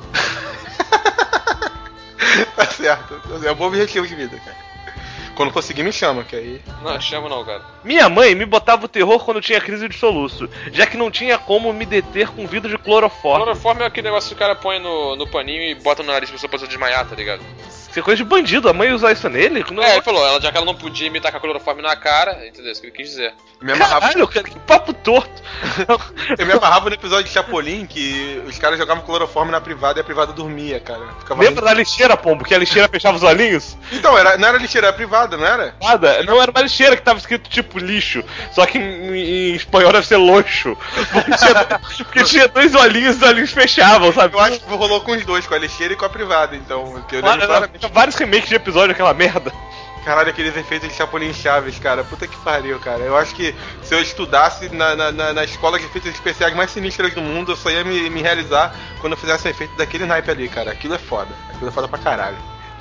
Tá certo. É um bom objetivo de vida, cara. Quando conseguir, me chama, que aí... Não, te chamo não, cara. Minha mãe me botava o terror quando tinha crise de soluço, já que não tinha como me deter com vidro de cloroforme. Cloroforme é aquele negócio que o cara põe no paninho e bota no nariz pra pessoa desmaiar, tá ligado? Isso é coisa de bandido, a mãe usar isso nele? Não... Ele falou, já que ela não podia imitar com a cloroforme na cara, entendeu? Isso que ele quis dizer. Caralho, cara, que papo torto. Eu me amarrava no episódio de Chapolin, que os caras jogavam cloroforme na privada e a privada dormia, cara. Lembra da lixeira, Pombo, que a lixeira fechava os olhinhos? Então, não era lixeira, era privada, não era? Nada, não era uma lixeira que tava escrito tipo lixo, só que em espanhol deve ser loxo. Porque tinha 2 olhinhos e os olhinhos fechavam, sabe? Eu acho que rolou com os dois, com a lixeira e com a privada, então. Eu lembro claramente. Tinha vários remakes de episódio, aquela merda. Caralho, aqueles efeitos de Chapolin Chaves, cara. Puta que pariu, cara. Eu acho que se eu estudasse na escola de efeitos especiais mais sinistras do mundo, eu só ia me realizar quando eu fizesse um efeito daquele naipe ali, cara. Aquilo é foda. Aquilo é foda pra caralho.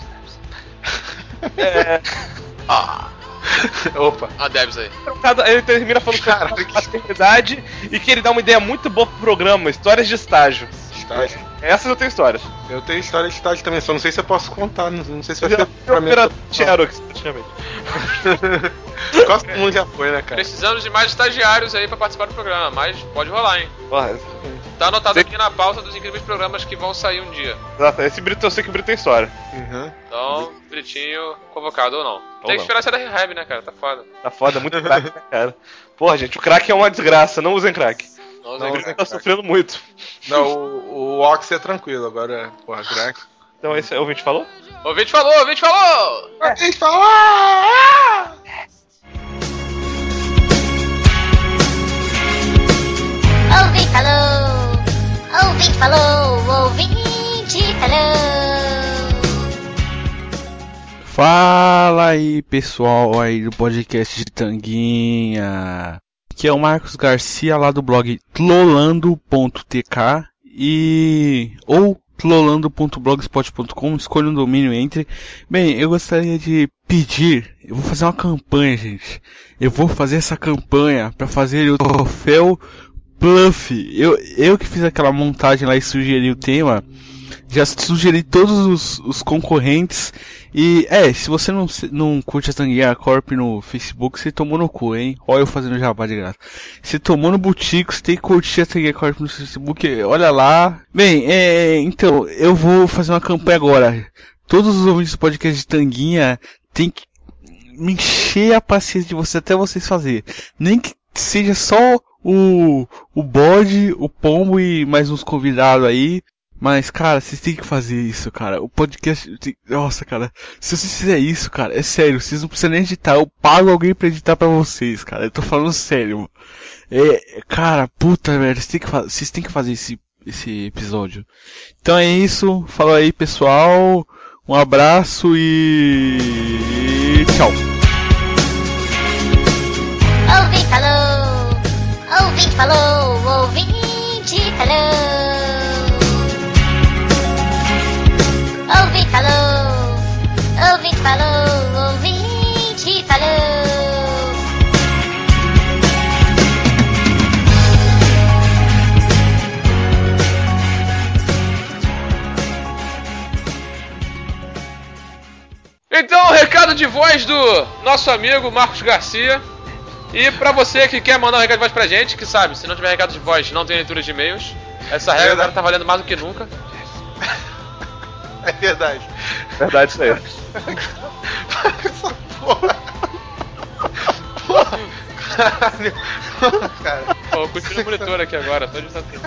Opa. A Debs aí. Ele termina falando sobre a paternidade e que ele dá uma ideia muito boa pro programa, histórias de estágio. Estágio? Essas eu tenho histórias. Eu tenho história de estágio também, só não sei se eu posso contar, não sei se vai ser pra mim. Xerox, praticamente. Quase todo mundo já foi, né, cara? Precisamos de mais estagiários aí pra participar do programa, mas pode rolar, hein? Porra, tá anotado aqui na pauta dos incríveis programas que vão sair um dia. Exato, esse Brito eu sei que o Brito tem história. Uhum. Então, Britinho convocado ou não. Ou tem que não. esperar ser da Rehab, né, cara? Tá foda. Tá foda, muito crack, né, cara? Porra, gente, o crack é uma desgraça, não usem crack. Não usem crack. Tá sofrendo muito. Não, o Ox é tranquilo, agora, porra, crack. Então esse ouvinte falou? Ouvinte falou! Ouvinte falou! Ouvinte falou! Ouvinte falou! Ouvinte falou! Fala aí, pessoal aí do podcast de Tanguinha. Aqui é o Marcos Garcia lá do blog tlolando.tk ou tlolando.blogspot.com, escolha um domínio entre. Bem, eu gostaria de pedir, eu vou fazer uma campanha, gente. Eu vou fazer essa campanha para fazer o troféu Pluff. Eu que fiz aquela montagem lá e sugeri o tema. Já sugeri todos os concorrentes. E se você não curte a Tanguinha Corp no Facebook, você tomou no cu, hein? Olha eu fazendo jabá de graça. Você tomou no Butico, você tem que curtir a Tanguinha Corp no Facebook, olha lá. Bem, então, eu vou fazer uma campanha agora. Todos os ouvintes do podcast de Tanguinha tem que me encher a paciência de vocês até vocês fazerem. Nem que seja só o bode, o pombo e mais uns convidados aí. Mas, cara, vocês têm que fazer isso, cara. O podcast... Nossa, cara. Se vocês fizerem isso, cara, é sério. Vocês não precisam nem editar. Eu pago alguém pra editar pra vocês, cara. Eu tô falando sério. Cara, puta merda. Vocês têm que fazer esse episódio. Então é isso. Falou aí, pessoal. Um abraço e... tchau. Ouvinte falou! Ouvinte falou! Ouvinte falou! Ouvinte falou, ouvinte falou, ouvinte falou. Então, recado de voz do nosso amigo Marcos Garcia. E pra você que quer mandar um recado de voz pra gente, que sabe, se não tiver recado de voz, não tem leitura de e-mails. Essa regra agora tá valendo mais do que nunca. É verdade. Verdade isso aí. Essa porra. Caralho. Cara. Pô, eu continuo o monitor aqui agora, tô de tanto tempo.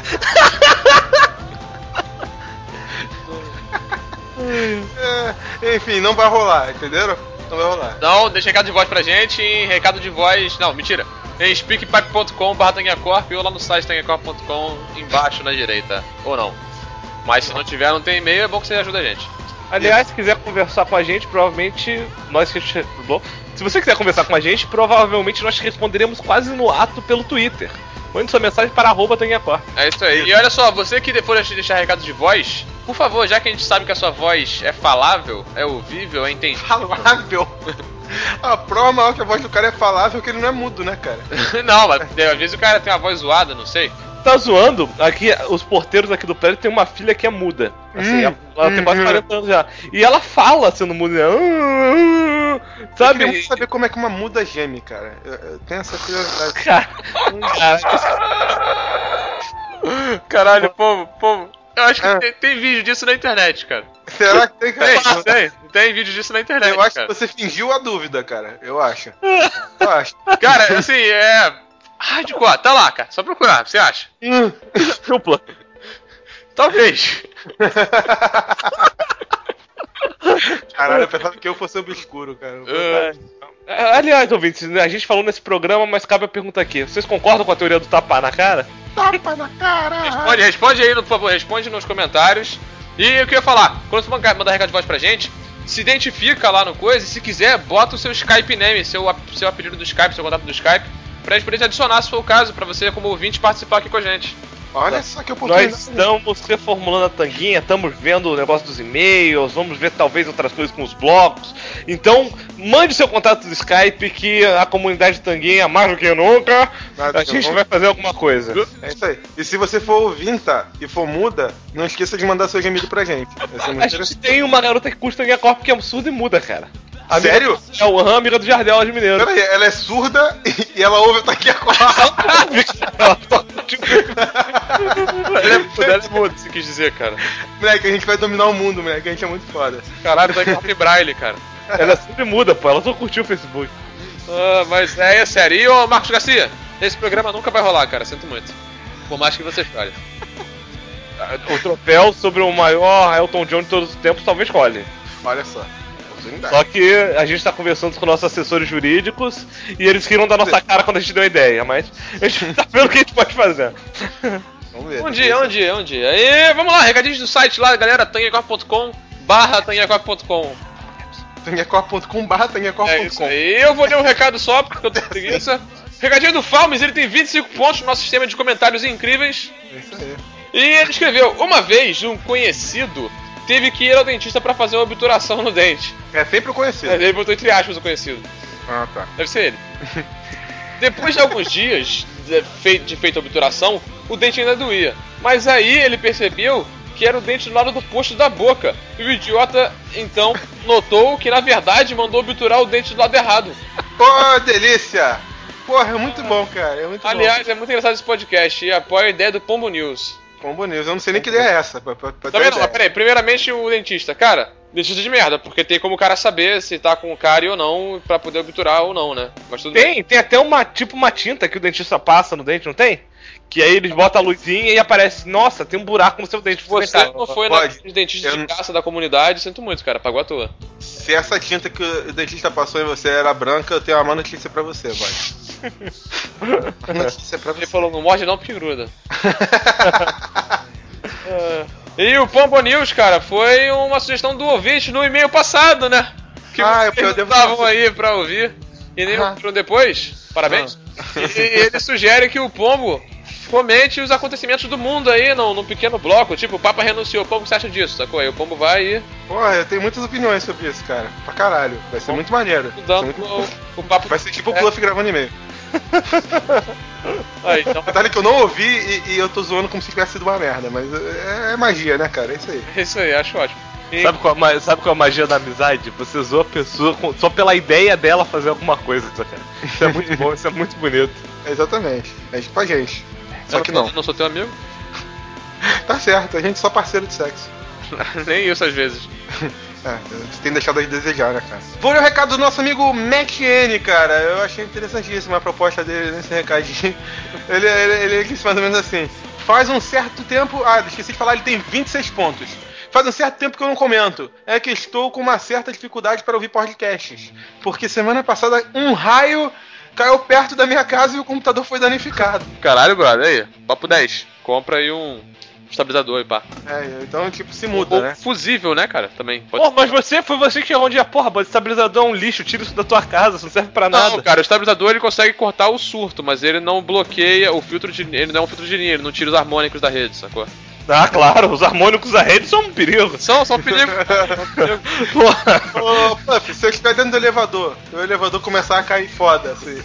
Enfim, não vai rolar, entenderam? Não vai rolar. Não, deixa recado de voz pra gente em recado de voz... Não, mentira. Em speakpipe.com/tanguiacorp ou lá no site tanguiacorp.com embaixo na direita. Ou não. Mas se não tiver, não tem e-mail, é bom que você ajude a gente. Aliás, se quiser conversar com a gente, provavelmente se você quiser conversar com a gente, provavelmente nós responderemos quase no ato pelo Twitter. Mande sua mensagem para @tanguiacorp. É isso aí. E olha só, você que depois de deixar recado de voz, por favor, já que a gente sabe que a sua voz é falável, é ouvível, é entendível. Falável? A prova maior que a voz do cara é falável que ele não é mudo, né, cara? Não, mas às vezes o cara tem uma voz zoada, não sei. Tá zoando? Aqui, os porteiros aqui do prédio tem uma filha que é muda. Assim, ela tem quase 40 anos já. E ela fala sendo muda. Sabe? Eu queria saber como é que uma muda geme, cara. Eu tenho essa curiosidade. Caralho, povo. Eu acho que tem vídeo disso na internet, cara. Será que tem, cara? Tem vídeo disso na internet, eu acho cara. que você fingiu a dúvida, cara. Eu acho. Cara, assim, hardcore, tá lá, cara. Só procurar, você acha? Dupla. Talvez. Caralho, eu pensava que eu fosse obscuro, cara. Aliás, ouvintes, a gente falou nesse programa, mas cabe a pergunta aqui. Vocês concordam com a teoria do tapa na cara? Tapa na cara! Responde aí, por favor, responde nos comentários. E eu queria falar, quando você mandar recado de voz pra gente, se identifica lá no coisa e se quiser, bota o seu Skype name, seu apelido do Skype, seu contato do Skype, pra gente poder te adicionar, se for o caso, pra você como ouvinte participar aqui com a gente. Olha só que oportunidade. Nós estamos reformulando a Tanguinha, estamos vendo o negócio dos e-mails, vamos ver talvez outras coisas com os blogs. Então, mande seu contato do Skype que a comunidade Tanguinha, mais do que nunca, a gente vai fazer alguma coisa. É isso aí. E se você for ouvinta e for muda, não esqueça de mandar seu gemido pra gente. A gente tem uma garota que curte Tanguinha Corp que é surda e muda, cara. Sério? É o amiga do Jardel lá de Mineiro. Peraí, ela é surda e ela ouve o Tanguinha Corp. Ela é muda, você quis dizer, cara. Moleque, a gente vai dominar o mundo, moleque. A gente é muito foda. Caralho, tá em braille, cara. Ela sempre muda, pô. Ela só curtiu o Facebook. Mas é sério. E ô, Marcos Garcia, esse programa nunca vai rolar, cara. Sinto muito. Por mais que você fale. o troféu sobre o maior Elton John de todos os tempos, talvez role. Olha só. Só que a gente tá conversando com nossos assessores jurídicos e eles riram da nossa cara quando a gente deu a ideia, mas a gente tá vendo o que a gente pode fazer. Vamos ver. Um dia. E vamos lá, recadinhos do site lá, galera, tanguecorp.com/tanguecorp.com. tanguecorp.com/tanguecorp.com. É isso aí. Eu vou ler um recado só, porque eu tô com preguiça. Recadinho do Falmes, ele tem 25 pontos no nosso sistema de comentários incríveis. É isso aí. E ele escreveu: uma vez, um conhecido teve que ir ao dentista pra fazer uma obturação no dente. É sempre o conhecido. Ele botou entre aspas o conhecido. Ah, tá. Deve ser ele. Depois de alguns dias de feita a obturação, o dente ainda doía. Mas aí ele percebeu que era o dente do lado do posto da boca. E o idiota, então, notou que na verdade mandou obturar o dente do lado errado. Pô, delícia! Porra, é muito bom, cara. É muito Aliás, bom. é muito engraçado esse podcast e apoia a ideia do Pombo News. Pombo News, eu não sei nem que ideia é essa. Pra Também não, mas peraí, primeiramente o dentista. Cara, dentista de merda, porque tem como o cara saber se tá com cárie ou não pra poder obturar ou não, né? Mas tudo bem. Tem até uma tinta que o dentista passa no dente, não tem? Que aí eles botam a luzinha e aparece, nossa, tem um buraco no seu dente. Você não foi na dentista de caça da comunidade, sinto muito, cara, pagou à toa. Se essa tinta que o dentista passou em você era branca, eu tenho uma má notícia pra você, boy. Notícia pra você. Ele falou, não morde não porque gruda. E o Pombo News, cara, foi uma sugestão do ouvinte no e-mail passado, né? Que vocês estavam aí pra ouvir e nem ouviram depois. Parabéns. E ele sugere que o Pombo comente os acontecimentos do mundo aí num pequeno bloco. Tipo, o Papa renunciou, Pombo, o que você acha disso? Sacou? Aí o Pombo vai e... Porra, eu tenho muitas opiniões sobre isso, cara. Pra caralho. Vai ser muito maneiro. O papo... Vai ser tipo o Puff gravando e-mail. Aí, então... Detalhe que eu não ouvi e eu tô zoando como se tivesse sido uma merda, mas é magia, né, cara? É isso aí. É isso aí, acho ótimo. Sabe qual é a magia da amizade? Você zoa a pessoa só pela ideia dela fazer alguma coisa, cara. Isso é muito bom, isso é muito bonito. Exatamente. É isso pra gente. Só que não. Eu não sou teu amigo? Tá certo, a gente é só parceiro de sexo. Nem isso às vezes. Você tem deixado a desejar, né, cara? Vou ler o recado do nosso amigo Mac N, cara. Eu achei interessantíssima a proposta dele nesse recadinho. Ele disse mais ou menos assim: faz um certo tempo. Esqueci de falar, ele tem 26 pontos. Faz um certo tempo que eu não comento. É que estou com uma certa dificuldade para ouvir podcasts. Porque semana passada um raio caiu perto da minha casa e o computador foi danificado. Caralho, brother, aí. Papo 10. Compra aí um estabilizador e pá. Então, tipo, se muda, né? Fusível, né, cara? Também. Pô, mas foi você que errou um dia, porra, mas estabilizador é um lixo, tira isso da tua casa, isso não serve pra nada. Não, cara, o estabilizador ele consegue cortar o surto, mas ele não bloqueia o filtro de... Ele não é um filtro de linha, ele não tira os harmônicos da rede, sacou? Ah, claro, os harmônicos da rede são um perigo. São um perigo. Ô, Puff, se eu estiver dentro do elevador, e o elevador começar a cair foda, assim.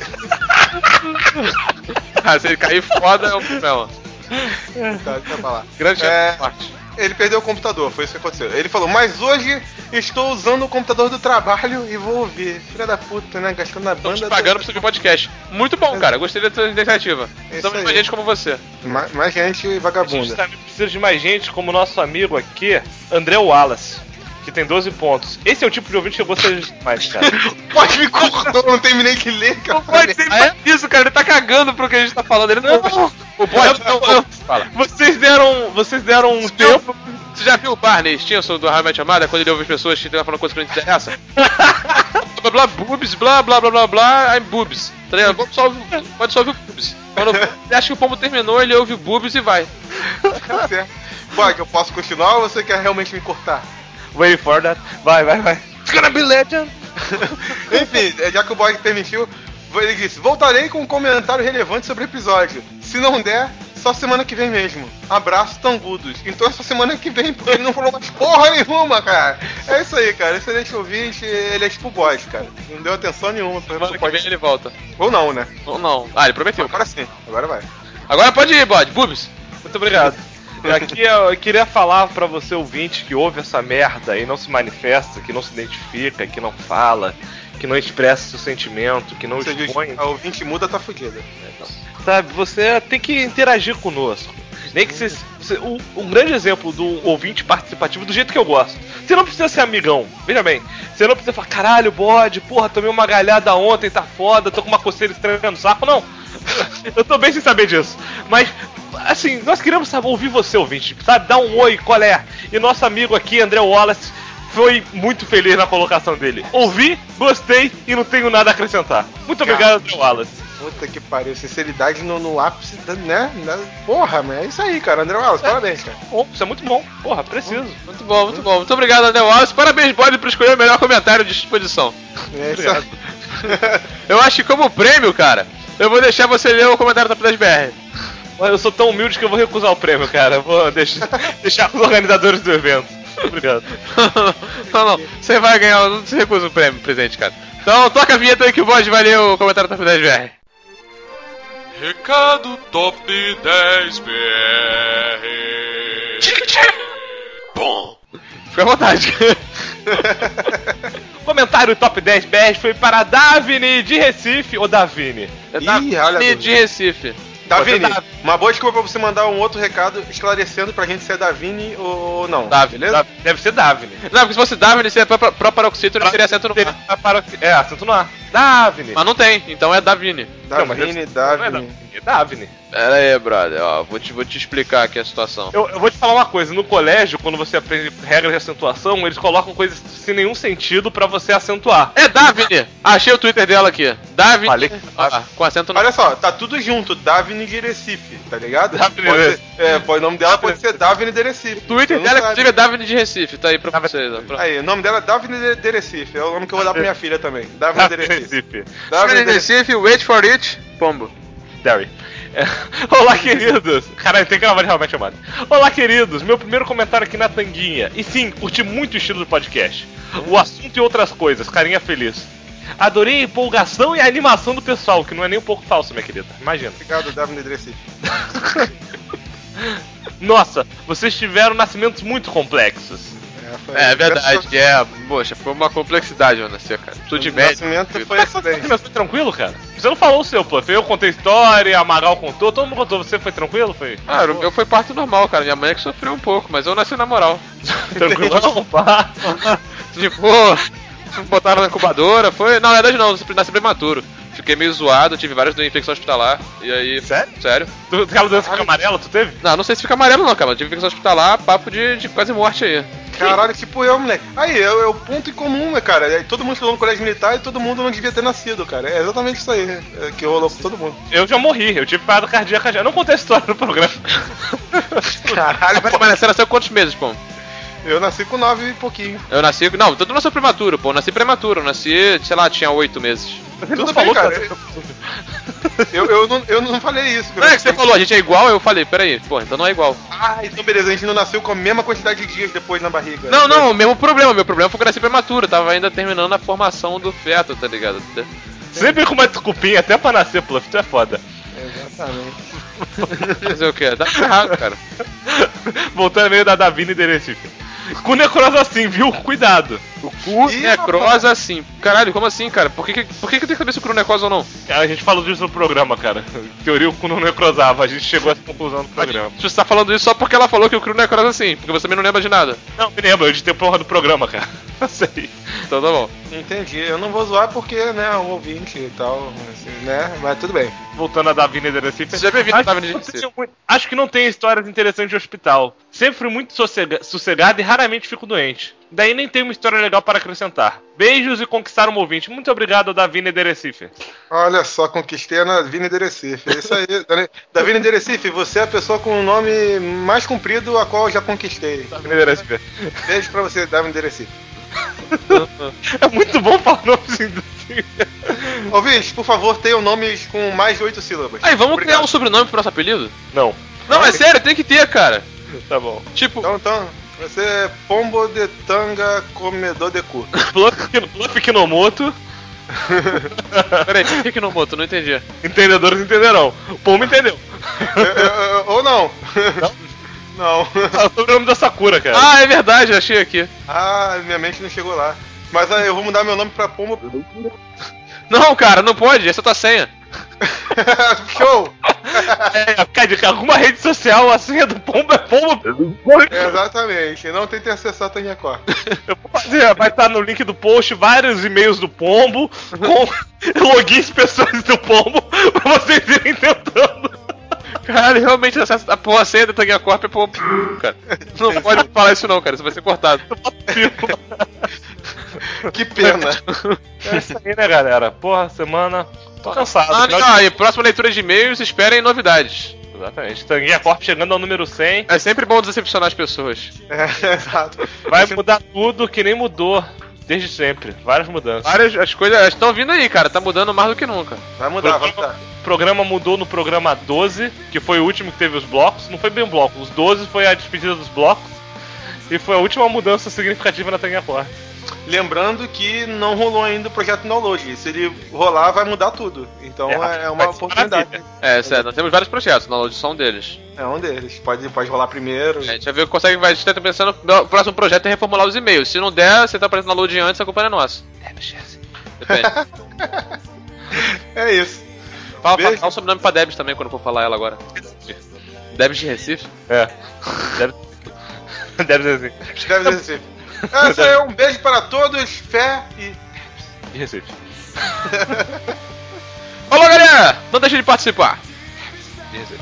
Se ele cair foda é um problema. Tá, deixa eu falar. Grande parte. Ele perdeu o computador, foi isso que aconteceu. Ele falou, mas hoje estou usando o computador do trabalho e vou ouvir. Filha da puta, né? Gastando na banda. Estamos pagando pra subir podcast. Muito bom, cara. Gostei da tua iniciativa. Precisamos de mais gente como você. Mais gente vagabunda. A gente precisa de mais gente como o nosso amigo aqui, André Wallace, que tem 12 pontos. Esse é o tipo de ouvinte que eu gostaria de mais, cara. Pode me cortar, não terminei de ler, cara. Não pode ser isso, cara. Ele tá cagando pro que a gente tá falando. Ele não. Fala. Vocês deram um tempo. Você já viu o Barney Stinson do How I Met Your Mother, quando ele ouve as pessoas que estão falando coisa que não interessa? Blá blá boobs, blá blá blá blá blá, I'm boobs. Tá ligado? Pode só ouvir o boobs. Quando ele acha que o pombo terminou, ele ouve o boobs e vai. Tá certo. Pode, eu posso continuar ou você quer realmente me cortar? Wait for that. Vai. It's gonna be legend. Enfim, já que o Boy permitiu, ele disse: voltarei com um comentário relevante sobre o episódio. Se não der, só semana que vem mesmo. Abraço, tangudos. Então é só semana que vem, porque ele não falou mais porra nenhuma, cara. É isso aí, cara. Excelente ouvinte, ele é tipo o Boy, cara. Não deu atenção nenhuma. Semana que vem ele volta. Ou não, né? Ou não. Ele prometeu. Agora sim, agora vai. Agora pode ir, Bode. Boobs. Muito obrigado. Aqui eu queria falar pra você, ouvinte, que ouve essa merda e não se manifesta, que não se identifica, que não fala, que não expressa seu sentimento, que não expõe. A ouvinte muda, tá fudida. Sabe, você tem que interagir conosco. Nem que um grande exemplo do ouvinte participativo do jeito que eu gosto. Você não precisa ser amigão, veja bem. Você não precisa falar, caralho, Bode, porra, tomei uma galhada ontem, tá foda, tô com uma coceira estranha no saco, não. Eu tô bem sem saber disso. Mas assim, nós queremos ouvir você, ouvinte, sabe? Dá um oi, qual é? E nosso amigo aqui, André Wallace, foi muito feliz na colocação dele. Ouvi, gostei e não tenho nada a acrescentar. Muito obrigado, André Wallace. Puta que pariu, sinceridade no ápice, né? Porra, mas é isso aí, cara. André Wallace, parabéns, cara. Isso é muito bom. Porra, preciso. Muito bom, muito bom. Muito obrigado, André Wallace. Parabéns, Bode, por escolher o melhor comentário de exposição. Obrigado. Eu acho que como prêmio, cara, eu vou deixar você ler o comentário da Top 10 BR. Eu sou tão humilde que eu vou recusar o prêmio, cara. Eu vou deixar os organizadores do evento. Obrigado. Não. Você vai ganhar, não se recusa o prêmio presente, cara. Então toca a vinheta aí que o Bode vai ler o comentário da Top 10 BR. Recado Top 10 BR. Bom. Fica à vontade. O comentário Top 10 BR foi para Davine de Recife, ou Davine? Davine de Recife. Davine, uma boa desculpa pra você mandar um outro recado esclarecendo pra gente se é Davine ou não. Beleza? Deve ser Davine. Não, porque se fosse Davine, seria proparoxítona e seria acento no ar. Acento no ar. Davine. Mas não tem, então é Davine. Davine. É Davine. Pera aí, brother, ó, vou te explicar aqui a situação. Eu vou te falar uma coisa, no colégio, quando você aprende regras de acentuação, eles colocam coisas sem nenhum sentido pra você acentuar. É Davine! Achei o Twitter dela aqui. Davine, com acento no... Olha só, tá tudo junto, Davine de Recife, tá ligado? Davine o nome dela pode ser Davine de Recife. O Twitter dela, inclusive, é Davine de Recife, tá aí pra vocês. Ó. Aí, o nome dela é Davine de Recife, é o nome que eu vou dar pra minha filha também. Davine de Recife. Davine de Recife, wait for it, pombo. Derry. Olá, queridos! Caralho, tem que gravar de realmente amado. Olá, queridos! Meu primeiro comentário aqui na Tanguinha. E sim, curti muito o estilo do podcast. O assunto e outras coisas, carinha feliz. Adorei a empolgação e a animação do pessoal, que não é nem um pouco falso, minha querida. Imagina. Obrigado, Davine de Recife. Nossa, vocês tiveram nascimentos muito complexos. É verdade, poxa, foi uma complexidade eu nascer, cara. Tudo de médico. O nascimento foi excelente. Foi tranquilo, cara? Você não falou o seu, pô. Eu contei história, a Magal contou, todo mundo contou. Você foi tranquilo? Foi? Ah, o meu foi parto normal, cara. Minha mãe é que sofreu um pouco, mas eu nasci na moral. Tranquilão, pá. Tipo, botaram na incubadora, foi... Não, na verdade não, nasci prematuro. Fiquei meio zoado, tive várias infecções hospitalar, e aí... Sério? Aquela doença fica amarela, tu teve? Não sei se fica amarelo não, cara, eu tive infecção hospitalar, papo de quase morte aí. Caralho, tipo eu, moleque. Aí, é o ponto em comum, né, cara? Todo mundo estudou no colégio militar e todo mundo não devia ter nascido, cara. É exatamente isso aí que rolou com todo mundo. Eu já morri, eu tive parada cardíaca já. Eu não contei a história no programa. Caralho, mas você nasceu quantos meses, pô? Eu nasci com 9 e pouquinho. Eu nasci... Não, tu nasceu prematuro, pô. Eu nasci prematuro. Eu nasci, sei lá, tinha 8 meses. Tudo bem, cara. Eu não falei isso. Não é que você falou, a gente é igual, eu falei, peraí, pô, então não é igual. Ah, então beleza, a gente não nasceu com a mesma quantidade de dias depois na barriga. Não, o mesmo problema. Meu problema foi que eu nasci prematuro. Eu tava ainda terminando a formação do feto, tá ligado? Sempre com uma desculpinha até pra nascer, Pluff, tu é foda. Exatamente. Fazer o quê? Dá errado, cara. Voltando meio da Davine de Recife. Cu necrosa assim, viu? Cuidado. O cu necrosa assim. Caralho, como assim, cara? Por que tem que saber se o cu necrosa ou não? A gente falou disso no programa, cara. Em teoria o cu não necrosava. A gente chegou a essa conclusão no programa. Você tá falando isso só porque ela falou que o cu necrosa assim. Porque você também não lembra de nada. Não, me lembro. Eu editei porra do programa, cara. Eu sei. Então tá bom. Entendi. Eu não vou zoar porque, né, o ouvinte e tal, assim, né? Mas tudo bem. Voltando a Davine de Recife. Você já viu a Davine de Recife? Acho que não tem histórias interessantes de hospital. Sempre fui muito sossegado e raramente fico doente. Daí nem tem uma história legal para acrescentar. Beijos e conquistar um ouvinte. Muito obrigado, Davine de Recife. Olha só, conquistei a Davine de Recife. É isso aí. Davine de Recife, você é a pessoa com o nome mais comprido a qual eu já conquistei. Davine de Recife. Beijo pra você, Davine de Recife. É muito bom falar nomes assim. Ouvinte, por favor, tenham nomes com mais de 8 sílabas. Aí, vamos criar um sobrenome pro nosso apelido? Não. Não, é sério, tem que ter, cara. Tá bom. Tipo... Então, você é Pombo de Tanga Comedor de Cu. Fluff Kinomoto. Peraí, por que Kinomoto? Não entendi. Entendedores entenderão. O Pombo entendeu. Ou não. Não. É o nome da Sakura, cara. Ah, é verdade, achei aqui. Ah, minha mente não chegou lá. Mas eu vou mudar meu nome pra Pombo. Não, cara, não pode, essa é a tua senha. Show! Cara, alguma rede social, a senha do Pombo é Pombo. Exatamente, não tem que acessar a Tânia Cor. Eu vou fazer, vai estar no link do post vários e-mails do Pombo com logins pessoais do Pombo pra vocês irem tentando. Caralho, realmente a porra senha da Tanguinha Corp é porra, cara. Não pode falar isso não, cara, isso vai ser cortado. Que pena. É isso aí, né, galera? Porra, semana... Tô cansado. E próxima leitura de e-mails, esperem novidades. Exatamente. Tanguinha Corp chegando ao número 100. É sempre bom decepcionar as pessoas. Exato. Vai mudar tudo que nem mudou desde sempre. Várias mudanças. As coisas estão vindo aí, cara. Tá mudando mais do que nunca. Vai mudar, vai mudar. O programa mudou no programa 12, que foi o último que teve os blocos. Não foi bem bloco. Os 12 foi a despedida dos blocos. E foi a última mudança significativa na Tanguinha Corp. Lembrando que não rolou ainda o projeto Download. Se ele rolar, vai mudar tudo. Então é uma oportunidade. Nós temos vários projetos, o Download só um deles. É um deles. Pode rolar primeiro. A gente vai ver o que consegue. A gente tá pensando no próximo projeto é reformular os e-mails. Se não der, você tá aparecendo Download antes, a culpa é nossa. Depende. É isso. Fala o sobrenome pra Debs também quando for falar ela agora. Debs de Recife? É. Debs de Recife. Essa é um beijo para todos, fé e Recife. Alô, galera! Não deixe de participar. De Recife.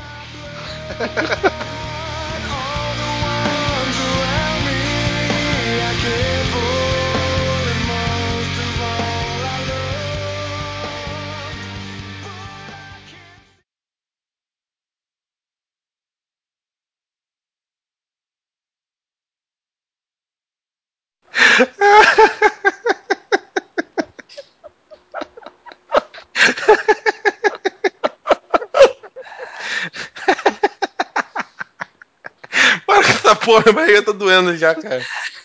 Para com essa porra, minha barriga tá doendo já, cara.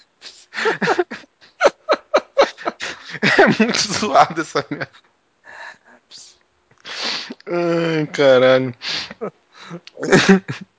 É muito zoado essa merda. Ai, caralho.